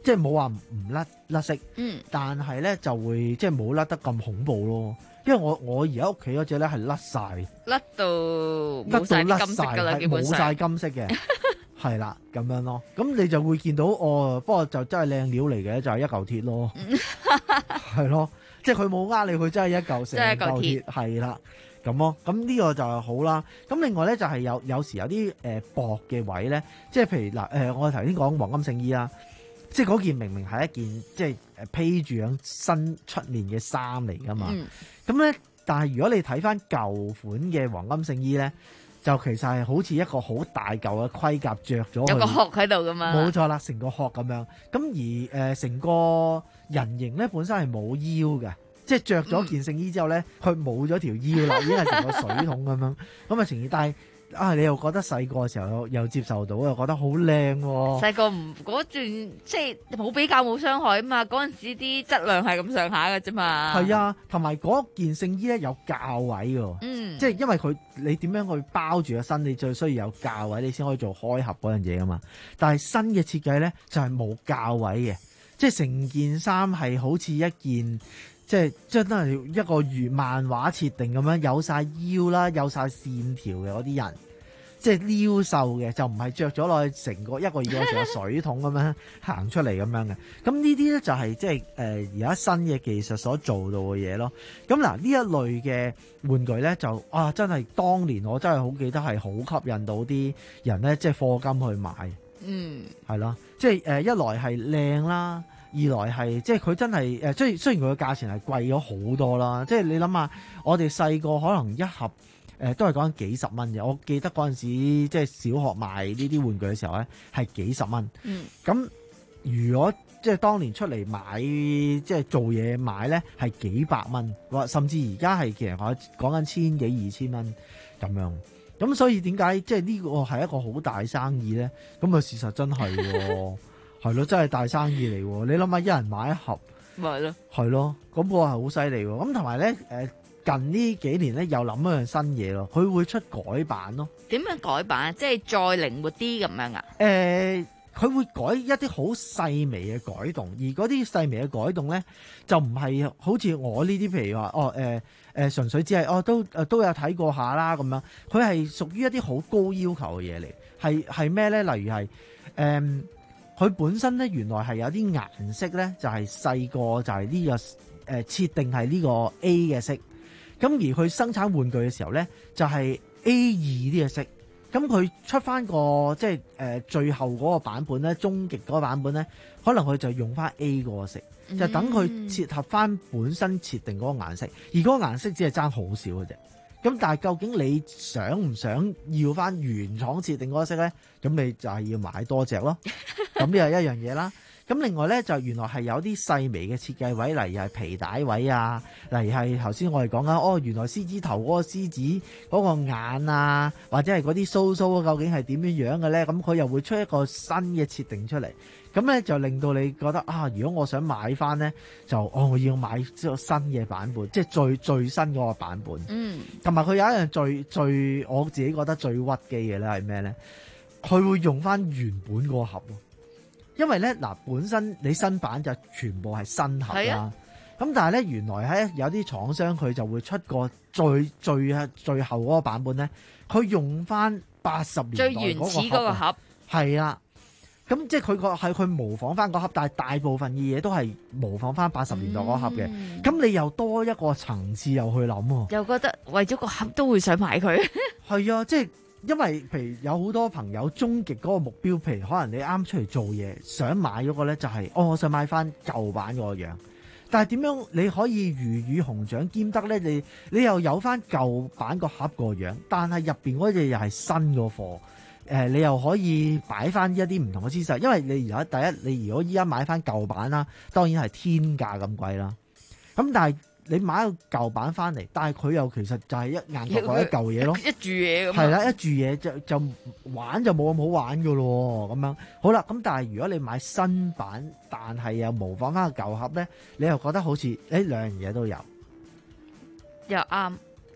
即係冇話唔甩甩色， 嗯， 但係咧就會即係冇甩得咁恐怖咯。因為我我而家屋企嗰隻咧係甩晒， 甩到冇晒啲金色㗎啦，基本上冇晒金色嘅，係啦咁樣咯。咁你就會見到哦，不過就真係靚料嚟嘅，就係、是、一嚿鐵咯，係咯，即係佢冇呃你，佢真係一嚿成嚿鐵，係啦咁咯。咁呢個就係好啦。咁另外咧就係有有時有啲誒、呃、薄嘅位咧，即係譬如嗱誒、呃，我頭先講黃金聖衣啦。即係嗰件明明係一件即係誒披住喺身出面嘅衫嚟㗎嘛，咁咧、嗯，但係如果你睇返舊款嘅黃金聖衣咧，就其實係好似一個好大嚿嘅盔甲着咗， 有個殼喺度㗎嘛， 冇錯啦，成個殼咁樣。咁而誒成、呃、個人形咧本身係冇腰嘅，即係着咗件聖衣之後咧，佢冇咗條腰啦，已經係成個水桶咁樣。咁啊，情義但係。啊！你又覺得細個嘅時候又又接受到，又覺得好靚喎。 細個唔嗰段即係冇比較冇傷害啊嘛，嗰陣時啲質量係咁上下嘅啫嘛。 係啊，同埋嗰件聖衣咧有教位嘅， 嗯， 即係因為佢你點樣去包住個身，你最需要有教位，你先可以做開合嗰樣嘢啊嘛。但係新嘅設計咧就係冇教位嘅，即係成件衫係好似一件。即係真係一個如漫畫設定咁樣，有晒腰啦，有晒線條嘅嗰啲人，即係撩瘦嘅，就唔係着咗落去成個一個月成個水桶咁樣行出嚟咁樣嘅。咁呢啲咧就係即係誒而家新嘅技術所做到嘅嘢咯。咁嗱呢一類嘅玩具咧就啊真係當年我真係好記得係好吸引到啲人咧，即係課金去買。嗯，係咯，即係誒一來係靚啦。二來係即係佢真係誒，雖雖然佢嘅價錢係貴咗好多啦，即係你諗下，我哋細個可能一盒誒、呃、都係講緊幾十蚊嘅。我記得嗰陣時即係小學賣呢啲玩具嘅時候咧，係幾十蚊。嗯，咁如果即係當年出嚟買即係做嘢買咧，係幾百蚊，或甚至而家係其實我講緊千幾二千蚊咁樣。咁所以點解即係呢個係一個好大生意咧？咁啊事實真係喎。係咯，真係大生意嚟喎！你諗下，一人買一盒，咪係咯，係咯，咁個係好犀利喎！咁同埋咧，誒近呢幾年咧又諗一樣新嘢咯，佢會出改版咯。 點樣改版啊？即係再靈活啲咁樣啊？ 誒、呃，佢會改一啲好細微嘅改動，而嗰啲細微嘅改動咧，就唔係好似我呢啲，譬如話哦，誒、呃、誒、呃，純粹只係哦，都誒都有睇過下啦咁樣。佢係屬於一啲好高要求嘅嘢嚟，係係咩咧？例如係誒。呃佢本身咧原來係有啲顏色咧，就係細個就係呢、這個誒、呃、設定係呢個 A 嘅色，咁而佢生產玩具嘅時候咧就係、是、A 二呢個色，咁佢出翻個即係誒、呃、最後嗰個版本咧，終極嗰個版本咧，可能佢就用翻 A 嗰個色，嗯、就等佢切合翻本身設定嗰個顏色，而嗰個顏色只係爭好少嘅啫。咁但係究竟你想唔想要翻原廠設定嗰個色咧？咁你就係要買多隻咯。咁呢係一樣嘢啦。咁另外咧就原來係有啲細微嘅設計位，例如係皮帶位啊，例如係頭先我哋講緊哦，原來獅子頭嗰個獅子嗰個眼啊，或者係嗰啲鬚鬚究竟係點樣樣嘅咧？咁佢又會出一個新嘅設定出嚟。咁咧就令到你覺得啊，如果我想買翻咧，就哦我要買個新嘅版本，即係最最新嗰個版本。嗯，同埋佢有一樣最最我自己覺得最屈機嘅咧係咩咧？佢會用翻原本個盒喎，因為咧嗱本身你新版就全部係新盒啦。咁但係咧原來喺有啲廠商佢就會出個最最啊最後嗰個版本咧，佢用翻八十年代最原始嗰個盒。 係啦。咁即係佢個係佢模仿翻個盒，但係大部分嘅嘢都係模仿翻八十年代嗰盒嘅。咁、嗯、你又多一個層次又去諗喎， 又覺得為咗個盒都會想買佢。 係啊，即係因為譬如有好多朋友終極嗰個目標，譬如可能你啱出嚟做嘢想買嗰個咧，就係、是、哦，我想買翻舊版嗰個樣。但係點樣你可以魚與熊掌兼得咧？你你又有翻舊版個盒個樣，但係入邊嗰隻又係新個貨。誒、呃，你又可以擺翻一啲唔同嘅姿勢，因為你而家第一，你如果依家買翻舊版啦，當然係天價咁貴啦。咁但係你買個舊版翻嚟，但係佢又其實就係一硬殼或一嚿嘢咯， 一住嘢咁。 係啦，一住嘢就就玩就冇咁好玩噶咯，咁樣好啦。咁但係如果你買新版，但係又模仿翻個舊盒咧，你又覺得好似誒兩樣嘢都有， 又啱。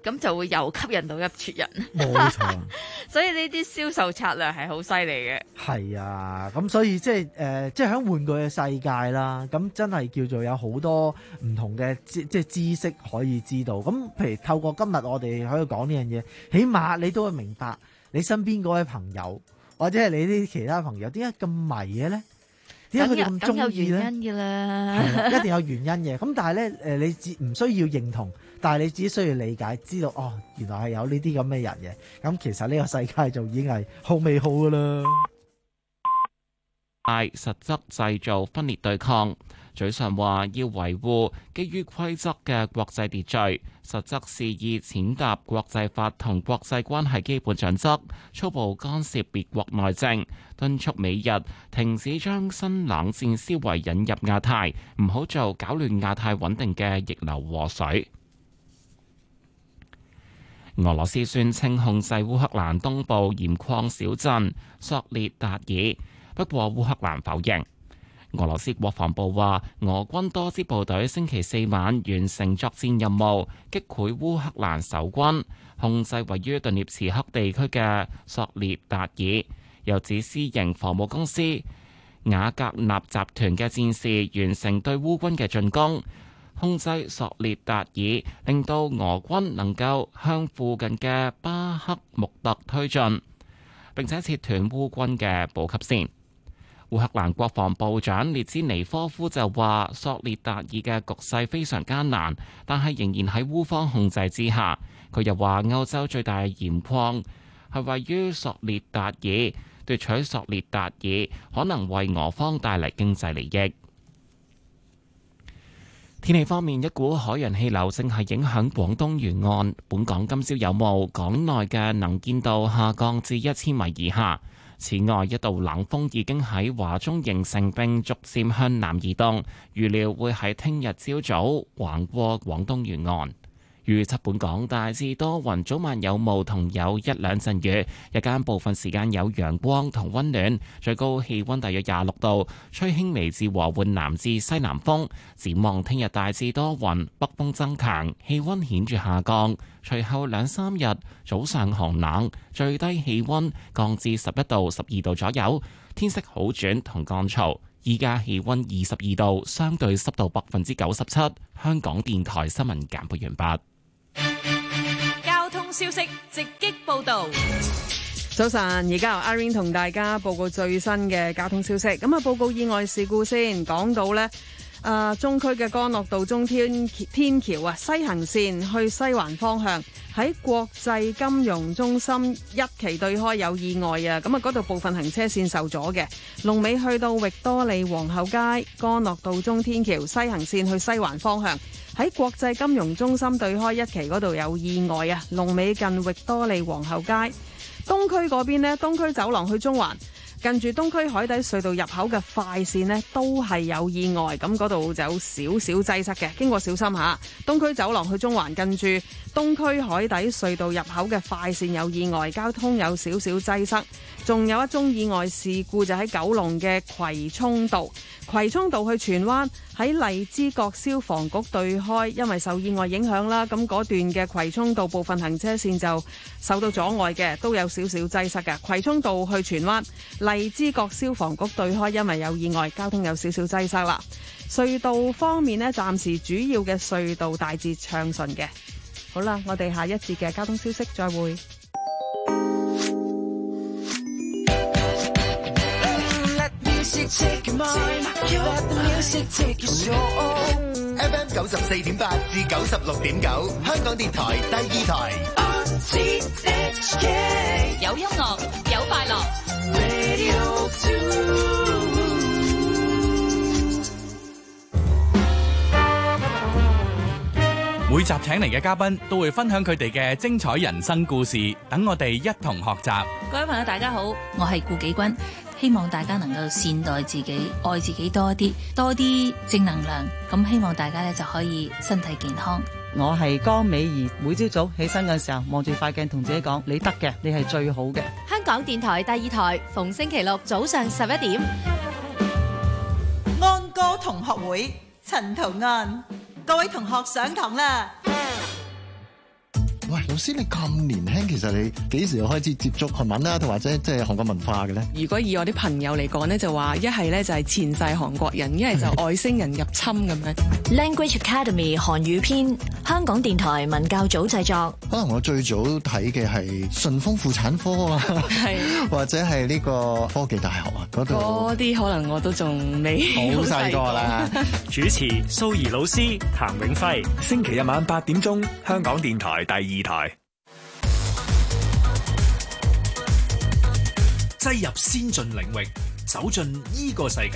咁就會又吸引到一撮人。 冇錯。 所以呢啲銷售策略係好犀利嘅。 係啊，咁所以即係誒，即係喺玩具嘅世界啦，咁真係叫做有好多唔同嘅知即係知識可以知道。咁譬如透過今日我哋喺度講呢樣嘢，起碼你都會明白你身邊嗰位朋友或者係你啲其他朋友點解咁迷嘅咧？點解佢哋咁中意咧？ 梗有原因㗎啦， 係啦，一定有原因嘅。咁但係咧誒，你只唔需要認同，但係你只需要理解，知道哦，原來係有呢啲咁嘅人嘅。咁其實呢個世界就已經係好美好㗎啦。 係實質製造分裂對抗，嘴上話要維護基於規則嘅國際秩序，實則肆意踐踏國際法同國際關係基本準則，粗暴干涉別國內政，敦促美日停止將新冷戰思維引入亞太，唔好做搞亂亞太穩定嘅逆流禍水。俄羅斯宣稱控制烏克蘭東部鹽礦小鎮索列達爾，不過烏克蘭否認。俄羅斯國防部話，俄軍多支部隊星期四晚完成作戰任務，擊潰烏克蘭守軍，控制位於頓涅茨克地區嘅索列達爾。又指私營防務公司瓦格納集團嘅戰士完成對烏軍嘅進攻，控制索列達爾，令到俄軍能夠向附近嘅巴克穆特推進，並且切斷烏軍嘅補給線。烏克蘭國防部長列茲尼科夫就話，索列達爾嘅局勢非常艱難，但係仍然喺烏方控制之下。佢又話，歐洲最大鹽礦係位於索列達爾，奪取索列達爾可能為俄方帶嚟經濟利益。天氣方面，一股海洋氣流正係影響廣東沿岸，本港今朝有霧，港內嘅能見度下降至一千米以下。此外，一道冷鋒已經喺華中形成並逐漸向南移動，預料會喺聽日朝早橫過廣東沿岸。預測本港大致多雲，早晚有霧同有一兩陣雨，日間部分時間有陽光同溫暖，最高氣溫大約廿六度，吹輕微至和緩南至西南風。展望聽日大致多雲，北風增強，氣溫顯著下降。隨後兩三日早上寒冷，最低氣溫降至十一度、十二度左右，天色好轉同乾燥。依家氣溫二十二度，相對濕度百分之九十七。香港電台新聞簡報完畢。 交通消息直擊報道。 早晨，而家由 Irene 同大家報告最新嘅交通消息。咁啊，報告意外事故先，講到呢。誒、呃、中區嘅干諾道中天天橋啊，西行線去西環方向喺國際金融中心一期對開有意外啊！咁啊，嗰度部分行車線受阻嘅，龍尾去到域多利皇后街。干諾道中天橋西行線去西環方向喺國際金融中心對開一期嗰度有意外啊！龍尾近域多利皇后街。東區嗰邊呢，東區走廊去中環近住東區海底隧道入口嘅快線呢，都係有意外，咁嗰度就有少少擠塞嘅，經過小心下。東區走廊去中環近住東區海底隧道入口嘅快線有意外，交通有少少擠塞。仲有一宗意外事故就喺九龍嘅葵涌道，葵涌道去荃灣喺荔枝角消防局對開，因為受意外影響啦，咁嗰段嘅葵涌道部分行車線就受到阻礙嘅，都有少少擠塞嘅。葵涌道去荃灣荔枝角消防局對開，因為有意外，交通有少少擠塞啦。隧道方面呢，暫時主要嘅隧道大致暢順嘅。好啦，我哋下一節嘅交通消息再會。 Take your mind, let the music take your soul. F M 九十四點八至九十六點九，香港電台第二台。R T H K 有音樂，有快樂。 Radio two。 每集請嚟嘅嘉賓都會分享佢哋嘅精彩人生故事，等我哋一同學習。 各位朋友大家好，我係顧紀君，希望大家能夠善待自己，愛自己多啲，多啲正能量，咁希望大家咧就可以身體健康。 我係江美儀，每朝早起身嘅時候望住塊鏡同自己講，你得嘅，你係最好嘅。 香港電台第二台，逢星期六早上十一點， 安歌同學會陳圖安。各位同學上堂啦！ 喂，老師你咁年輕，其實你幾時開始接觸韓文啦，同或者即係韓國文化嘅咧？ 如果以我啲朋友嚟講咧，就話一係咧就係前世韓國人，一係就外星人入侵咁樣。 Language Academy 韓語篇，香港電台文教組製作。 可能我最早睇嘅係順豐婦產科啊， 係或者係呢個科技大學啊嗰度。 嗰啲可能我都仲未好細個啦。 主持蘇怡老師、譚永輝，星期日晚八點鐘，香港電台第二台。 擠入先進領域，走進依個世界。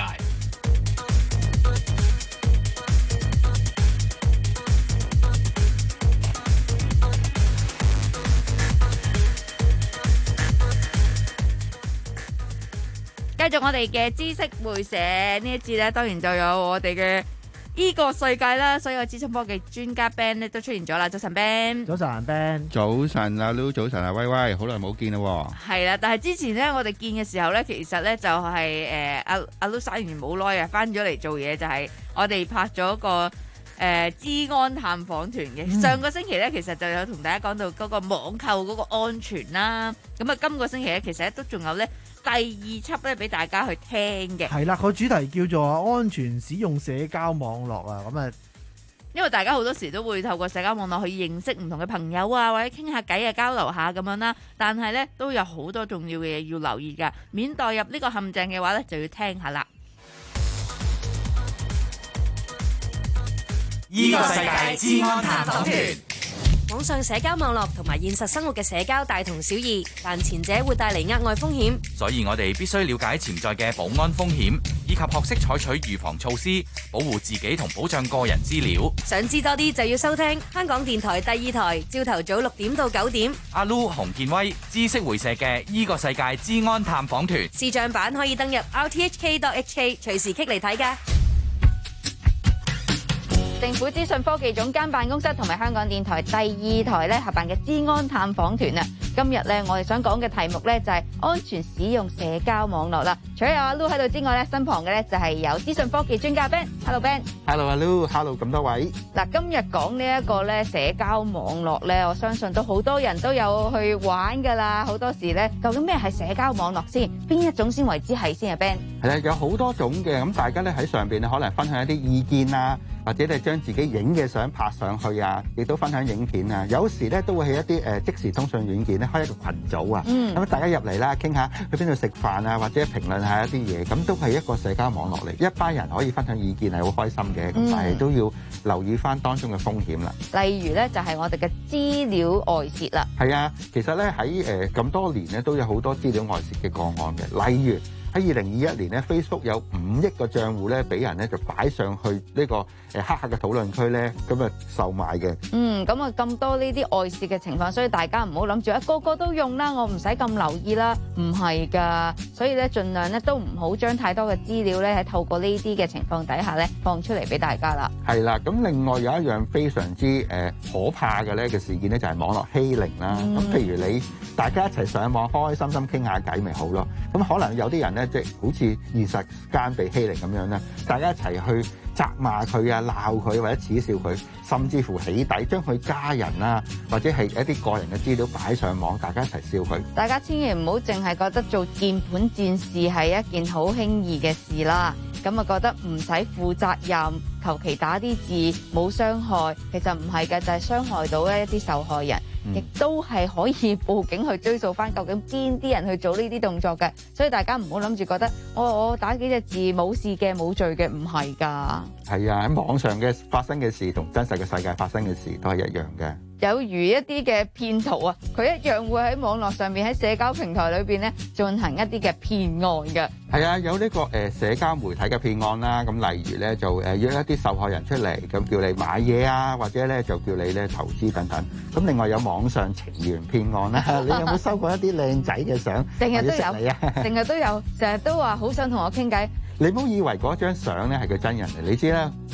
繼續我哋嘅知識會社呢一節咧，當然就有我哋嘅依個世界啦，所有資訊科技專家 Ben 咧都出現咗啦。早晨 Ben， 早晨 Ben， 早晨阿 Lu， 早晨阿威威，好耐冇見啦。 係啦，但係之前咧我哋見嘅時候咧，其實咧就係誒阿阿 Lu 生完冇耐啊，翻咗嚟做嘢，就係我哋拍咗個誒資安探訪團嘅。嗯、上個星期咧，其實就有同大家講到嗰個網購嗰個安全啦。咁啊，今個星期咧，其實都仲有咧。第二輯咧，俾大家去聽嘅係啦，個主題叫做安全使用社交網絡啊。咁啊， 因為大家好多時都會透過社交網絡去認識唔同嘅朋友啊，或者傾下偈啊，交流下咁樣啦。但係咧都有好多重要嘅嘢要留意㗎，免墮入呢個陷阱嘅話咧，就要聽下啦。 呢個世界資安探訪團。 網上社交網絡同埋現實生活嘅社交大同小異，但前者會帶嚟額外風險， 所以我哋必須了解潛在嘅保安風險，以及學識採取預防措施，保護自己同保障個人資料。 想知多啲就要收聽香港電台第二台，朝頭早六點到九點。 阿 Lu 洪建威知識會社嘅呢個世界資安探訪團視像版可以登入 r t h k dot h k， 隨時 click 嚟睇㗎。 政府資訊科技總監辦公室同埋香港電台第二台咧合辦嘅資安探訪團啊！今日咧我哋想講嘅題目咧就係安全使用社交網絡啦。除咗有阿 Lu 喺度之外咧，身旁嘅咧就係有資訊科技專家 Ben。Hello Ben。Hello 阿 Lu，Hello 咁多位。 嗱，今日講呢一個咧社交網絡咧，我相信都好多人都有去玩噶啦。好多時咧，究竟咩係社交網絡先？邊一種先為之係先啊 Ben？ 係啊，有好多種嘅，咁大家咧喺上邊咧可能分享一啲意見啊，或者咧將自己影嘅相拍上去啊，亦都分享影片啊。有時咧都會喺一啲誒即時通訊軟件咧開一個群組啊，咁、嗯、大家入嚟啦，傾下去邊度食飯啊，或者評論下一啲嘢，咁都係一個社交網絡嚟。一班人可以分享意見係好開心嘅，咁、嗯、但係都要留意翻當中嘅風險啦。 例如咧就係、是、我哋嘅資料外泄啦。 係啊，其實咧喺誒咁多年咧都有好多資料外泄嘅個案嘅，例如。喺二零二一年咧 ，Facebook 有五億個賬戶咧，俾人咧就擺上去呢個誒黑客嘅討論區咧，咁啊售賣嘅。 嗯，咁啊咁多呢啲外泄嘅情況，所以大家唔好諗住啊個個都用啦，我唔使咁留意啦，唔係㗎。所以咧，盡量咧都唔好將太多嘅資料咧喺透過呢啲嘅情況底下咧放出嚟俾大家啦。係啦，咁另外有一樣非常之誒可怕嘅咧嘅事件咧，就係網絡欺凌啦。咁、嗯、譬如你大家一齊上網開開心心傾下偈咪好咯。咁可能有啲人咧。即係好似現實間被欺凌咁樣咧，大家一齊去責罵佢啊、鬧佢或者恥笑佢，甚至乎起底，將佢家人啊或者係一啲個人嘅資料擺上網，大家一齊笑佢。 大家千祈唔好淨係覺得做鍵盤戰士係一件好輕易嘅事啦，咁啊覺得唔使負責任，求其打啲字冇傷害，其實唔係嘅，就係、是、傷害到咧一啲受害人。亦都係可以報警去追溯翻究竟邊啲人去做呢啲動作嘅，所以大家唔好諗住覺得我我打幾隻字冇事嘅冇罪嘅，唔係㗎。 係啊，喺網上嘅發生嘅事同真實嘅世界發生嘅事都係一樣嘅。 有如一啲嘅騙徒啊，佢一樣會喺網絡上面喺社交平台裏邊咧進行一啲嘅騙案嘅。 係啊，有呢、這個誒、呃、社交媒體嘅騙案啦，咁例如咧就誒約一啲受害人出嚟，咁叫你買嘢啊，或者咧就叫你咧投資等等。咁另外有網上情緣騙案啦，你有冇收過一啲靚仔嘅相？ 成日都有，成日都有，成日都話好想同我傾偈。 你唔好以為嗰張相咧係佢真人嚟，你知啦，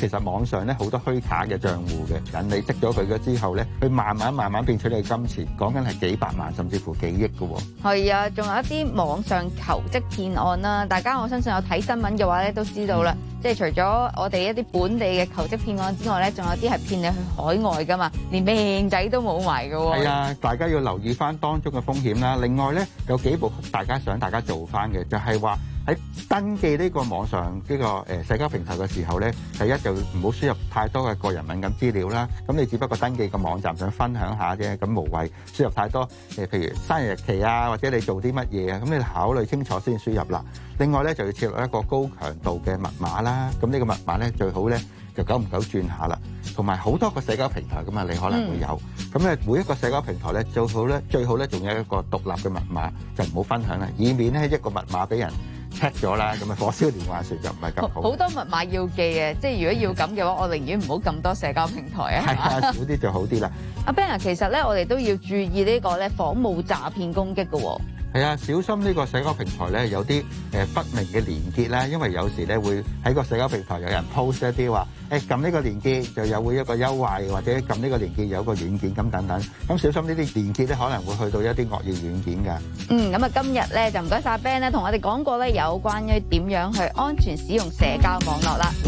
其實網上咧好多虛假嘅賬戶嘅，人你識咗佢嘅之後咧，佢慢慢慢慢變取你金錢，講緊係幾百萬甚至乎幾億嘅喎。 係啊，仲有一啲網上求職騙案啦，大家我相信有睇新聞嘅話咧都知道啦。即係除咗我哋一啲本地嘅求職騙案之外咧，仲有啲係騙你去海外㗎嘛，連命仔都冇埋㗎喎。 係啊，大家要留意翻當中嘅風險啦。另外咧，有幾步大家想大家做翻嘅，就係話喺登記呢個網上呢個誒社交平台嘅時候咧，第一就唔好輸入太多嘅個人敏感資料啦。咁你只不過登記個網站想分享下啫，咁無謂輸入太多誒，譬如生日日期啊，或者你做啲乜嘢啊，咁你考慮清楚先輸入啦。另外咧就要設立一個高強度嘅密碼啦。咁呢個密碼咧最好咧就久唔久轉下啦。同埋好多個社交平台㗎嘛，你可能會有。咁咧每一個社交平台咧最好咧最好咧仲有一個獨立嘅密碼，就唔好分享啦，以免咧一個密碼俾人check 咗啦，咁啊火燒連環船就唔係咁好。 好多密碼要記啊，即係如果要咁嘅話，我寧願唔好咁多社交平台啊。 係啊，少啲就好啲啦。 阿 Ben 啊，其實咧我哋都要注意呢個咧仿冒詐騙攻擊嘅喎。 係啊，小心呢個社交平台咧有啲誒不明嘅連結啦，因為有時咧會喺個社交平台有人 post 一啲話誒撳呢個連結就有會一個優惠，或者撳呢個連結有一個軟件咁等等。咁小心呢啲連結咧可能會去到一啲惡意軟件㗎。 嗯，咁啊今日咧就唔該曬 Ben 咧，同我哋講過咧有關於點樣去安全使用社交網絡啦。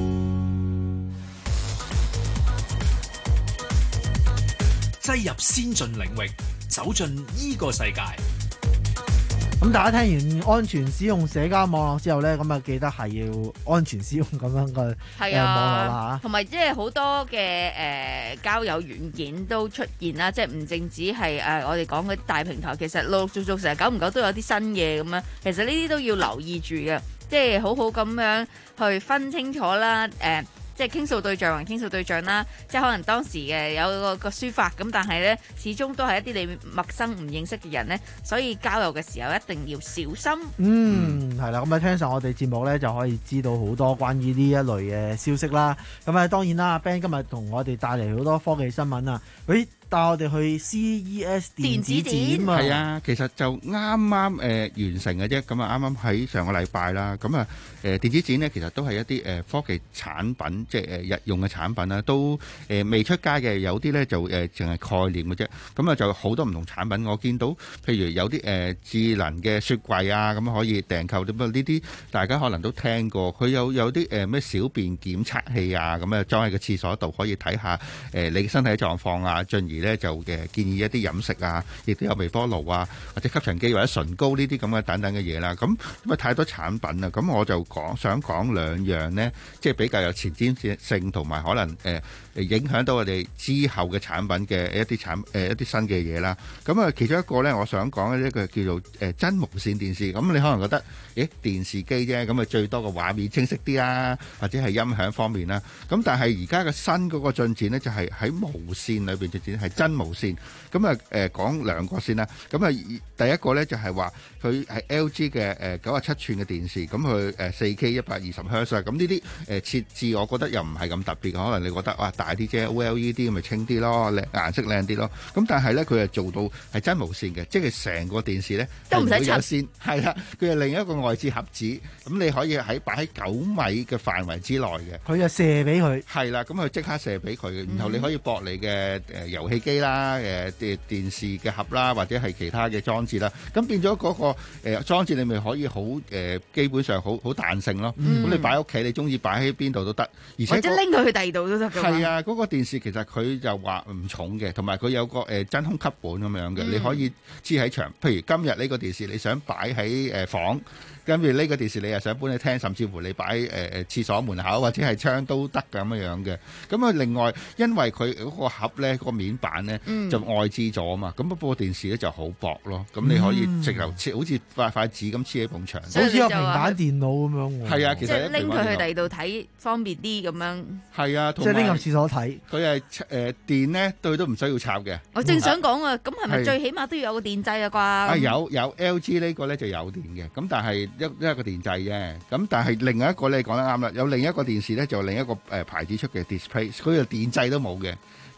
擠入先進領域，走進呢個世界。 咁大家聽完安全使用社交網絡之後咧，咁啊記得係要安全使用咁樣嘅誒網絡啦嚇。 同埋即係好多嘅誒、呃、交友軟件都出現啦，即係唔淨止係誒、呃、我哋講嗰啲大平台，其實陸陸續續成日久唔久都有啲新嘢咁樣。其實呢啲都要留意住嘅，即係好好咁樣去分清楚啦誒。呃即係傾訴對象還傾訴對象啦，即係可能當時嘅有個個抒發咁，但係咧始終都係一啲你陌生唔認識嘅人咧，所以交友嘅時候一定要小心。 嗯，係啦，咁啊聽上我哋節目咧就可以知道好多關於呢一類嘅消息啦。咁啊當然啦 ，Ben 今日同我哋帶嚟好多科技新聞啊，誒帶我哋去 C E S 電子展啊， 係啊，其實就啱啱誒完成嘅啫，咁啊啱啱喺上個禮拜啦，咁啊誒電子展咧其實都係一啲誒科技產品，即係誒日用嘅產品啦，都誒未出街嘅，有啲咧就誒淨係概念嘅啫，咁啊就好多唔同產品，我見到譬如有啲誒智能嘅雪櫃啊，咁可以訂購，咁啊呢啲大家可能都聽過，佢有有啲誒咩小便檢測器啊，咁啊裝喺個廁所度可以睇下誒你身體狀況啊，進而咧就誒建議一啲飲食啊，亦都有微波爐啊，或者吸塵機或者唇膏呢啲咁嘅等等嘅嘢啦。咁咁啊太多產品啦，咁我就講想講兩樣呢，即係比較有前瞻性同埋可能誒、呃、影響到我哋之後嘅產品嘅一啲產誒、呃、一啲新嘅嘢啦。咁啊其中一個呢，我想講嘅一個叫做誒真無線電視。咁你可能覺得誒電視機啫，咁啊最多個畫面清晰啲啦，或者係音響方面啦。咁但係而家嘅新嗰個進展呢，就係喺無線裏邊進展係真無線。咁啊誒講兩個先啦。咁啊第一個呢，就係話佢係 L G 嘅誒九十七寸嘅電視，咁佢誒四 K 一百二十赫茲。咁呢啲誒設置我覺得又唔係咁特別，可能你覺得哇大啲啫 O L E D 咪清啲咯，靚顏色靚啲咯。咁但係呢，佢係做到係真無線嘅，即係成個電視呢都唔使有線，係啦，佢係另一個外置盒子，咁你可以喺擺喺九米嘅範圍之內嘅， 佢就射俾佢， 係啦，咁佢即刻射俾佢嘅，然後你可以駁你嘅誒遊戲機啦，誒電電視嘅盒啦，或者係其他嘅裝置啦，咁變咗嗰個誒裝置你咪可以好誒基本上好好彈性咯。咁你擺喺屋企，你中意擺喺邊度都得，而且或者拎佢去第二度都得㗎嘛。 係啊，嗰個電視其實佢就話唔重嘅，同埋佢有個誒真空吸盤咁樣嘅，你可以黐喺牆。譬如今日呢個電視你想擺喺誒房，跟住呢個電視你又想搬去廳，甚至乎你擺誒誒廁所門口或者係窗都得咁樣樣嘅。咁啊，另外因為佢嗰個盒咧，個面板咧就外置咗啊嘛，咁部電視咧就好薄咯。咁你可以直頭黐，好似塊塊紙咁黐喺埲牆， 好似個平板電腦咁樣。 係啊，其實拎佢去第二度睇方便啲咁樣。 係啊， 即係拎入廁所睇。 佢係誒電咧，對都唔需要插嘅。 我正想講啊，咁係咪最起碼都要有個電掣啊啩？ 啊有有 L G 呢個咧就有電嘅，咁但係一一個電掣啫。咁但係另外一個你講得啱啦，有另一個電視咧就另一個誒牌子出嘅 display，佢個電掣都冇嘅。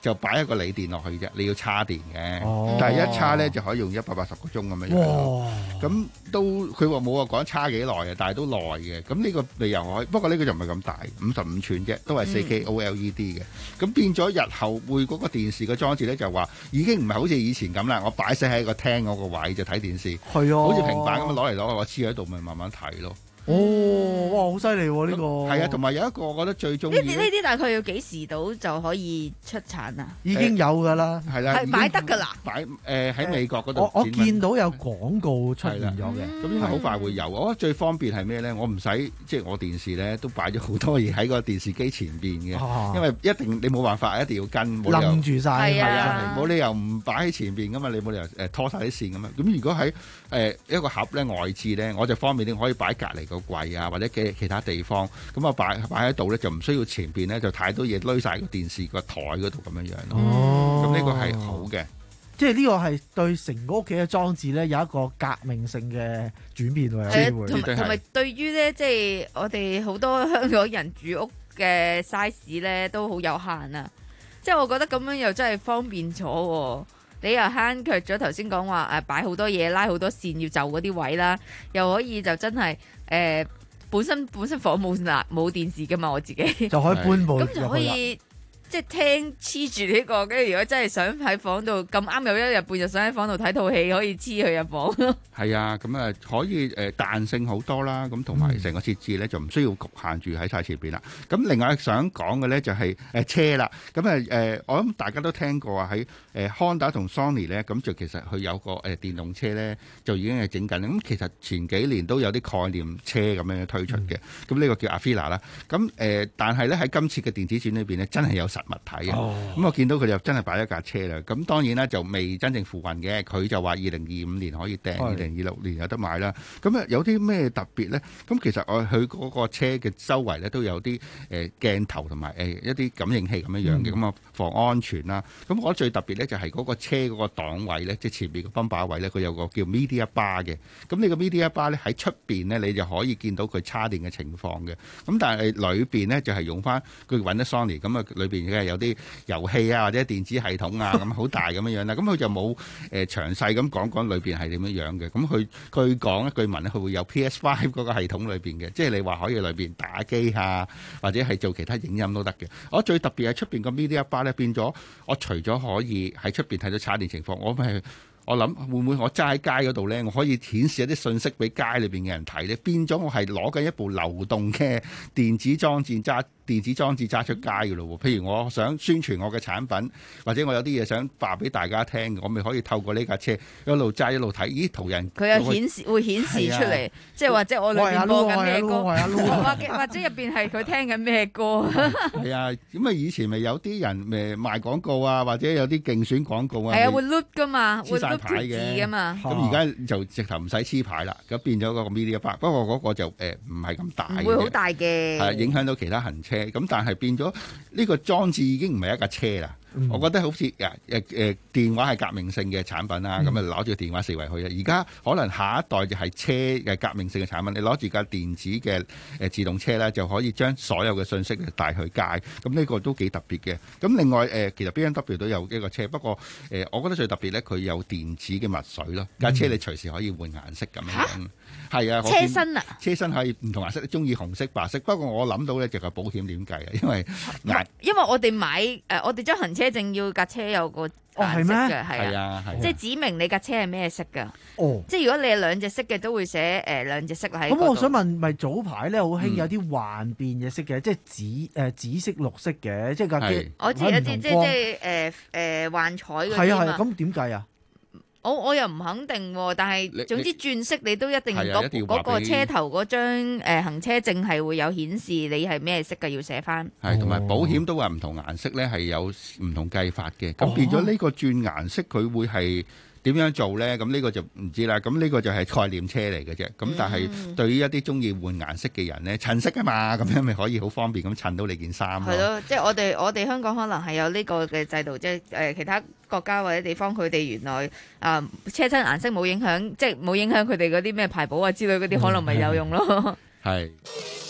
就擺一個鋰電落去啫，你要插電嘅。 哦但係一插咧就可以用一百八十個鐘咁樣樣咯。咁都佢話冇話講差幾耐嘅，但係都耐嘅。咁呢個你又可以，不過呢個就唔係咁大，五十五寸啫，都係四 K O L E D 嘅。咁、嗯、變咗日後會嗰個電視嘅裝置咧，就話已經唔係好似以前咁啦，我擺死喺個廳嗰個位就睇電視， 係啊， 好似平板咁樣攞嚟攞去，我黐喺度咪慢慢睇咯。 哦，哇，好犀利喎！呢個係啊，同埋有一個我覺得最中意呢啲呢啲大概要幾時到就可以出產啊？ 已經有㗎啦， 係啦， 係買得㗎啦。 擺誒喺美國嗰度， 我我見到有廣告出現咗嘅， 咁應該好快會有。我覺得最方便係咩咧？我唔使即係我電視咧都擺咗好多嘢喺個電視機前邊嘅，因為一定你冇辦法，一定要跟， 冧住晒， 係啊，冇理由唔擺喺前邊㗎嘛，你冇理由誒拖晒啲線㗎嘛。咁如果喺誒一個盒咧外置咧，我就方便啲，可以擺隔離個櫃啊，或者嘅其他地方，咁啊擺擺喺度咧，就唔需要前邊咧就太多嘢攏晒個電視個台嗰度咁樣樣咯。 哦， 咁呢個係好嘅， 即係呢個係對成個屋企嘅裝置咧有一個革命性嘅轉變喎，有機會。 同埋同埋對於咧，即係我哋好多香港人住屋嘅 size 咧都好有限啊！即係我覺得咁樣又真係方便咗喎。你又慳卻咗頭先講話誒擺好多嘢拉好多線要就嗰啲位啦，又可以就真係誒、呃、本身本身房冇嗱冇電視㗎嘛，我自己就可以搬部咁就可以即係聽黐住呢個，跟住如果真係想喺房度咁啱有一日半日想喺房度睇套戲，可以黐佢入房。 係啊，咁啊可以誒彈性好多啦，咁同埋成個設置咧就唔需要局限住喺晒前邊啦。咁另外想講嘅咧就係誒車啦，咁啊誒我諗大家都聽過啊，喺誒 Honda 同 Sony 咧，咁就其實佢有個誒電動車咧就已經係整緊。咁其實前幾年都有啲概念車咁樣推出嘅，咁呢個叫 Avila 啦。咁誒但係咧喺今次嘅電子展裏邊咧，真係有實物體嘅。咁、哦、我見到佢就真係擺一架車啦。咁當然啦，就未真正付運嘅。佢就話二零二五年可以訂，二零二六年有得買啦。咁啊有啲咩特別咧？咁其實我佢嗰個車嘅周圍咧都有啲誒鏡頭同埋誒一啲感應器咁樣樣嘅，咁啊防安全啦。咁我覺得最特別咧就係嗰個車嗰個檔位咧，即係前面個泵把位咧，佢有個叫 Media Bar 嘅。咁呢個 Media Bar 咧喺出邊咧，你就可以見到佢叉電嘅情況嘅。咁但係裏邊咧就係用翻佢揾得 Sony，咁啊裏邊嘅有啲遊戲啊或者電子系統啊咁好大咁樣樣啦。咁佢就冇誒詳細咁講講裏邊係點樣樣嘅。咁佢據講一據聞咧，佢會有 P S 五 嗰個系統裏邊嘅，即係你話可以裏邊打機啊，或者係做其他影音都得嘅。我最特別係出邊個 Media Bar 咧變咗，我除咗可以喺出邊睇到插電情況，我咪我諗會唔會我揸喺街嗰度咧，我可以顯示一啲信息俾街裏邊嘅人睇咧，變咗我係攞緊一部流動嘅電子裝置揸。電子裝置揸出街嘅咯喎，譬如我想宣傳我嘅產品，或者我有啲嘢想話俾大家聽，我咪可以透過呢架車一路揸一路睇，咦途人佢有顯示會顯示出嚟，即係或者我裏邊播緊咩歌，或或者入邊係佢聽緊咩歌。 係啊，咁啊以前咪有啲人誒賣廣告啊，或者有啲競選廣告啊， 係啊會 loop 噶嘛，會 loop 牌字噶嘛。 咁而家就直頭唔使黐牌啦，咁變咗嗰個 media bar，不過嗰個就誒唔係咁大嘅， 唔會好大嘅， 係影響到其他行車。咁但係變咗呢個裝置已經唔係一架車啦。嗯、我覺得好似誒誒誒電話係革命性嘅產品啦，咁啊攞住個電話四圍去啊。而家可能下一代就係車嘅革命性嘅產品，你攞住架電子嘅誒自動車咧，就可以將所有嘅信息帶去街。咁呢個都幾特別嘅。咁另外誒、呃，其實 B M W 都有一個車，不過誒、呃，我覺得最特別咧，佢有電子嘅墨水咯。架車你隨時可以換顏色咁樣。係啊， 車身啊， 車身可以唔同顏色，你中意紅色、白色。不過我諗到咧就係保險點計啊，因為因為我哋買誒、呃，我哋張行車證要架車有個顏色嘅，係啊，即係指明你架車係咩色㗎。哦，即係如果你係兩隻色嘅，都會寫誒兩隻色喺嗰度。 咁我想問，咪早排咧好興有啲幻變嘅色嘅、嗯，即係紫誒、呃、紫色、綠色嘅，即係架機。 我知有啲即係即係誒誒幻彩嗰啲嘛。 係啊係啊，咁點計啊？ 我我又唔肯定喎，但係總之轉色你都一定嗰嗰個車頭嗰張誒行車證係會有顯示你係咩色嘅，要寫翻。 係，同埋保險都話唔同顏色咧係有唔同計法嘅，咁變咗呢個轉顏色佢會係點樣做咧？咁呢個就唔知啦。咁呢個就係概念車嚟嘅啫。咁但係對於一啲中意換顏色嘅人咧，襯色啊嘛，咁樣咪可以好方便咁襯到你件衫咯。 係咯，即係我哋我哋香港可能係有呢個嘅制度，即係誒其他國家或者地方佢哋原來啊、呃、車身顏色冇影響，即係冇影響佢哋嗰啲咩排保啊之類嗰啲，可能咪有用咯。 係。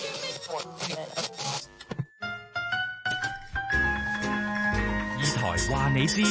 以台話你知。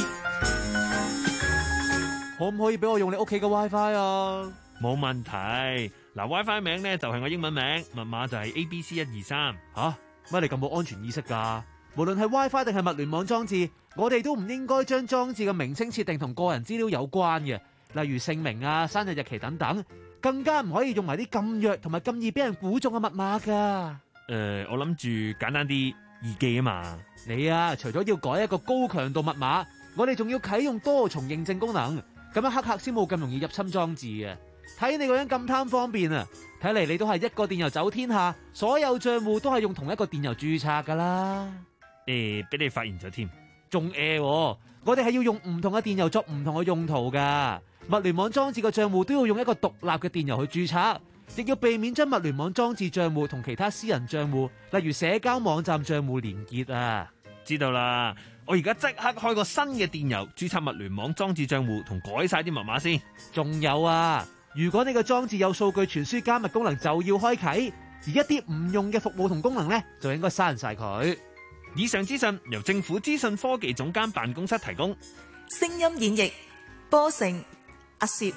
可唔可以俾我用你屋企嘅 WiFi 啊？ 冇問題。嗱 ，WiFi 名咧就係我英文名，密碼就係 A B C 一二三。 吓，乜你咁冇安全意識㗎？無論係 WiFi 定係物聯網裝置，我哋都唔應該將裝置嘅名稱設定同個人資料有關嘅，例如姓名啊、生日日期等等，更加唔可以用埋啲咁弱同埋咁易俾人估中嘅密碼㗎。 誒、呃，我諗住簡單啲易記啊嘛。 你啊，除咗要改一個高強度密碼，我哋仲要啟用多重認證功能，咁樣黑客先冇咁容易入侵裝置嘅。睇你個樣咁貪方便啊！睇嚟你都係一個電郵走天下，所有賬戶都係用同一個電郵註冊噶啦。 誒，俾你發現咗添， 仲誒，我哋係要用唔同嘅電郵作唔同嘅用途噶。物聯網裝置嘅賬戶都要用一個獨立嘅電郵去註冊，亦要避免將物聯網裝置賬戶同其他私人賬戶，例如社交網站賬戶連結啊。 知道啦，我而家即刻開個新嘅電郵註冊物聯網裝置賬戶，同改晒啲密碼先。 仲有啊！如果你個裝置有數據傳輸加密功能，就要開啟；而一啲唔用嘅服務同功能呢，就應該刪晒佢。 以上資訊由政府資訊科技總監辦公室提供。 聲音演繹波成阿攝，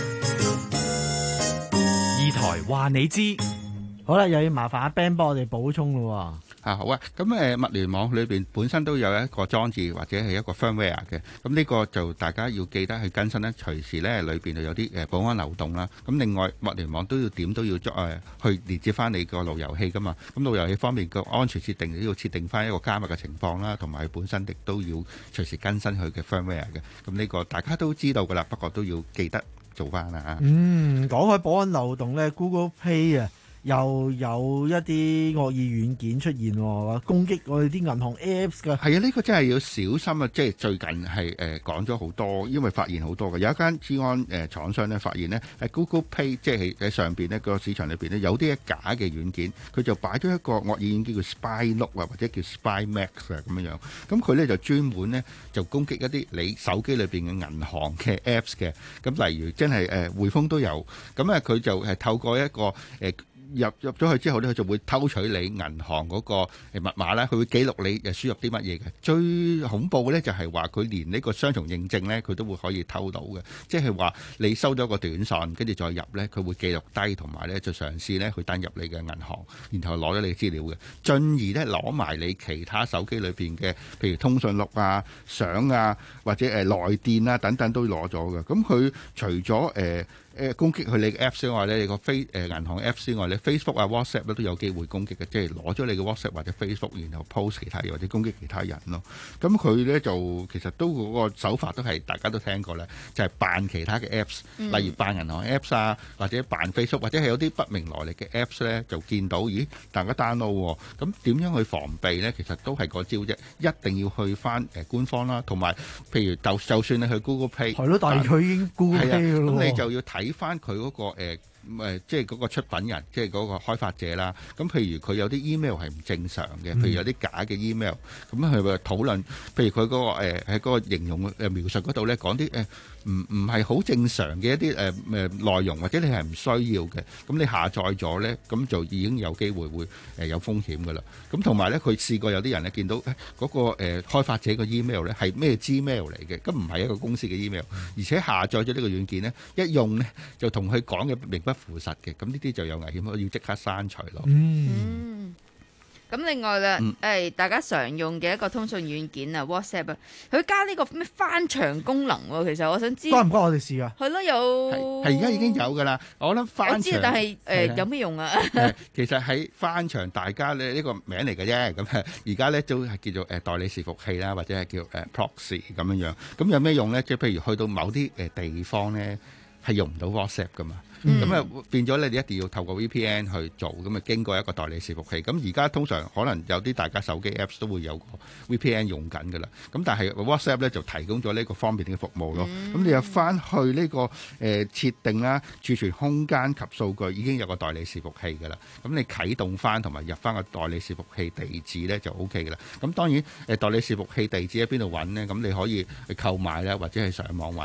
二台話你知。 好啦，又要麻煩阿 Ben 幫我哋補充咯。 啊好啊，咁誒物聯網裏邊本身都有一個裝置或者係一個 firmware 嘅，咁呢個就大家要記得去更新咧，隨時咧裏邊就有啲誒保安漏洞啦。咁另外物聯網都要點都要誒、呃、去連接翻你個路由器噶嘛，咁路由器方面個安全設定都要設定翻一個加密嘅情況啦，同埋本身亦都要隨時更新佢嘅 firmware 嘅。咁呢個大家都知道噶啦，不過都要記得做翻啦。 嗯，講開保安漏洞咧 ，Google Pay 啊，又有一啲惡意軟件出現喎，攻擊我哋啲銀行 Apps 㗎。 係啊，呢個真係要小心啊！即係最近係誒講咗好多，因為發現好多嘅。有一間治安誒廠商咧，發現呢喺 Google Pay 即係喺上邊呢個市場裏邊呢，有啲假嘅軟件，佢就擺咗一個惡意軟件叫 Spy-Look 啊，或者叫 Spy Max 啊咁樣樣。咁佢咧就專門呢，就攻擊一啲你手機裏邊嘅銀行嘅 Apps 嘅。咁例如真係誒匯豐都有，咁啊佢就係透過一個誒。呃入入咗去之後咧，佢就會偷取你銀行嗰個密碼啦，佢會記錄你誒輸入啲乜嘢嘅。最恐怖嘅咧就係話佢連呢個雙重認證咧，佢都會可以偷到嘅。即係話你收咗個短信，跟住再入咧，佢會記錄低，同埋咧就嘗試咧去登入你嘅銀行，然後攞咗你嘅資料嘅，進而咧攞埋你其他手機裏邊嘅，譬如通訊錄啊、相啊，或者誒來電啊等等都攞咗嘅。咁佢除咗誒。呃誒攻擊佢你嘅 Apps 之外咧，你個飛誒銀行 Apps 之外咧 ，Facebook 啊、WhatsApp 咧都有機會攻擊嘅，即係攞咗你嘅 WhatsApp 或者 Facebook，然後 post 其他嘢或者攻擊其他人咯。咁佢咧就其實都嗰個手法都係大家都聽過咧，就係、是、扮其他嘅 Apps，、嗯、例如扮銀行 Apps 啊，或者扮 Facebook， 或者係有啲不明來歷嘅 Apps 咧，就見到咦大家 download 喎，咁點樣去防備咧？其實都係嗰招啫，一定要去翻誒官方啦，同埋譬如就就算你去 Google Pay， 係咯，但係佢已經 Google Pay 咯， 咁你就要睇翻佢嗰個誒誒、呃，即係嗰個出品人，即係嗰個開發者啦。咁譬如佢有啲 email 係唔正常嘅，譬如有啲假嘅 email，咁佢會討論，譬如佢嗰、嗰個誒喺嗰個形容誒描述嗰度咧講啲誒唔唔係好正常嘅一啲誒誒內容，或者你係唔需要嘅，咁你下載咗咧，咁就已經有機會會誒有風險噶啦。咁同埋咧，佢試過有啲人咧見到嗰、嗰個誒、呃、開發者個 email 咧係咩 Gmail 嚟嘅，咁唔係一個公司嘅 email，而且下載咗呢個軟件咧，一用咧就同佢講嘅名不符實嘅，咁呢啲就有危險，要即刻刪除咯。 嗯，咁另外咧，誒、嗯哎、大家常用嘅一個通訊軟件啊 ，WhatsApp 啊，佢加呢個咩翻牆功能喎，其實我想知關唔關我哋事啊？ 係咯，有係而家已經有噶啦。我諗翻牆， 我知，但係誒、呃、有咩用啊？ 其實喺翻牆，大家咧呢個名嚟嘅啫。咁而家咧都係叫做誒代理伺服器啦，或者係叫誒 proxy 咁樣樣。咁有咩用咧？即係譬如去到某啲誒地方咧，係用唔到 WhatsApp 噶嘛。咁啊、嗯、變咗咧，你一定要透過 V P N 去做，咁啊經過一個代理伺服器。咁而家通常可能有啲大家手機 Apps 都會有個 V P N 用緊噶啦。咁但係 WhatsApp 咧就提供咗呢個方便嘅服務咯。咁、嗯、你又翻去呢、這個誒、呃、設定啦、儲存空間及數據已經有個代理伺服器噶啦。咁你啟動翻同埋入翻個代理伺服器地址咧就 O K 噶啦。咁當然誒代理伺服器地址喺邊度揾呢？咁你可以去購買啦，或者係上網揾。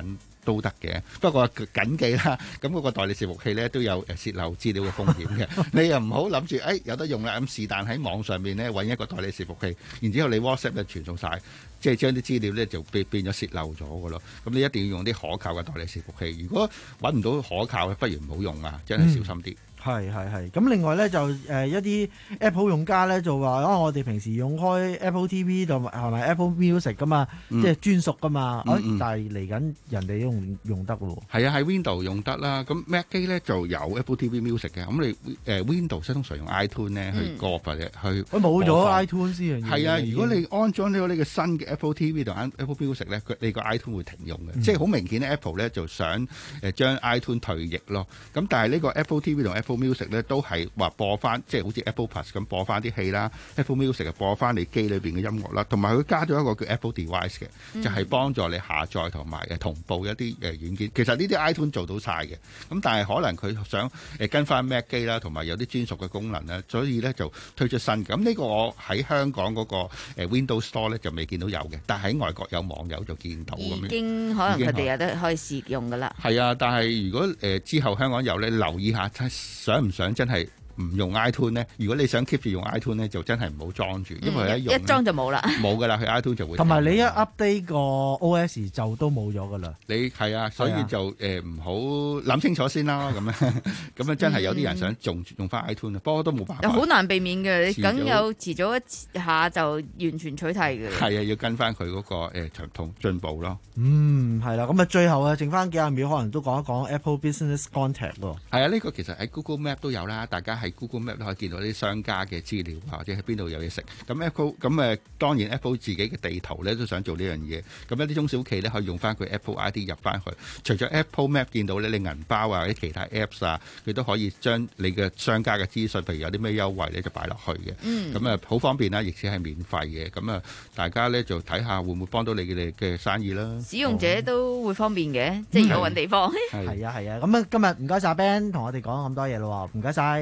都得嘅。不過緊記啦，咁嗰個代理伺服器咧都有誒泄漏資料嘅風險嘅。你又唔好諗住誒有得用啦，咁是但喺網上面咧揾一個代理伺服器，然之後你 WhatsApp 就傳送晒，即係將啲資料咧就變變咗泄漏咗嘅咯。咁你一定要用啲可靠嘅代理伺服器。如果揾唔到可靠嘅，不如唔好用啊！真係小心啲。 係係係，咁另外咧就誒、呃、一啲 Apple 用家咧就話，啊我哋平時用開 Apple T V 同埋係咪 Apple Music 噶嘛，嗯、即係專屬噶嘛，嗯嗯、但係嚟緊人哋都用用得喎。係啊，喺 Windows 用得啦。咁 Mac 機咧就有 Apple T V Music 嘅。咁你誒、呃、Windows 通常用 iTunes 咧去過或者去。佢冇咗 iTunes 呢樣嘢。 係啊，如果你安裝咗呢個新嘅 Apple T V 同 Apple Music 咧，佢你個 iTunes 會停用嘅。嗯、即係好明顯咧 ，Apple 咧就想誒將 iTunes 退役咯。咁但係呢個 Apple T V 同 Apple Music 咧都係話播翻，即係好似 Apple Plus 咁播翻啲戲啦 ，Apple Music 就播翻你機裏邊嘅音樂啦，同埋佢加咗一個叫 Apple Device 嘅，嗯、就係幫助你下載同埋誒同步一啲誒軟件。其實呢啲 iTunes 做到晒嘅，咁但係可能佢想誒跟翻 Mac 機啦，同埋有啲專屬嘅功能咧，所以咧就推出新嘅。咁呢個我喺香港嗰個 Windows Store 咧就未見到有嘅，但係喺外國有網友就見到咁樣。 已經可能佢哋有得可以試用㗎啦。 係啊，但係如果誒、呃、之後香港有咧，留意下想唔想真係唔用 iTunes 咧？如果你想 keep 住用 iTunes 咧，就真係唔好裝住，因為一用、 嗯、一裝就冇啦， 冇噶啦，佢 iTunes 就會。 同埋你一 update 個 O S 就都冇咗噶啦。 你係啊，所以就誒唔好諗清楚先啦。咁樣咁樣真係有啲人想用用翻 iTunes，不過都冇辦法。 好難避免嘅，你梗有遲早一下就完全取締嘅。 係啊，要跟翻佢嗰個誒同進步咯。 嗯，係啦，咁啊，最後啊，剩翻幾廿秒，可能都講一講 Apple Business Contact 喎。 係啊，呢個其實喺 Google Map 都有啦，大家喺 Google Map 都可以見到啲商家嘅資料或者喺邊度有嘢食。咁 Apple 咁誒，當然 Apple 自己嘅地圖咧都想做呢樣嘢。咁一啲中小企咧可以用翻佢 Apple I D 入翻去。除咗 Apple Map 見到咧，你銀包啊或者其他 Apps 啊，佢都可以將你嘅商家嘅資訊，譬如有啲咩優惠咧就擺落去嘅。嗯。咁啊，好方便啦，而且係免費嘅。咁啊，大家咧就睇下會唔會幫到你哋嘅生意啦。 使用者都會方便嘅，嗯、即係如果揾地方。 係啊係啊，咁啊今日唔該晒 Ben 同我哋講咁多嘢咯，唔該晒。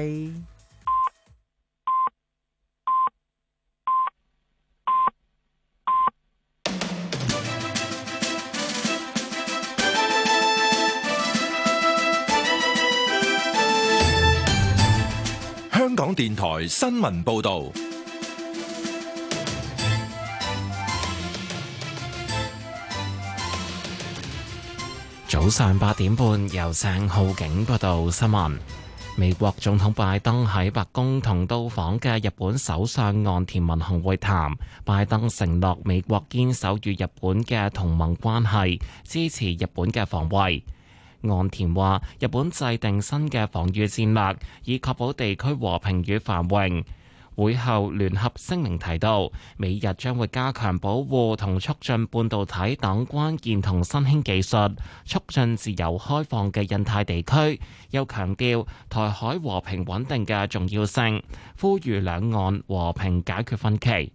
香港電台新聞報導。 早上八點半，由鄭浩景報道新聞。美國總統拜登喺白宮同到訪嘅日本首相岸田文雄會談，拜登承諾美國堅守與日本嘅同盟關係，支持日本嘅防衛。岸田話：日本制定新嘅防禦戰略，以確保地區和平與繁榮。會後聯合聲明提到，美日將會加強保護同促進半導體等關鍵同新興技術，促進自由開放嘅印太地區。又強調台海和平穩定嘅重要性，呼籲兩岸和平解決分歧。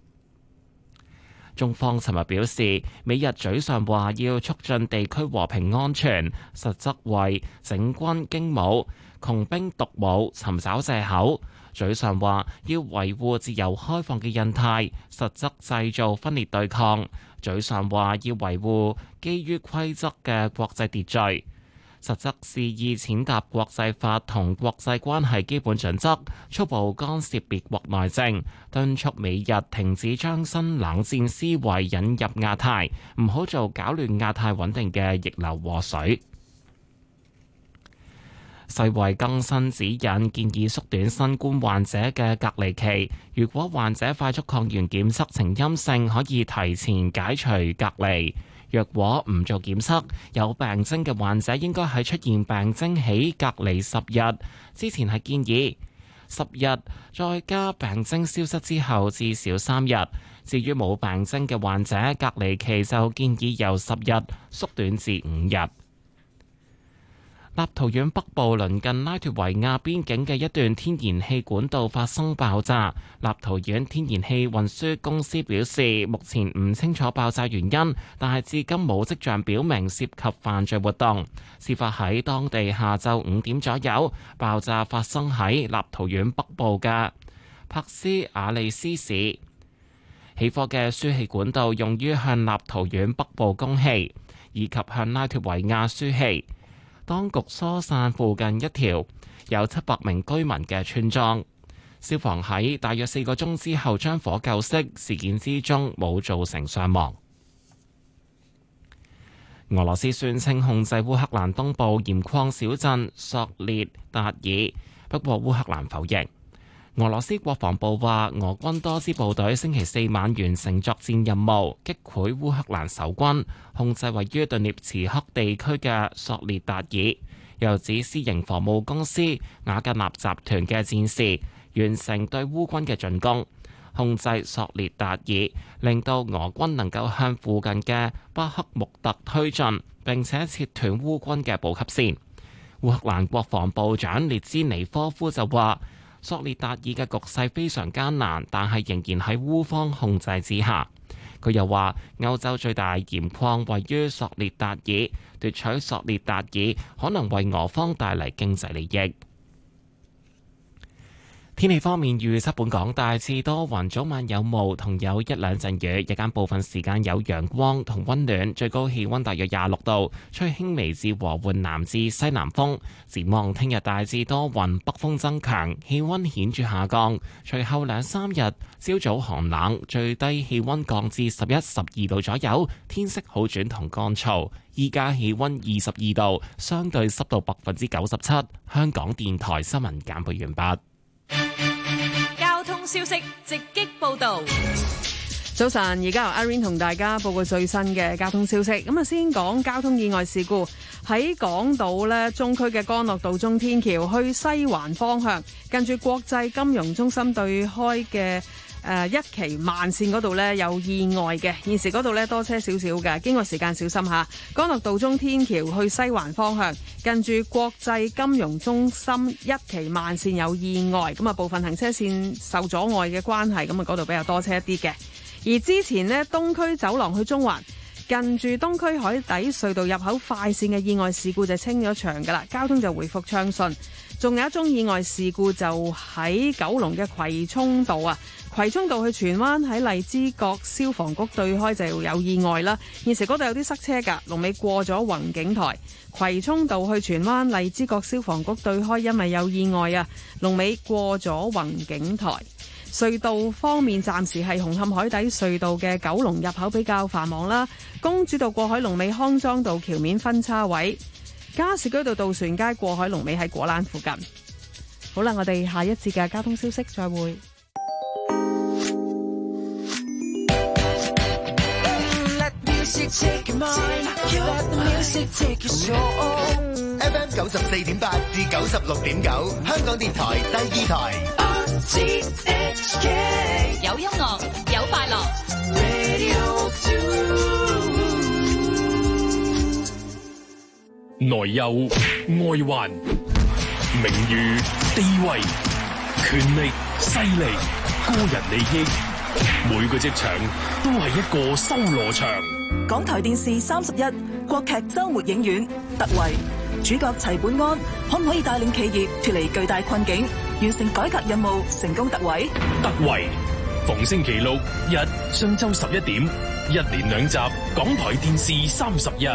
中方尋日表示，美日嘴上話要促進地區和平安全，實則為整軍經武、窮兵黷武尋找藉口。嘴上話要維護自由開放嘅印太，實則製造分裂對抗；嘴上話要維護基於規則嘅國際秩序，實則肆意踐踏國際法同國際關係基本準則，粗暴干涉別國內政，敦促美日停止將新冷戰思維引入亞太，唔好做搞亂亞太穩定嘅逆流禍水。世衛更新指引，建議縮短新冠患者嘅隔離期。如果患者快速抗原檢測呈陰性，可以提前解除隔離。若果唔做檢測，有病徵嘅患者應該喺出現病徵起隔離十日。之前係建議十日，再加病徵消失之後至少三日。至於冇病徵嘅患者，隔離期就建議由十日縮短至五日。立陶宛北部鄰近拉脫維亞邊境嘅一段天然氣管道發生爆炸。立陶宛天然氣運輸公司表示，目前唔清楚爆炸原因，但係至今冇跡象表明涉及犯罪活動。事發喺當地下晝五點左右，爆炸發生喺立陶宛北部嘅帕斯瓦利斯市。起火嘅輸氣管道用於向立陶宛北部供氣。 以及向拉脫維亞輸氣。當局疏散附近一條有七百名居民嘅村莊。消防喺大約四個鐘之後將火救熄，事件之中冇造成傷亡。俄羅斯宣稱控制烏克蘭東部鹽礦小鎮索列達爾，不過烏克蘭否認。俄羅斯國防部話，俄軍多支部隊星期四晚完成作戰任務，擊潰烏克蘭守軍，控制位於頓涅茨克地區嘅索列達爾。又指私營防務公司瓦格納集團嘅戰士完成對烏軍嘅進攻，控制索列達爾，令到俄軍能夠向附近嘅巴克穆特推進，並且切斷烏軍嘅補給線。烏克蘭國防部長列茲尼科夫就話，索列達爾嘅局勢非常艱難，但係仍然喺烏方控制之下。佢又話，歐洲最大鹽礦位於索列達爾，奪取索列達爾可能為俄方帶嚟經濟利益。天氣方面預測，本港大致多雲，早晚有霧同有一兩陣雨，日間部分時間有陽光同溫暖，最高氣溫大約廿六度，吹輕微至和緩南至西南風。展望聽日大致多雲，北風增強，氣溫顯著下降。隨後兩三日朝早寒冷，最低氣溫降至十一、十二度左右，天色好轉同乾燥。依家氣溫二十二度，相對濕度百分之九十七。香港電台新聞簡報完畢。 交通消息直擊報道。 早晨，而家由阿 Rain 同大家報告最新嘅交通消息。咁啊，先講交通意外事故喺港島咧，中區嘅干諾道中天橋去西環方向，近住國際金融中心對開嘅誒一期慢線嗰度呢有意外嘅，現時嗰度呢多車少少嘅，經過時間小心下。干諾道中天橋去西環方向，近住國際金融中心一期慢線有意外，咁啊部分行車線受阻礙嘅關係，咁啊嗰度比較多車一啲嘅。而之前呢，東區走廊去中環，近住東區海底隧道入口快線嘅意外事故就清咗場噶啦，交通就回復暢順。仲有一宗意外事故就喺九龍嘅葵涌道啊，葵涌道去荃灣喺荔枝角消防局對開就有意外啦。現時嗰度有啲塞車㗎，龍尾過咗宏景台。葵涌道去荃灣荔枝角消防局對開，因為有意外啊，龍尾過咗宏景台。隧道方面，暫時係紅磡海底隧道嘅九龍入口比較繁忙啦。公主道過海龍尾康莊道橋面分叉位，加士居道渡船街過海龍尾喺果欄附近。好啦，我哋下一節嘅交通消息再會。 F M 九十四點八至九十六點九，香港電台第二台。 有音樂，有快樂。 內憂外患，名譽、地位、權力、勢力、個人利益，每個職場都係一個修羅場。 港台電視三十一國劇周末影院突圍，主角齊本安可唔可以帶領企業脫離巨大困境，完成改革任務，成功突圍？ 突圍，逢星期六日上晝十一點，一連兩集，港台電視三十一。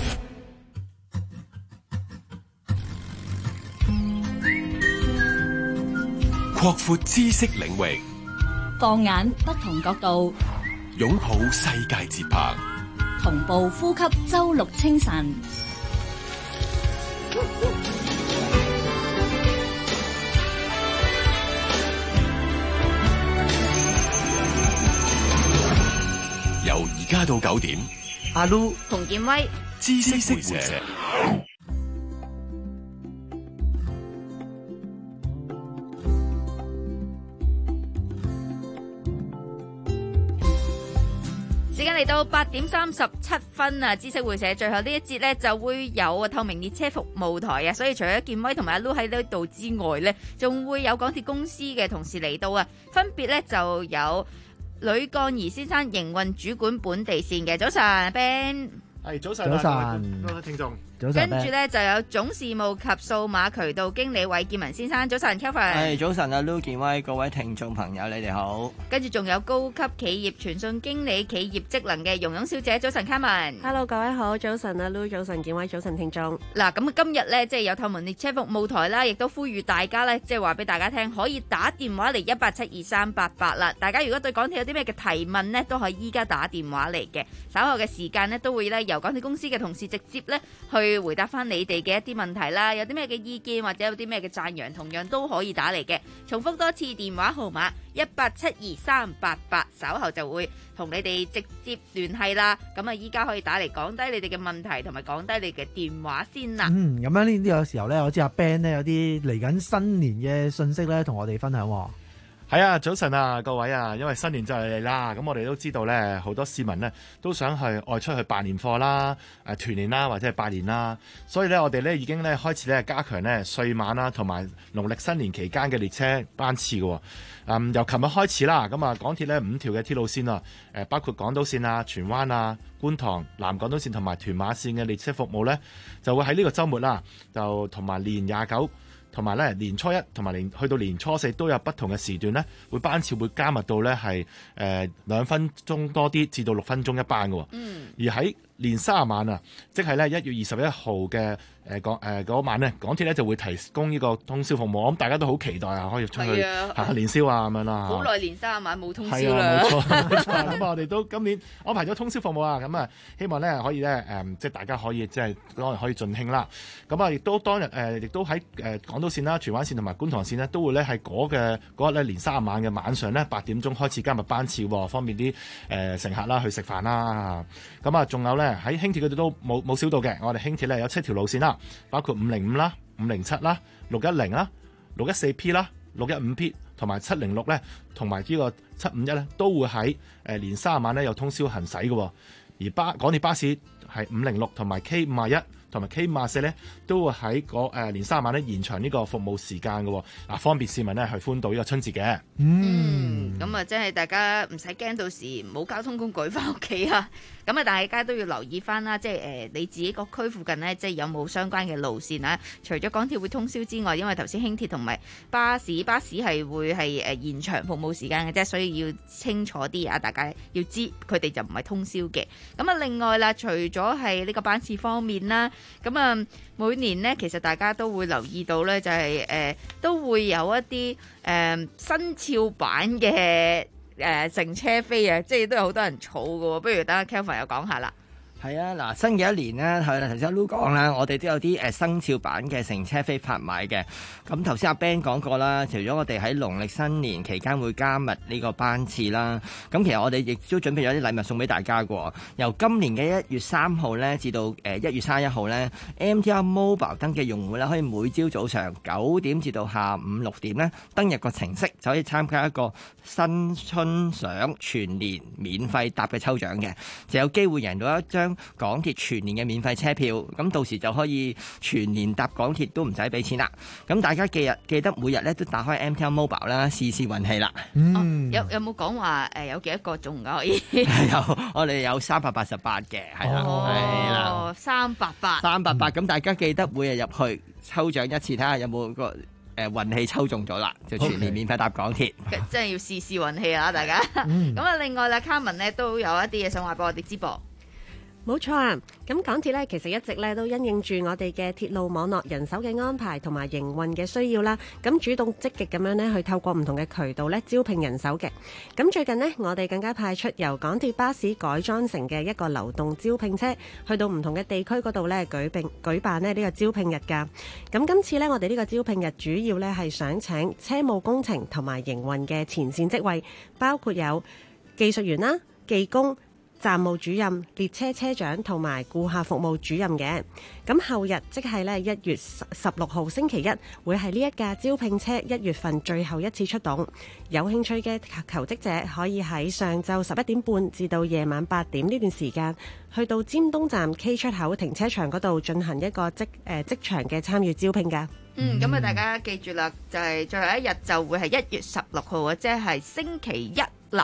擴闊知識領域， 放眼不同角度， 擁抱世界節拍， 同步呼吸周六清晨。 由而家到九點， 阿 Lu 同建威知識會社。 時間嚟到八點三十七分啊！知識會社最後呢一節呢，就會有啊透明列車服務台啊，所以除咗建威同埋阿 Lu 喺呢度之外呢，仲會有港鐵公司嘅同事嚟到啊，分別呢就有呂幹儀先生，營運主管本地線嘅。早晨 Ben， 係早晨， 早晨， 各位聽眾。 早晨。 跟住咧就有總事務及數碼渠道經理韋建文先生，早晨 Kelvin。 係早晨啊，盧建威，各位聽眾朋友，你哋好。 跟住仲有高級企業傳訊經理企業職能嘅容容小姐，早晨 Carmen。 Hello， 各位好，早晨啊 Lu， 早晨建威，早晨聽眾。 嗱，咁今日咧即係有透明列車服務台啦，亦都呼籲大家咧，即係話俾大家聽，可以打電話嚟一八七二三八八啦。大家如果對港鐵有啲咩嘅提問呢，都可以依家打電話嚟嘅。稍後嘅時間呢，都會咧由港鐵公司嘅同事直接咧去回答翻你哋嘅一啲問題啦。有啲咩嘅意見或者有啲咩嘅讚揚，同樣都可以打嚟嘅。重複多次電話號碼一八七二三八八，稍後就會同你哋直接聯繫啦。咁啊，依家可以打嚟講低你哋嘅問題，同埋講低你嘅電話先啦。 嗯，咁樣呢呢個時候咧，我知阿 Ben 咧有啲嚟緊新年嘅信息咧，同我哋分享。 係啊，早晨啊，各位啊，因為新年就嚟啦，咁我哋都知道咧，好多市民咧都想去外出去辦年貨啦、誒團年啦，或者係拜年啦，所以咧我哋咧已經咧開始咧加強咧歲晚啦，同埋農曆新年期間嘅列車班次嘅。嗯，由琴日開始啦，咁啊港鐵咧五條嘅鐵路線啊，誒包括港島線啊、荃灣啊、觀塘、南港島線同埋屯馬線嘅列車服務咧，就會喺呢個週末啦，就同埋年廿九。同埋咧年初一同埋年去到年初四都有不同嘅時段咧，會班次會加密到咧係誒兩分鐘多啲，至到六分鐘一班嘅。嗯。而喺年卅晚啊，即係咧一月二十一號嘅誒港誒嗰晚咧，港鐵咧就會提供呢個通宵服務。我諗大家都好期待啊，可以出去行下年宵啊咁樣啦。 好耐年卅晚冇通宵係啦。 啊，冇錯冇錯。咁啊，我哋都今年安排咗通宵服務啊。咁啊，希望咧可以咧誒，即係大家可以即係當日可以盡興啦。咁啊，亦都當日誒，亦都喺誒港島線啦、荃灣線同埋觀塘線呢，都會咧係嗰嘅嗰日咧年卅晚嘅晚上咧八點鐘開始加密班次，方便啲誒乘客啦去食飯啦。咁啊，仲有咧喺輕鐵嗰度都冇冇少到嘅。我哋輕鐵咧有七條路線啦，包括五零五啦、五零七啦、六一零啦、六一四 P 啦、六一五 P 同埋七零六咧，同埋呢個七五一咧，都會喺誒年卅晚咧有通宵行駛嘅。而巴港鐵巴士係五零六同埋 K 五十一。同埋 K 五十四咧，都會喺嗰誒年卅晚咧延長呢個服務時間嘅，嗱方便市民咧去歡度呢個春節嘅。 嗯，咁啊，即係大家唔使驚到時冇交通工具翻屋企啊！咁啊，大家都要留意翻啦，即係誒你自己個區附近呢，即係有冇相關嘅路線啊？除咗港鐵會通宵之外，因為頭先輕鐵同埋巴士，巴士係會係誒延長服務時間嘅啫，所以要清楚啲啊！大家要知佢哋就唔係通宵嘅。咁啊，另外啦，除咗係呢個班次方面啦。咁啊，每年呢，其實大家都會留意到呢，就係、是、誒、呃、都會有一啲誒、呃、新潮版嘅誒、呃、乘車飛啊，即係都有好多人儲㗎喎。不如等阿 Kelvin 又講下啦。 係啊，嗱，新嘅一年呢，係啦，頭先阿 Lu 講啦，我哋都有啲誒生肖版嘅乘車飛拍賣嘅。咁頭先阿 Ben 講過啦，除咗我哋喺農曆新年期間會加密呢個班次啦，咁其實我哋亦都準備咗啲禮物送俾大家嘅。由今年嘅一月三號呢，至到誒一月三十一號呢 M T R Mobile 登記用戶呢，可以每朝早上九點至到下午六點呢，登入個程式，就可以參加一個新春賞全年免費搭嘅抽獎嘅，就有機會贏到一張港鐵全年嘅免費車票，咁到時就可以全年搭港鐵都唔使俾錢啦。咁大家記日記得每日咧都打開 M T R Mobile 啦，試試運氣啦。 嗯，哦、有有冇講話誒有幾多個中㗎可以？ 有，我哋有三百八十八嘅，係啦，係啦、 哦，三百八， 三百八。咁大家記得每日入去抽獎一次，睇下有冇個誒運氣抽中咗啦，就全年免費搭港鐵。 Okay. 真係要試試運氣啊，大家。咁啊，另外啦，Carmen咧都有一啲嘢想話俾我哋知噃。 冇錯啊！咁港鐵呢，其實一直咧都因應住我哋嘅鐵路網絡人手嘅安排同埋營運嘅需要啦，咁主動積極咁樣呢去透過唔同嘅渠道呢招聘人手嘅。咁最近呢，我哋更加派出由港鐵巴士改裝成嘅一個流動招聘車，去到唔同嘅地區嗰度呢舉並舉辦呢呢個招聘日㗎。咁今次呢，我哋呢個招聘日主要呢係想請車務工程同埋營運嘅前線職位，包括有技術員啦、技工、站務主任、列車車長同埋顧客服務主任嘅。咁後日即係咧一月十六號星期一，會係呢一架招聘車一月份最後一次出動。有興趣嘅求職者可以喺上晝十一點半至到夜晚八點呢段時間，去到尖東站 K 出口停車場嗰度進行一個即誒職場嘅參與招聘㗎。 嗯，咁啊大家記住啦，就係、是、最後一日就會係一月十六號啊，即係星期一啦。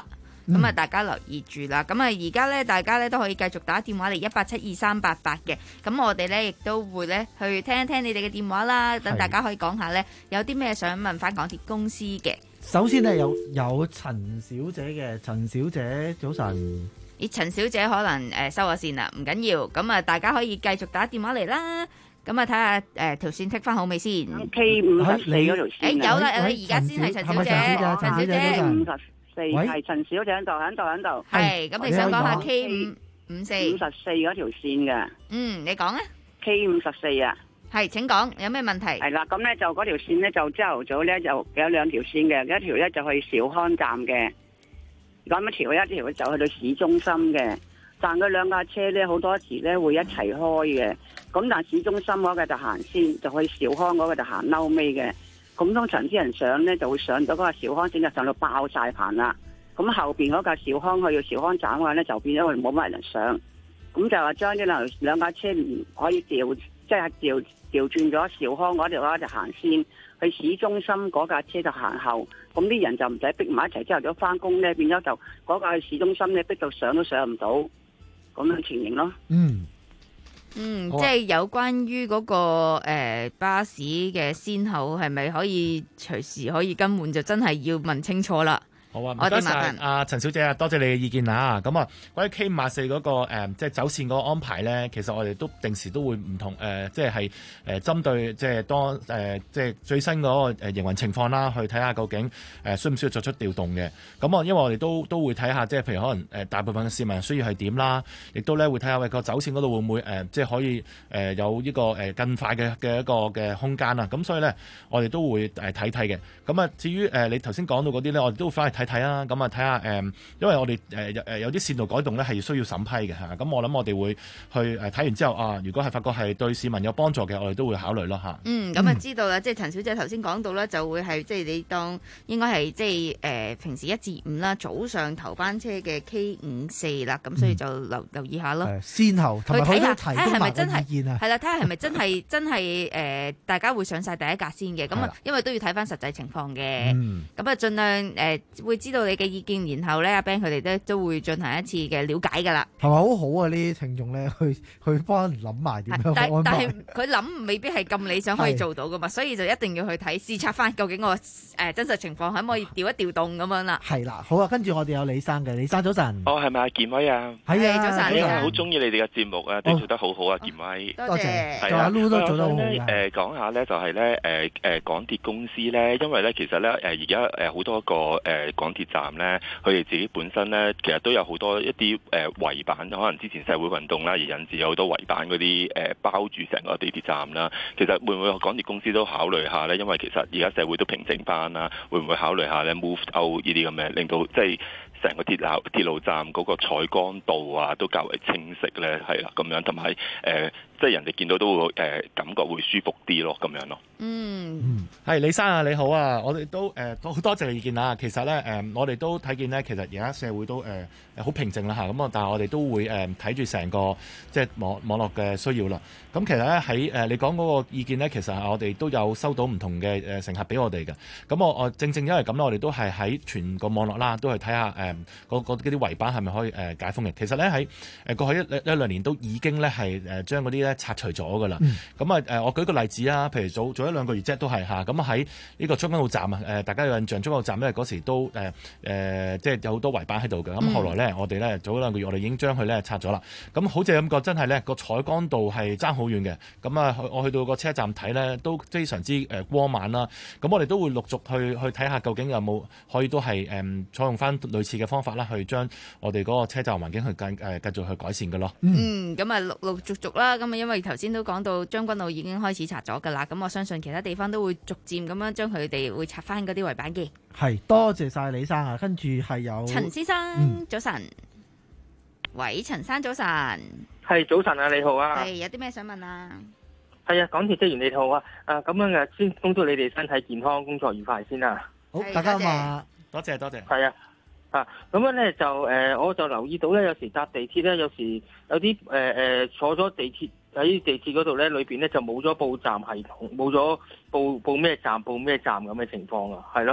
咁啊、嗯、大家留意住啦。咁啊而家咧大家咧都可以繼續打電話嚟一八七二三八八嘅。咁我哋咧亦都會咧去聽一聽你哋嘅電話啦，等大家可以講下咧有啲咩想問翻港鐵公司嘅。 首先咧有有陳小姐嘅，陳小姐早晨。 咦，陳小姐可能誒、呃、收咗線啦，唔緊要。咁啊大家可以繼續打電話嚟啦。咁啊睇下誒條線剔翻好未先 ？K 五十四嗰條線。誒有啦，而家先係陳小姐，陳小姐五十四係陳小姐喺度，喺度，喺度。 係，咁你想講下 K 五五四五十四嗰條線嘅？ 嗯，你講啊。 K 五十四啊。 係，請講，有咩問題？ 係啦，咁咧就嗰條線咧就朝頭早咧就有兩條線嘅，一條咧就去小康站嘅，咁一條一條就去到市中心嘅。但佢兩架車咧好多時咧會一齊開嘅，咁但市中心嗰個就行先，就去小康嗰個就行嬲尾嘅。咁通常啲人上咧就會上到嗰個小康線就上到爆晒棚啦。咁後邊嗰架小康去到小康站嘅話咧就變咗佢冇乜人上。咁就話將呢兩兩架車唔可以調，即係調調轉咗小康嗰條咧就行先，去市中心嗰架車就行後。咁啲人就唔使逼埋一齊，之後咗翻工咧變咗就嗰架去市中心咧逼到上都上唔到。咁樣情形咯。 嗯， 嗯，即係有關於嗰、那個誒、呃、巴士嘅先後係咪可以隨時可以更換，就真係要問清楚啦。 好啊，唔該晒阿陳小姐啊，多謝你嘅意見啊。咁啊，關於 K 五十四嗰個、呃、即係走線嗰個安排咧，其實我哋都定時都會唔同誒、呃，即係係誒針對即係當誒、呃、即係最新嗰個誒營運情況啦，去睇下究竟誒、呃、需唔需要作出調動嘅。咁啊，因為我哋都都會睇下，即係譬如可能誒大部分嘅市民需要係點啦，亦都咧會睇下喂個走線嗰度會唔會誒、呃、即係可以誒、呃、有呢個誒更快嘅嘅一個嘅空間啊。咁所以咧，我哋都會誒睇睇嘅。咁啊，至於誒、呃、你頭先講到嗰啲咧，我哋都會翻去睇睇啊，咁啊睇下誒，因為我哋誒誒有啲線路改動咧係需要審批嘅嚇，咁我諗我哋會去誒睇完之後啊，如果係發覺係對市民有幫助嘅，我哋都會考慮咯嚇。 嗯，咁啊知道啦，即係陳小姐頭先講到咧，就會係即係你當應該係即係誒、呃、平時一至五啦，早上頭班車嘅 K 五四啦，咁所以就留、嗯、留意下咯。 先後同埋佢都提供埋意見啊。 係啦，睇下係咪真係真係誒大家會上晒第一格先嘅，咁啊因為都要睇翻實際情況嘅。咁啊盡量誒、呃、會知道你嘅意見，然後咧阿 Ben 佢哋咧都會進行一次嘅了解㗎啦。 係咪好好啊？呢啲聽眾咧去去幫人諗埋點樣安排。 但係佢諗未必係咁理想可以做到㗎嘛，所以就一定要去睇視察翻究竟個誒、呃、真實情況可唔可以調一調動咁樣啦。 係啦，好啊，跟住我哋有李生嘅，李生早晨。 哦，係咪阿健威啊？ 係啊， 早晨。好中意你哋嘅節目啊，都做得好好啊，健威。 多謝。 係啊， 阿 Lu 都做得好好嘅。誒講下咧，就係咧誒誒港鐵公司咧，因為咧其實咧誒而家誒好多個誒港鐵站咧，佢哋自己本身咧，其實都有好多一啲誒圍板，可能之前社會運動啦，而引致有好多圍板嗰啲誒包住成個地鐵站啦。其實會唔會港鐵公司都考慮下咧？因為其實而家社會都平靜翻啦，會唔會考慮下咧 move out 呢啲咁嘅，令到即係成個鐵路鐵路站嗰個採光度啊，都較為清晰咧，係啦咁樣，同埋誒即係人哋見到都會誒、呃、感覺會舒服啲咯，咁樣咯。 嗯， 係李生啊，你好啊，我哋都誒好、呃、多謝你意見啊。其實咧誒、呃，我哋都睇見咧，其實而家社會都誒誒好平靜啦嚇。咁啊，但係我哋都會誒睇住成個即係網網絡嘅需要啦。咁其實咧喺誒你講嗰個意見咧，其實係我哋都有收到唔同嘅誒乘客俾我哋嘅。咁我我正正因為咁咧，我哋都係喺全個網絡啦，都係睇下誒嗰嗰啲圍板係咪可以誒解封嘅。其實咧喺誒過去一一兩年都已經咧係誒將嗰啲咧拆除咗㗎啦。咁啊誒，我舉個例子啊，譬如早早一兩個月啫，都係嚇。咁喺呢個將軍澳站啊，誒大家有印象，將軍澳站咧嗰時都誒誒、呃、即係有好多圍板喺度嘅。咁後來咧，我哋咧早兩個月，我哋已經將佢咧拆咗啦。咁好似咁講，真係咧個採光度係爭好遠嘅。咁啊，我去到個車站睇咧，都非常之誒光猛啦。咁我哋都會陸續去去睇下，究竟有冇可以都係誒採用翻類似嘅方法啦，去將我哋嗰個車站環境去繼誒繼續去改善嘅咯。 嗯，咁啊陸陸續續啦。咁啊，因為頭先都講到將軍澳已經開始拆咗㗎啦。咁我相信其他地方都會逐漸咁樣將佢哋會拆翻嗰啲圍板嘅。 係，多謝晒李生啊。跟住係有陳先生，嗯、早晨。喂，陳生早晨。 係早晨啊，你好啊。 係有啲咩想問啊？ 係啊，港鐵職員你好啊。啊，咁樣嘅先恭祝你哋身體健康，工作愉快先啦。 好，大家嘛， 多謝多謝。 係啊。啊，咁樣咧就誒、呃，我就留意到咧，有時搭地鐵咧，有時有啲誒誒坐咗地鐵喺地鐵嗰度咧，裏邊咧就冇咗報站系統，冇咗報報咩站報咩站咁嘅情況啊，係咯。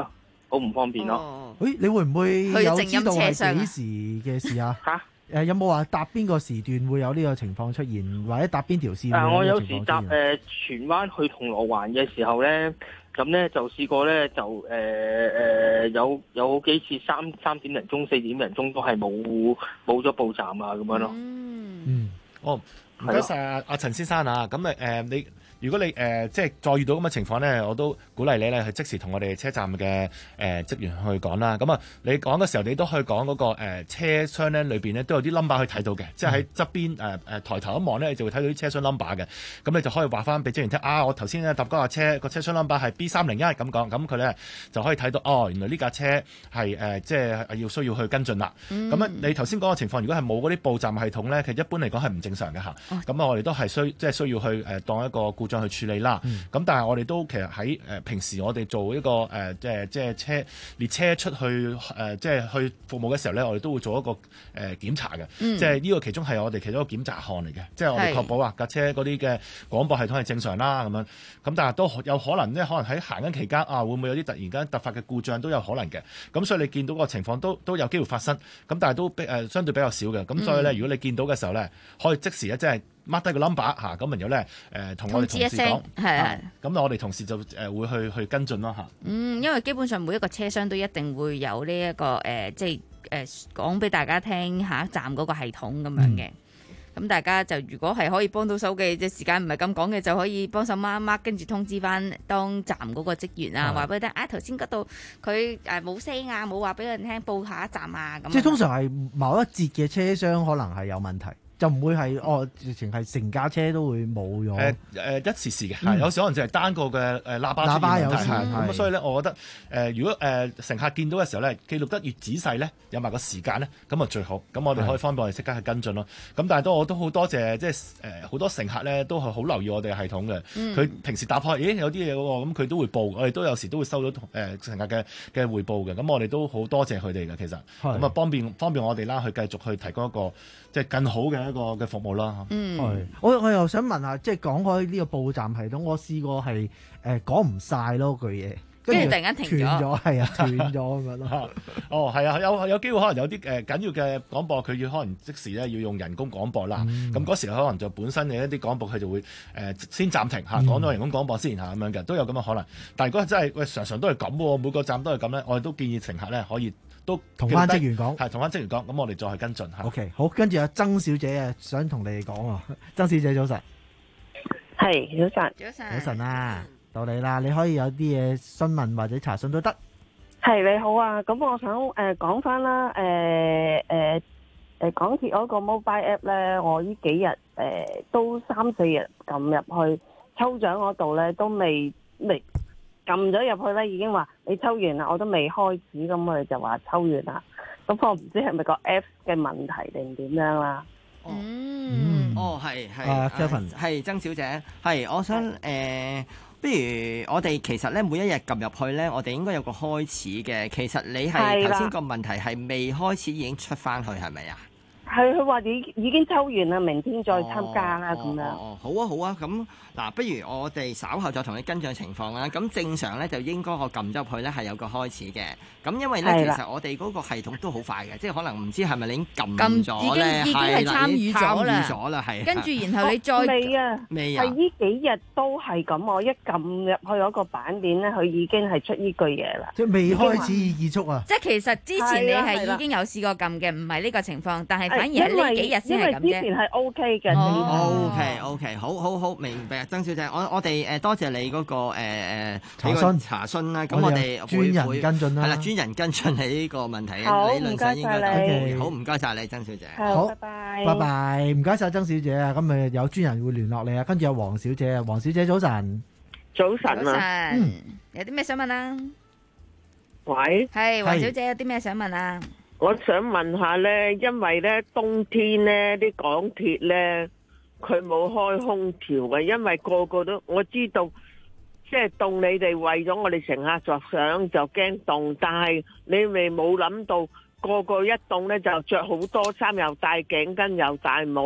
好唔方便咯。 誒，你會唔會有去靜音知道係車廂啊幾時嘅事啊？嚇誒，有冇話搭邊個時段會有呢個情況出現，或者搭邊條線會誒，我有有呢個情時搭況出現？ 誒荃灣去銅鑼灣嘅時候咧，咁咧就試過咧就誒誒、呃、有有好幾次三三點零鐘、四點零鐘都係冇冇咗報站啊咁樣咯。 嗯， 哦，唔該晒阿阿陳先生啊，咁誒誒你。如果你誒、呃、即係再遇到咁嘅情況咧，我都鼓勵你咧去即時同我哋車站嘅誒、呃、職員去講啦。咁啊，你講嘅時候，你都可以講嗰、那個誒、呃、車廂咧裏邊咧都有啲 number 去睇到嘅，即係喺側邊誒誒抬頭一望咧，你就會睇到啲車廂 number 嘅。咁你就可以話翻俾職員聽啊，我頭先咧搭嗰架車個車廂 number 係 B 三零一咁講，咁佢咧就可以睇到哦，原來呢架車係誒、呃、即係要需要去跟進啦。咁啊、嗯，你頭先講嘅情況，如果係冇嗰啲報站系統咧，其實一般嚟講係唔正常嘅嚇。咁啊、哦，我哋都係需即係需要去誒、呃、當一個故障去處理啦。咁、嗯、但係我哋都其實喺誒、呃、平時我哋做一個誒、呃、即係即係車列車出去誒、呃、即係去服務嘅時候咧，我哋都會做一個誒、呃、檢查嘅。嗯、即係呢個其中係我哋其中一個檢查項嚟嘅，即係我哋確保啊架車嗰啲嘅廣播系統係正常啦咁樣。咁但係都有可能咧，可能喺行緊期間啊，會唔會有啲突然間突發嘅故障都有可能嘅。咁所以你見到個情況都都有機會發生。咁但係都比誒、呃、相對比較少嘅。咁所以咧，如果你見到嘅時候咧，可以即時咧即係mark 低個 number 嚇，咁然後咧誒同我哋同事講，係咁我哋同事就誒會去去跟進咯嚇。 嗯，因為基本上每一個車廂都一定會有呢、這、一個誒、呃，即係誒講俾大家聽下一站嗰個系統咁樣嘅。咁、嗯、大家就如果係可以幫到手嘅，即係時間唔係咁講嘅，就可以幫手 mark mark，跟住通知翻當站嗰個職員啊，話俾佢聽啊，頭先嗰度佢誒冇聲啊，冇話俾人聽報下一站啊咁。 即係通常係某一節嘅車廂可能係有問題。就唔會係哦，直情係成架車都會冇咗。誒誒、呃呃、一時時嘅，嗯、有時可能就係單個嘅誒喇叭出現問題。喇叭有時咁啊，所以咧，我覺得誒、呃，如果誒、呃、乘客見到嘅時候咧，記錄得越仔細咧，有埋個時間咧，咁啊最好。咁我哋可以方便我哋即刻去跟進咯。咁但係都我都好多謝，即係誒好多乘客咧都係好留意我哋嘅系統嘅。佢、嗯、平時打開，咦有啲嘢喎，咁佢都會報。我哋都有時都會收到誒、呃、乘客嘅嘅彙報嘅。咁我哋都好多謝佢哋嘅，其實咁啊方便方便我哋啦，去繼續去提供一個即係更好嘅一個嘅服務啦。 嗯，係，我我又想問下，即係講開呢個報站系統，我試過係誒講唔晒咯句嘢， 跟住突然間停咗， 係啊，斷咗咁樣咯。 哦，係啊，有有機會可能有啲誒緊要嘅廣播，佢要可能即時咧要用人工廣播啦。咁嗰、嗯、時可能就本身嘅一啲廣播，佢就會誒、呃、先暫停嚇，講咗人工廣播先嚇咁樣嘅，都有咁嘅可能。但係如果真係喂常常都係咁喎，每個站都係咁咧，我哋都建議乘客咧可以。都同翻職員講， 係同翻職員講，咁我哋再去跟進嚇。 OK，好，跟住阿曾小姐啊，想同你哋講啊，曾小姐早晨， 係早晨， 早晨， 早晨啊，到你啦，你可以有啲嘢詢問或者查詢都得。 係你好啊，咁我想誒講翻啦，誒誒誒港鐵嗰個 mobile app 咧，我呢幾日誒、呃、都三四日撳入去抽獎嗰度咧，都未未。撳咗入去咧，已經話你抽完啦，我都未開始，咁我哋就話抽完啦。咁我唔知係咪個 App 嘅問題定點樣啦？ 嗯，哦，係係，係曾小姐，係我想誒、呃，不如我哋其實咧每一日撳入去咧，我哋應該有個開始嘅。其實你係頭先個問題係未開始已經出翻去，係咪啊？ 係佢話已已經抽完啦，明天再參加啦咁、哦、樣。 哦，好啊好啊，咁嗱，不如我哋稍後再同你跟進情況啦。咁正常咧就應該我撳咗入去咧係有個開始嘅。咁因為咧其實我哋嗰個系統都好快嘅，即係可能唔知係咪你已經撳咗咧， 已經係參與咗啦，係。跟住然後你再未啊， 未啊， 係呢幾日都係咁。我一撳入去嗰個版面咧，佢已經係出呢句嘢啦。 即係未開始結束啊！ 即係其實之前你係已經有試過撳嘅，唔係呢個情況，但係反而係呢幾日先係咁啫。 因為之前係 O K 嘅。 O K O K，好好好，明白。曾小姐，我我哋誒多謝你嗰個誒誒查詢查詢啦。咁我哋專人跟進啦。 係啦，專人跟進你呢個問題嘅理論上應該都好。唔該晒你，曾小姐。 好， 拜拜。 拜拜，唔該晒曾小姐啊。咁咪有專人會聯絡你啊。跟住有黃小姐啊，黃小姐早晨。 早晨啊。 嗯。有啲咩想問啊？ 喂。 係黃小姐，有啲咩想問啊？ 我想問下咧，因為咧冬天咧啲港鐵咧佢冇開空調嘅，因為個個都我知道，即係凍你哋為咗我哋乘客着想就驚凍，但係你咪冇諗到個個一凍咧就着好多衫，又戴頸巾又戴帽，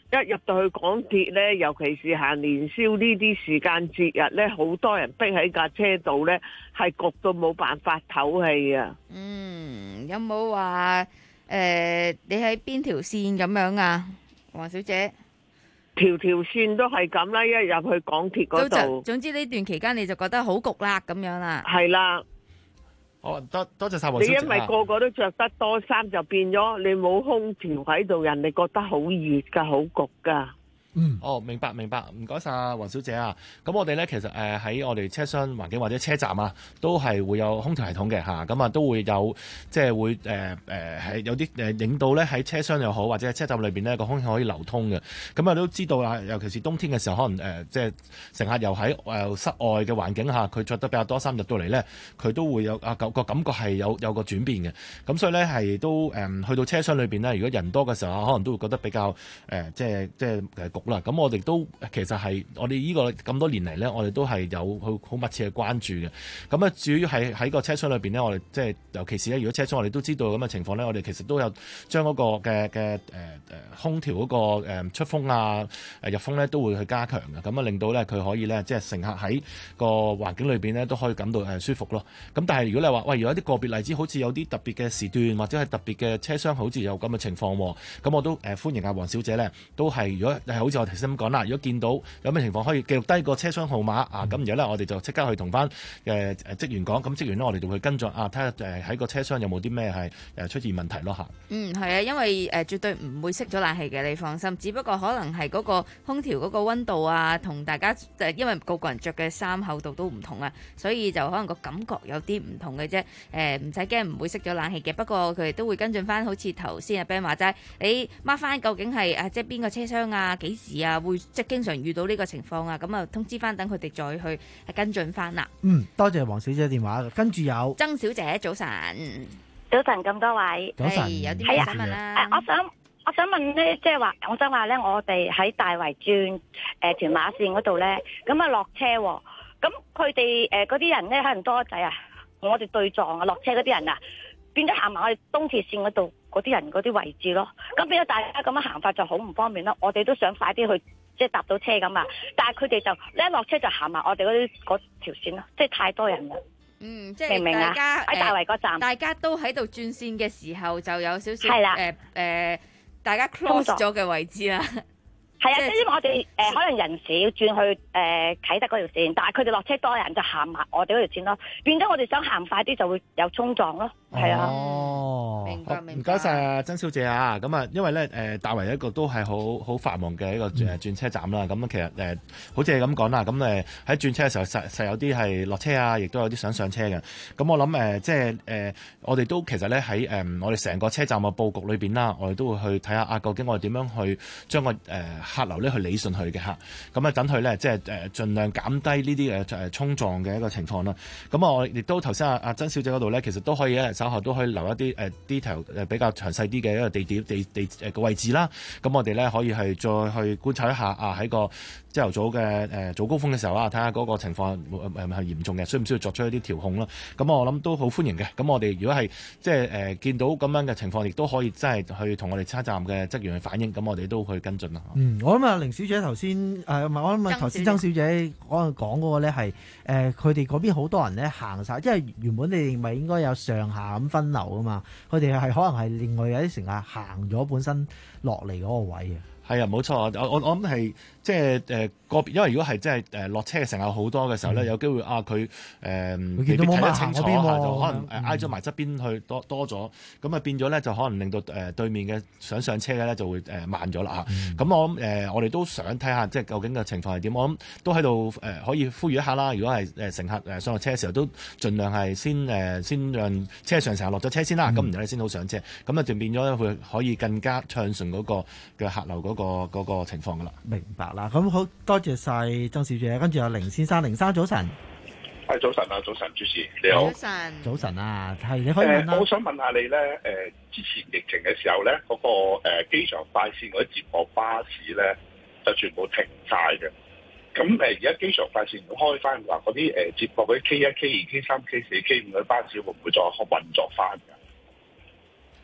一入到去港鐵咧，尤其是行年宵呢啲時間節日咧，好多人逼喺架車度咧，係焗到冇辦法唞氣啊！ 嗯，有冇話誒你喺邊條線咁樣啊，黃小姐？ 條條線都係咁啦，一入去港鐵嗰度。 總之呢段期間你就覺得好焗啦，咁樣啦。 係啦。 好多多謝晒黃小姐。 你因為個個都着得多衫，就變咗你冇空調喺度，人哋覺得好熱㗎，好焗㗎。 嗯，哦，明白明白，唔該晒黃小姐啊。咁我哋咧其實誒喺我哋車廂環境或者車站啊，都係會有空調系統嘅嚇，咁啊都會有即係會誒誒係有啲誒影到咧喺車廂又好，或者喺車站裏邊呢個空氣可以流通嘅。咁啊都知道啊，尤其是冬天嘅時候，可能誒、呃、即係乘客又喺誒室外嘅環境下，佢着得比較多衫入到嚟咧，佢都會有啊個感覺係有有個轉變嘅。咁所以咧係都誒、呃、去到車廂裏邊咧，如果人多嘅時候，可能都會覺得比較誒、呃、即係即係誒焗啦。咁我哋都其實係我哋呢個咁多年嚟咧，我哋都係有好好密切嘅關注嘅。咁啊，至於係喺個車廂裏邊咧，我哋即係尤其是咧，如果車廂我哋都知道咁嘅情況咧，我哋其實都有將嗰個嘅嘅誒誒空調嗰個誒出風啊誒入風咧都會去加強嘅。咁啊，令到咧佢可以咧即係乘客喺個環境裏邊咧都可以感到誒舒服咯。咁但係如果你話喂，有一啲個別例子，好似有啲特別嘅時段或者係特別嘅車廂，好似有咁嘅情況喎，咁我都誒歡迎阿黃小姐咧，都係如果係好似我頭先咁講啦，如果見到有咩情況，可以記錄低個車廂號碼啊，咁然後咧我哋就即刻去同翻誒誒職員講，咁職員咧我哋就會跟進啊，睇下誒喺個車廂有冇啲咩係誒出現問題咯嚇。 嗯，係啊，因為誒、呃、絕對唔會熄咗冷氣嘅，你放心。只不過可能係嗰個空調嗰個溫度啊，同大家誒、呃，因為個個人着嘅衫厚度都唔同啊，所以就可能個感覺有啲唔同嘅啫。誒唔使驚，唔會熄咗冷氣嘅。不過佢哋都會跟進翻，好似頭先阿 Ben 話齋，你 mark 翻究竟係啊，即係邊個車廂啊，幾時啊，會即係經常遇到呢個情況啊，咁啊通知翻，等佢哋再去跟進翻啦。 嗯，多謝黃小姐電話，跟住有曾小姐早晨， 早晨咁多位， 早晨， 有啲咩想問啦？ 我想我想問咧，即係話我想話咧，我哋喺大圍轉誒屯馬線嗰度咧，咁啊落車喎，咁佢哋誒嗰啲人咧可能多仔啊，我哋對撞啊，落車嗰啲人啊，變咗行埋我哋東鐵線嗰度嗰啲人嗰啲位置咯，咁變咗大家咁樣行法就好唔方便咯。我哋都想快啲去即係搭到車咁啊，但係佢哋就一落車就行埋我哋嗰啲嗰條線咯，即係太多人啦。 嗯，即明唔明啊？ 係大家喺大圍嗰站， 大家都喺度轉線嘅時候，就有少少係啦誒誒，大家 close 咗嘅位置啦。 係啊，即係因為我哋誒、呃、可能人少轉去誒、呃、啟德嗰條線，但係佢哋落車多人就行埋我哋嗰條線咯，變咗我哋想行快啲就會有衝撞咯，係啊。 哦， 明白明白。 唔該晒啊，曾小姐啊，咁啊，因為咧誒、呃、大圍一個都係好好繁忙嘅一個誒轉車站啦，咁、嗯、其實誒、呃、好似你咁講啦，咁誒喺轉車嘅時候實實有啲係落車啊，亦都有啲想上車嘅。咁我諗誒、呃、即係誒、呃、我哋都其實咧喺誒我哋成個車站嘅佈局裏邊啦，我哋都會去睇下啊，究竟我哋點樣去將個誒、呃、客流咧去理順佢嘅嚇。咁啊等佢咧即係誒盡量減低呢啲誒誒衝撞嘅一個情況啦。咁我亦都頭先阿阿曾小姐嗰度咧，其實都可以咧稍後都可以留一啲誒 detail 誒比較詳細啲嘅一個地點地地誒個位置啦。咁我哋咧可以係再去觀察一下啊喺個朝頭早嘅誒早高峰嘅時候啊，睇下嗰個情況係咪係嚴重嘅，需唔需要作出一啲調控啦？咁我諗都好歡迎嘅。咁我哋如果係即係誒見到咁樣嘅情況，亦都可以真係去同我哋車站嘅職員去反映，咁我哋都去跟進啦。 嗯，我諗啊，凌小姐頭先誒，唔係我諗啊，頭先曾小姐可能講嗰個咧係誒，佢哋嗰邊好多人咧行晒，因為原本你哋咪應該有上下咁分流啊嘛，佢哋係可能係另外有啲乘客行咗本身落嚟嗰個位嘅。 係啊，冇錯，我我我諗係即係誒個別，因為如果係即係誒落車嘅乘客好多嘅時候咧，嗯、有機會啊佢誒未必睇得清楚，就可能誒挨咗埋側邊去多多咗，咁啊變咗咧就可能令到誒對面嘅想上車嘅咧就會誒慢咗啦嚇。咁、嗯、我諗誒、呃、我哋都想睇下即係究竟嘅情況係點，我諗都喺度誒可以呼籲一下啦。如果係誒乘客誒上落車嘅時候，都盡量係先誒、呃、先讓車上乘客落咗車先啦，咁然後咧先好上車，咁啊就變咗會可以更加暢順嗰個嘅客流嗰、嗰個嗰、嗰個情況噶啦， 明白啦。咁好多謝晒曾小姐，跟住有凌先生，凌生早晨。 係早晨啊，早晨主持你好。 早晨， 早晨啊，係你可以問啦、 呃。我想問下你咧，誒、呃，之前疫情嘅時候咧，嗰、嗰個誒機、呃、場快線嗰啲接駁巴士咧，就全部停晒嘅。咁誒，而家機場快線開翻話，嗰啲誒接駁嗰啲 K 一、K 二、K 三、K 四、K 五嘅巴士會唔會再運作翻㗎？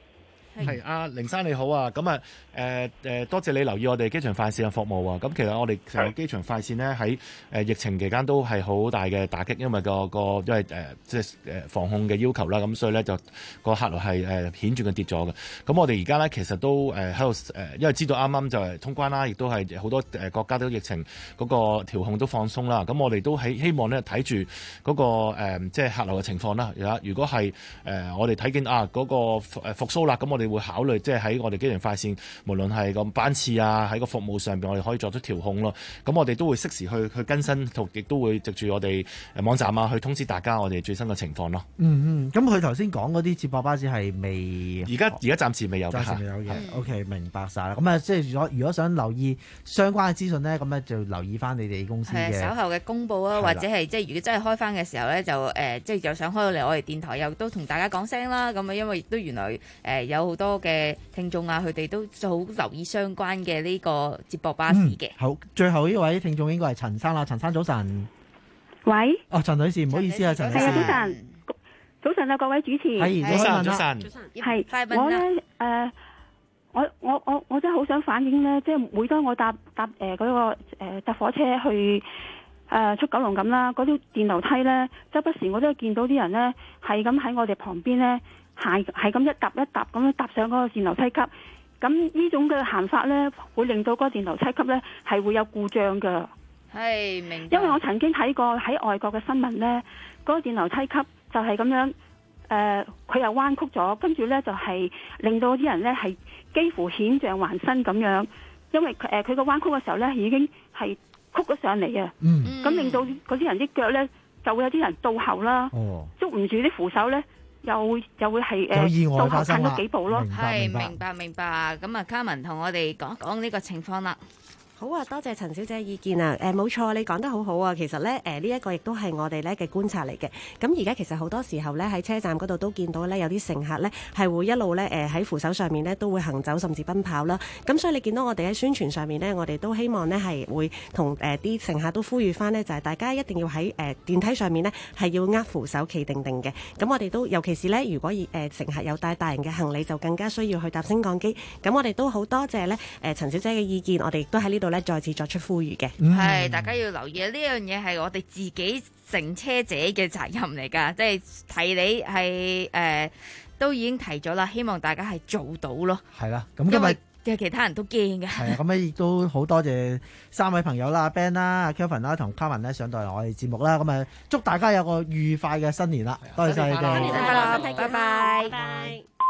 係阿凌生你好啊，咁啊誒誒多謝你留意我哋機場快線嘅服務啊。咁其實我哋成個機場快線呢，喺誒疫情期間都係好大嘅打擊，因為個個因為誒即係誒防控嘅要求啦，咁所以咧就個客流係誒顯著嘅跌咗嘅。咁我哋而家咧其實都誒喺度誒，因為知道啱啱就係通關啦，亦都係好多誒國家都疫情嗰個調控都放鬆啦。咁我哋都喺希望咧睇住嗰個誒即係客流嘅情況啦。如果係誒我哋睇見啊嗰個誒復甦啦，咁我哋會考慮即係喺我哋機場快線，無論係個班次啊，喺個服務上邊，我哋可以作出調控咯。咁我哋都會適時去去更新，同亦都會藉住我哋誒網站啊，去通知大家我哋最新嘅情況咯。 嗯嗯，咁佢頭先講嗰啲接駁巴士係未？ 而家而家暫時未有嘅， 暫時未有嘅。O K，明白晒啦。咁啊，即係如果如果想留意相關嘅資訊咧，咁咧就留意翻你哋公司嘅稍後嘅公佈啊，或者係即係如果真係開翻嘅時候咧，就誒即係又想開到嚟我哋電台，又都同大家講聲啦。咁啊，因為亦都原來誒有好多嘅聽眾啊，佢哋都好留意相關嘅呢個接駁巴士嘅、嗯。 好，最後呢位聽眾應該係陳生啦，陳生早晨。 喂。 哦，陳女士，唔好意思啊，陳女士。係啊， 早晨。早晨啊，各位主持。 係，早晨，早晨。 係，我咧誒、呃，我我我我真係好想反映咧，即係每當我搭搭誒嗰、呃那個誒、呃、搭火車去誒、呃、出九龍咁啦，嗰啲電樓梯咧，周不時我都見到啲人咧係咁喺我哋旁邊咧行，係咁一搭一搭咁樣搭上嗰個電樓梯級。咁呢種嘅行法咧，會令到嗰個電樓梯級咧係會有故障㗎。 係，明白。 因為我曾經睇過喺外國嘅新聞咧，嗰、那個電樓梯級就係咁樣，誒、呃，佢又彎曲咗，跟住咧就係、是、令到啲人咧係幾乎險象環生咁樣，因為誒佢個彎曲嘅時候咧已經係曲咗上嚟啊。嗯。咁令到嗰啲人啲腳咧就會有啲人倒後啦，哦、捉唔住啲扶手咧。又又會係誒倒後褪咗幾步咯， 係明白明白。咁啊，卡文同我哋講講呢個情況啦。 好啊，多謝陳小姐意見啊！誒、呃、冇錯，你講得好好啊！其實咧，誒呢一個亦都係我哋咧嘅觀察嚟嘅。咁而家其實好多時候咧喺車站嗰度都見到咧有啲乘客咧係會一路咧誒喺扶手上面咧都會行走甚至奔跑啦。咁所以你見到我哋喺宣傳上面咧，我哋都希望咧係會同誒啲乘客都呼籲翻呢，就係、是、大家一定要喺誒、呃、電梯上面呢係要握扶手企定定嘅。咁我哋都尤其是咧，如果誒、呃、乘客有帶大型嘅行李，就更加需要去搭升降機。咁我哋都好多謝咧誒陳小姐嘅意見，我哋亦都喺呢度。再次作出呼籲嘅， 係、嗯、大家要留意啊！呢樣嘢係我哋自己乘車者嘅責任嚟㗎，即係提你係誒、呃、都已經提咗啦，希望大家係做到咯。 係啦，咁今日嘅其他人都驚嘅。 係啊，咁咧亦都好多謝三位朋友啦 ，Ben 啦、阿 Kevin 啦同 Carmen 咧上到嚟我哋節目啦，咁啊祝大家有個愉快嘅新年啦！多謝晒你哋， 新年快樂，拜拜。 拜拜。